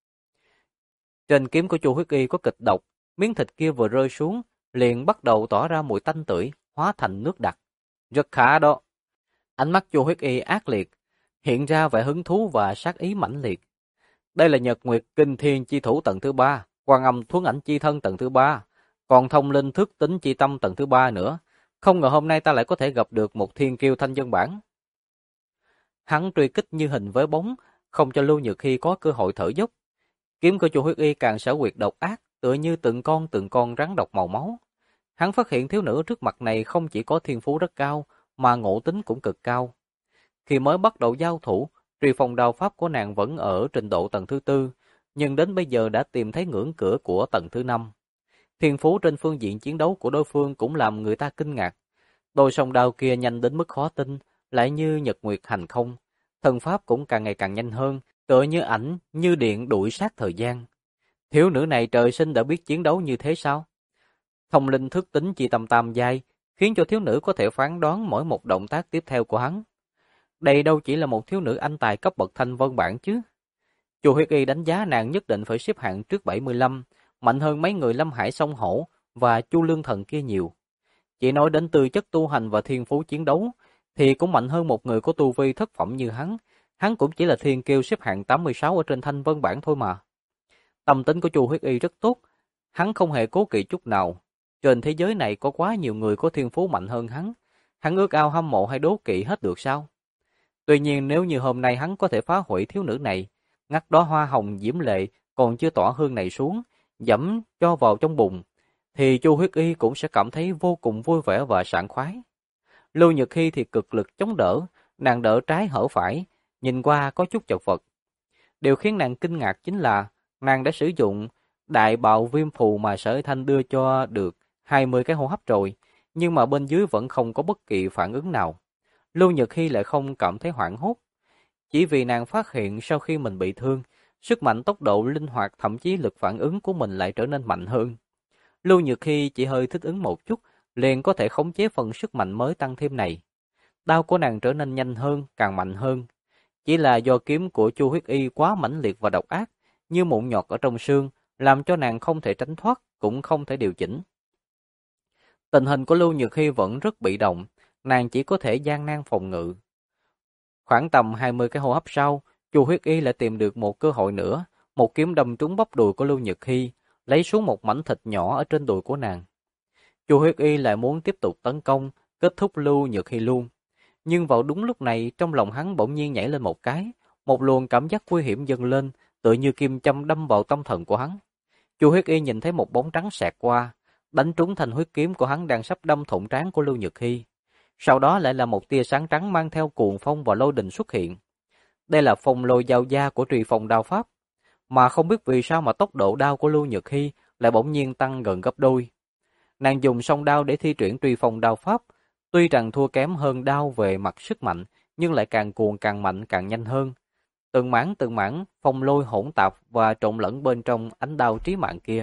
Trên kiếm của Chu Huyết Y có kịch độc, miếng thịt kia vừa rơi xuống, liền bắt đầu tỏa ra mùi tanh tưởi, hóa thành nước đặc. Rất khá đó. Ánh mắt Chu Huyết Y ác liệt, hiện ra vẻ hứng thú và sát ý mãnh liệt. Đây là Nhật Nguyệt Kinh Thiên Chi Thủ tầng thứ 3, Quan Âm Thuấn Ảnh Chi Thân tầng thứ 3, còn Thông Linh Thức Tính Chi Tâm tầng thứ 3 nữa. Không ngờ hôm nay ta lại có thể gặp được một thiên kiêu thanh dân bản. Hắn truy kích như hình với bóng, không cho Lưu Nhược Hy có cơ hội thở dốc. Kiếm của Chu Huyết Y càng xảo quyệt độc ác, tựa như từng con rắn độc màu máu. Hắn phát hiện thiếu nữ trước mặt này không chỉ có thiên phú rất cao, mà ngộ tính cũng cực cao. Khi mới bắt đầu giao thủ, truy phong đao pháp của nàng vẫn ở trình độ tầng thứ 4, nhưng đến bây giờ đã tìm thấy ngưỡng cửa của tầng thứ 5. Thiên phú trên phương diện chiến đấu của đối phương cũng làm người ta kinh ngạc. Đôi song đao kia nhanh đến mức khó tin, lại như nhật nguyệt hành không. Thần pháp cũng càng ngày càng nhanh hơn, tựa như ảnh, như điện đuổi sát thời gian. Thiếu nữ này trời sinh đã biết chiến đấu như thế sao? Thông linh thức tính chi tâm tam giai, khiến cho thiếu nữ có thể phán đoán mỗi một động tác tiếp theo của hắn. Đây đâu chỉ là một thiếu nữ anh tài cấp bậc thanh vân bản chứ. Chu Huyết Y đánh giá nàng nhất định phải xếp hạng trước 75, mạnh hơn mấy người Lâm Hải Song Hổ và Chu Lương Thần kia nhiều. Chỉ nói đến tư chất tu hành và thiên phú chiến đấu, thì cũng mạnh hơn một người có tu vi thất phẩm như hắn. Hắn cũng chỉ là thiên kiêu xếp hạng 86 ở trên thanh vân bảng thôi mà. Tâm tính của Chu Huyết Y rất tốt, hắn không hề cố kỵ chút nào. Trên thế giới này có quá nhiều người có thiên phú mạnh hơn hắn ước ao hâm mộ hay đố kỵ hết được sao? Tuy nhiên nếu như hôm nay hắn có thể phá hủy thiếu nữ này, ngắt đóa hoa hồng diễm lệ còn chưa tỏa hương này xuống, dẫm cho vào trong bùn, thì Chu Huyết Y cũng sẽ cảm thấy vô cùng vui vẻ và sảng khoái. Lưu Nhược Hy thì cực lực chống đỡ, nàng đỡ trái hở phải, nhìn qua có chút chật vật. Điều khiến nàng kinh ngạc chính là nàng đã sử dụng đại bạo viêm phù mà Sở Thanh đưa cho được 20 cái hô hấp rồi, nhưng mà bên dưới vẫn không có bất kỳ phản ứng nào. Lưu Nhược Hy lại không cảm thấy hoảng hốt, chỉ vì nàng phát hiện sau khi mình bị thương, sức mạnh, tốc độ, linh hoạt, thậm chí lực phản ứng của mình lại trở nên mạnh hơn. Lưu Nhược Hy chỉ hơi thích ứng một chút, liền có thể khống chế phần sức mạnh mới tăng thêm này. Đao của nàng trở nên nhanh hơn, càng mạnh hơn. Chỉ là do kiếm của Chu Huyết Y quá mãnh liệt và độc ác, như mụn nhọt ở trong xương, làm cho nàng không thể tránh thoát, cũng không thể điều chỉnh. Tình hình của Lưu Nhược Hy vẫn rất bị động, nàng chỉ có thể gian nan phòng ngự. Khoảng tầm 20 cái hô hấp sau, Chu Huyết Y lại tìm được một cơ hội nữa, một kiếm đâm trúng bắp đùi của Lưu Nhược Hy, lấy xuống một mảnh thịt nhỏ ở trên đùi của nàng. Chu Huyết Y lại muốn tiếp tục tấn công, kết thúc Lưu Nhược Hy luôn. Nhưng vào đúng lúc này, trong lòng hắn bỗng nhiên nhảy lên một cái, một luồng cảm giác nguy hiểm dâng lên, tựa như kim châm đâm vào tâm thần của hắn. Chu Huyết Y nhìn thấy một bóng trắng xẹt qua, đánh trúng thanh huyết kiếm của hắn đang sắp đâm thủng trán của Lưu Nhược Hy. Sau đó lại là một tia sáng trắng mang theo cuồng phong và lôi đình xuất hiện. Đây là phong lôi giao gia của Trùy Phong đao pháp, mà không biết vì sao mà tốc độ đao của Lưu Nhược Hy lại bỗng nhiên tăng gần gấp đôi. Nàng dùng song đao để thi triển Trùy Phong đao pháp, tuy rằng thua kém hơn đao về mặt sức mạnh, nhưng lại càng cuồng càng mạnh càng nhanh hơn. Từng mảng phong lôi hỗn tạp và trộn lẫn bên trong ánh đao trí mạng kia.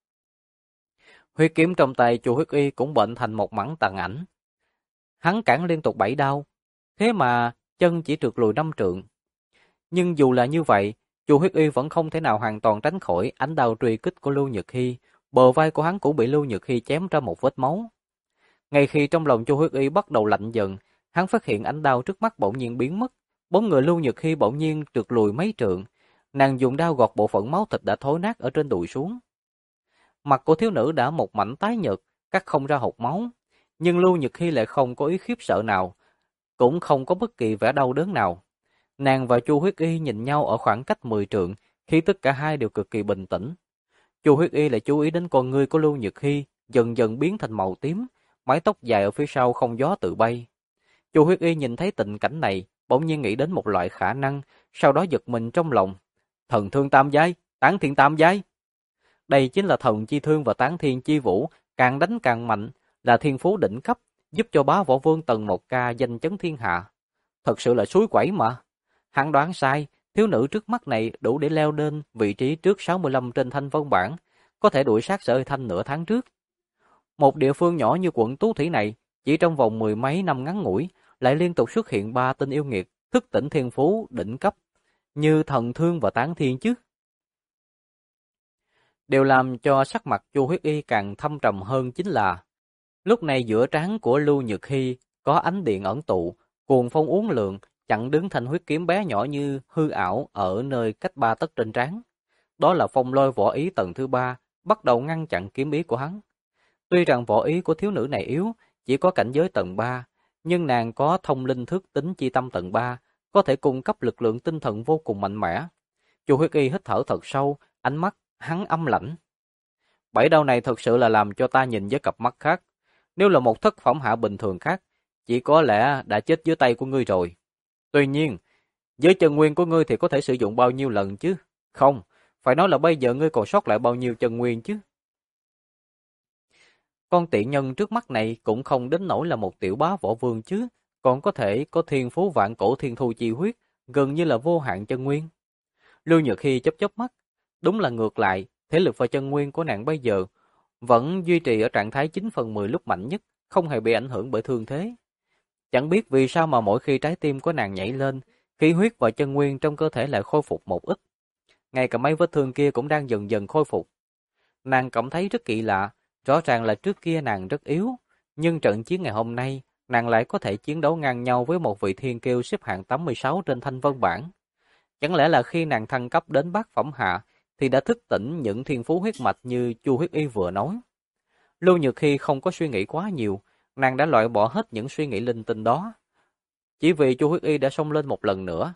Huyết kiếm trong tay Chu Huyết Y cũng bệnh thành một mảng tàn ảnh. Hắn cản liên tục 7 đao, thế mà chân chỉ trượt lùi 5 trượng. Nhưng dù là như vậy, Chu Huyết Y vẫn không thể nào hoàn toàn tránh khỏi ánh đao truy kích của Lưu Nhược Hy, bờ vai của hắn cũng bị Lưu Nhược Hy chém ra một vết máu. Ngay khi trong lòng Chu Huyết Y bắt đầu lạnh dần, hắn phát hiện ánh đao trước mắt bỗng nhiên biến mất, bóng người Lưu Nhược Hy bỗng nhiên trượt lùi mấy trượng, nàng dùng đao gọt bộ phận máu thịt đã thối nát ở trên đùi xuống. Mặt của thiếu nữ đã một mảnh tái nhợt, cắt không ra hột máu, nhưng Lưu Nhược Hy lại không có ý khiếp sợ nào, cũng không có bất kỳ vẻ đau đớn nào. Nàng và Chu Huyết Y nhìn nhau ở khoảng cách 10 trượng, khi tất cả hai đều cực kỳ bình tĩnh. Chu Huyết Y lại chú ý đến con ngươi của Lưu Nhược Hy dần dần biến thành màu tím, mái tóc dài ở phía sau không gió tự bay. Chu Huyết Y nhìn thấy tình cảnh này, bỗng nhiên nghĩ đến một loại khả năng, sau đó giật mình trong lòng. Thần thương tam giai, tán thiên tam giai. Đây chính là thần chi thương và tán thiên chi vũ, càng đánh càng mạnh, là thiên phú đỉnh cấp, giúp cho bá võ vương Tần Một Ca danh chấn thiên hạ. Thật sự là suối quẩy mà. Hắn đoán sai, thiếu nữ trước mắt này đủ để leo lên vị trí trước 65 trên thanh vân bảng, có thể đuổi sát Sở Thanh nửa tháng trước. Một địa phương nhỏ như quận Tú Thủy này, chỉ trong vòng 10 mấy năm ngắn ngủi, lại liên tục xuất hiện 3 tên yêu nghiệt, thức tỉnh thiên phú đỉnh cấp, như thần thương và tán thiên chứ. Điều làm cho sắc mặt Chu Huyết Y càng thâm trầm hơn chính là, lúc này giữa trán của Lưu Nhược Hy có ánh điện ẩn tụ, cuồng phong uốn lượn, chặn đứng thanh huyết kiếm bé nhỏ như hư ảo ở nơi cách 3 tấc trên trán. Đó là phong lôi võ ý tầng thứ 3, bắt đầu ngăn chặn kiếm ý của hắn. Tuy rằng võ ý của thiếu nữ này yếu, chỉ có cảnh giới tầng 3, nhưng nàng có thông linh thức tính chi tâm tầng 3, có thể cung cấp lực lượng tinh thần vô cùng mạnh mẽ. Chu Huyết Y hít thở thật sâu, ánh mắt hắn âm lãnh. Bảy đao này thật sự là làm cho ta nhìn với cặp mắt khác. Nếu là một thất phẩm hạ bình thường khác, chỉ có lẽ đã chết dưới tay của ngươi rồi. Tuy nhiên, với chân nguyên của ngươi thì có thể sử dụng bao nhiêu lần chứ? Không, phải nói là bây giờ ngươi còn sót lại bao nhiêu chân nguyên chứ? Con tiện nhân trước mắt này cũng không đến nỗi là một tiểu bá võ vương chứ, còn có thể có thiên phú vạn cổ thiên thu chi huyết, gần như là vô hạn chân nguyên. Lưu Nhược Hy chớp chớp mắt, đúng là ngược lại, thể lực và chân nguyên của nàng bây giờ vẫn duy trì ở trạng thái 9/10 lúc mạnh nhất, không hề bị ảnh hưởng bởi thương thế. Chẳng biết vì sao mà mỗi khi trái tim của nàng nhảy lên, khí huyết và chân nguyên trong cơ thể lại khôi phục một ít. Ngay cả mấy vết thương kia cũng đang dần dần khôi phục. Nàng cảm thấy rất kỳ lạ, rõ ràng là trước kia nàng rất yếu, Nhưng trận chiến ngày hôm nay, nàng lại có thể chiến đấu ngang nhau với một vị thiên kiêu xếp hạng 86 trên thanh vân bảng. Chẳng lẽ là khi nàng thăng cấp đến bát phẩm hạ, thì đã thức tỉnh những thiên phú huyết mạch như Chu Huyết Y vừa nói. Lưu Nhược Hy không có suy nghĩ quá nhiều, nàng đã loại bỏ hết những suy nghĩ linh tinh đó. Chỉ vì Chu Huyết Y đã xông lên một lần nữa.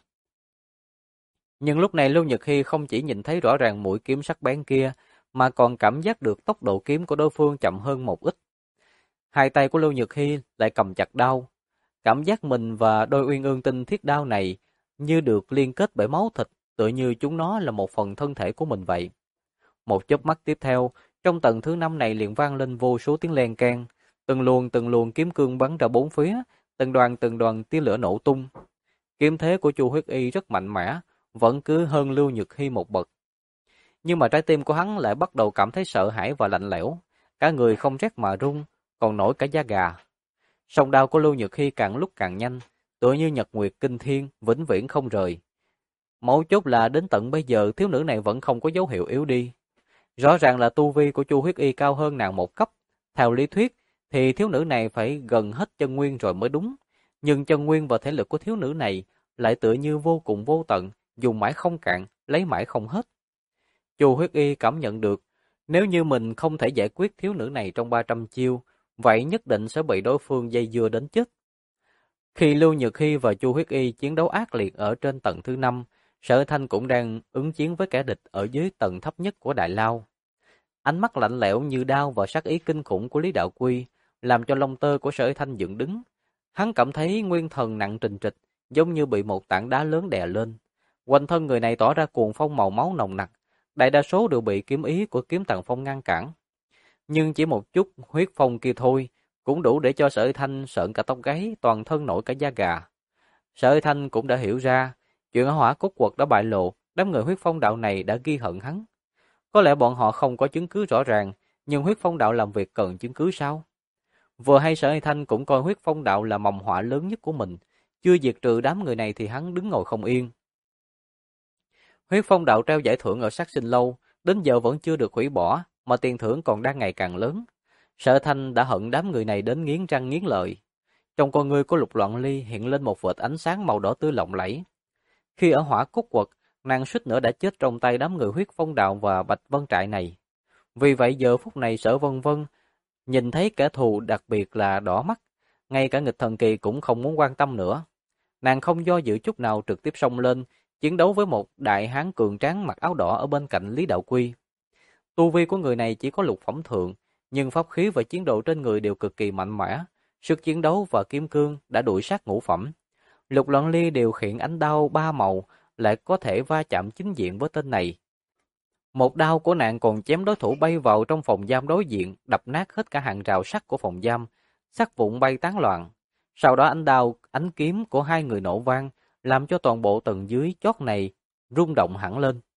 Nhưng lúc này Lưu Nhược Hy không chỉ nhìn thấy rõ ràng mũi kiếm sắc bén kia, mà còn cảm giác được tốc độ kiếm của đối phương chậm hơn một ít. Hai tay của Lưu Nhược Hy lại cầm chặt đao. Cảm giác mình và đôi uyên ương tinh thiết đao này như được liên kết bởi máu thịt, tựa như chúng nó là một phần thân thể của mình vậy. Một chớp mắt tiếp theo, trong tầng thứ 5 này liền vang lên vô số tiếng len keng, từng luồng kiếm cương bắn ra bốn phía, từng đoàn tia lửa nổ tung. Kiếm thế của Chu Huyết Y rất mạnh mẽ, vẫn cứ hơn Lưu Nhược Hy một bậc. Nhưng mà trái tim của hắn lại bắt đầu cảm thấy sợ hãi và lạnh lẽo, cả người không rét mà run, còn nổi cả da gà. Song đao của Lưu Nhược Hy càng lúc càng nhanh, tựa như nhật nguyệt kinh thiên, vĩnh viễn không rời. Mấu chốt là đến tận bây giờ thiếu nữ này vẫn không có dấu hiệu yếu đi. Rõ ràng là tu vi của Chu Huyết Y cao hơn nàng một cấp. Theo lý thuyết thì thiếu nữ này phải gần hết chân nguyên rồi mới đúng. Nhưng chân nguyên và thể lực của thiếu nữ này lại tựa như vô cùng vô tận, dùng mãi không cạn, lấy mãi không hết. Chu Huyết Y cảm nhận được, nếu như mình không thể giải quyết thiếu nữ này trong 300 chiêu, vậy nhất định sẽ bị đối phương dây dưa đến chết. Khi Lưu Nhược Hy và Chu Huyết Y chiến đấu ác liệt ở trên tầng thứ 5, Sở Thanh cũng đang ứng chiến với kẻ địch ở dưới tầng thấp nhất của Đại Lao. Ánh mắt lạnh lẽo như đao và sát ý kinh khủng của Lý Đạo Quy làm cho lông tơ của Sở Thanh dựng đứng. Hắn cảm thấy nguyên thần nặng trịch trịch, giống như bị một tảng đá lớn đè lên. Quanh thân người này tỏ ra cuồng phong màu máu nồng nặc, đại đa số đều bị kiếm ý của kiếm Tần Phong ngăn cản. Nhưng chỉ một chút huyết phong kia thôi, cũng đủ để cho Sở Thanh sợn cả tóc gáy, toàn thân nổi cả da gà. Sở Thanh cũng đã hiểu ra, chuyện ở Hỏa Cốt Quật đã bại lộ, đám người huyết phong đạo này đã ghi hận hắn. Có lẽ bọn họ không có chứng cứ rõ ràng, nhưng huyết phong đạo làm việc cần chứng cứ sao? Vừa hay Sở Thanh cũng coi huyết phong đạo là mầm họa lớn nhất của mình, chưa diệt trừ đám người này thì hắn đứng ngồi không yên. Huyết phong đạo treo giải thưởng ở Sát Sinh Lâu, đến giờ vẫn chưa được hủy bỏ, mà tiền thưởng còn đang ngày càng lớn. Sở Thanh đã hận đám người này đến nghiến răng nghiến lợi. Trong con ngươi của Lục Loạn Ly hiện lên một vệt ánh sáng màu đỏ tươi lộng lẫy. Khi ở Hỏa Cốt Quật, nàng suýt nữa đã chết trong tay đám người huyết phong đạo và Bạch Vân Trại này. Vì vậy giờ phút này Sở Vân Vân nhìn thấy kẻ thù đặc biệt là đỏ mắt, ngay cả nghịch thần kỳ cũng không muốn quan tâm nữa. Nàng không do dự chút nào trực tiếp xông lên, chiến đấu với một đại hán cường tráng mặc áo đỏ ở bên cạnh Lý Đạo Quy. Tu vi của người này chỉ có lục phẩm thượng, nhưng pháp khí và chiến độ trên người đều cực kỳ mạnh mẽ, sức chiến đấu và kiếm cương đã đuổi sát ngũ phẩm. Lục Loạn Ly điều khiển ánh đao ba màu lại có thể va chạm chính diện với tên này. Một đao của nàng còn chém đối thủ bay vào trong phòng giam đối diện, đập nát hết cả hàng rào sắt của phòng giam, sắt vụn bay tán loạn. Sau đó ánh kiếm của hai người nổ vang, làm cho toàn bộ tầng dưới chót này rung động hẳn lên.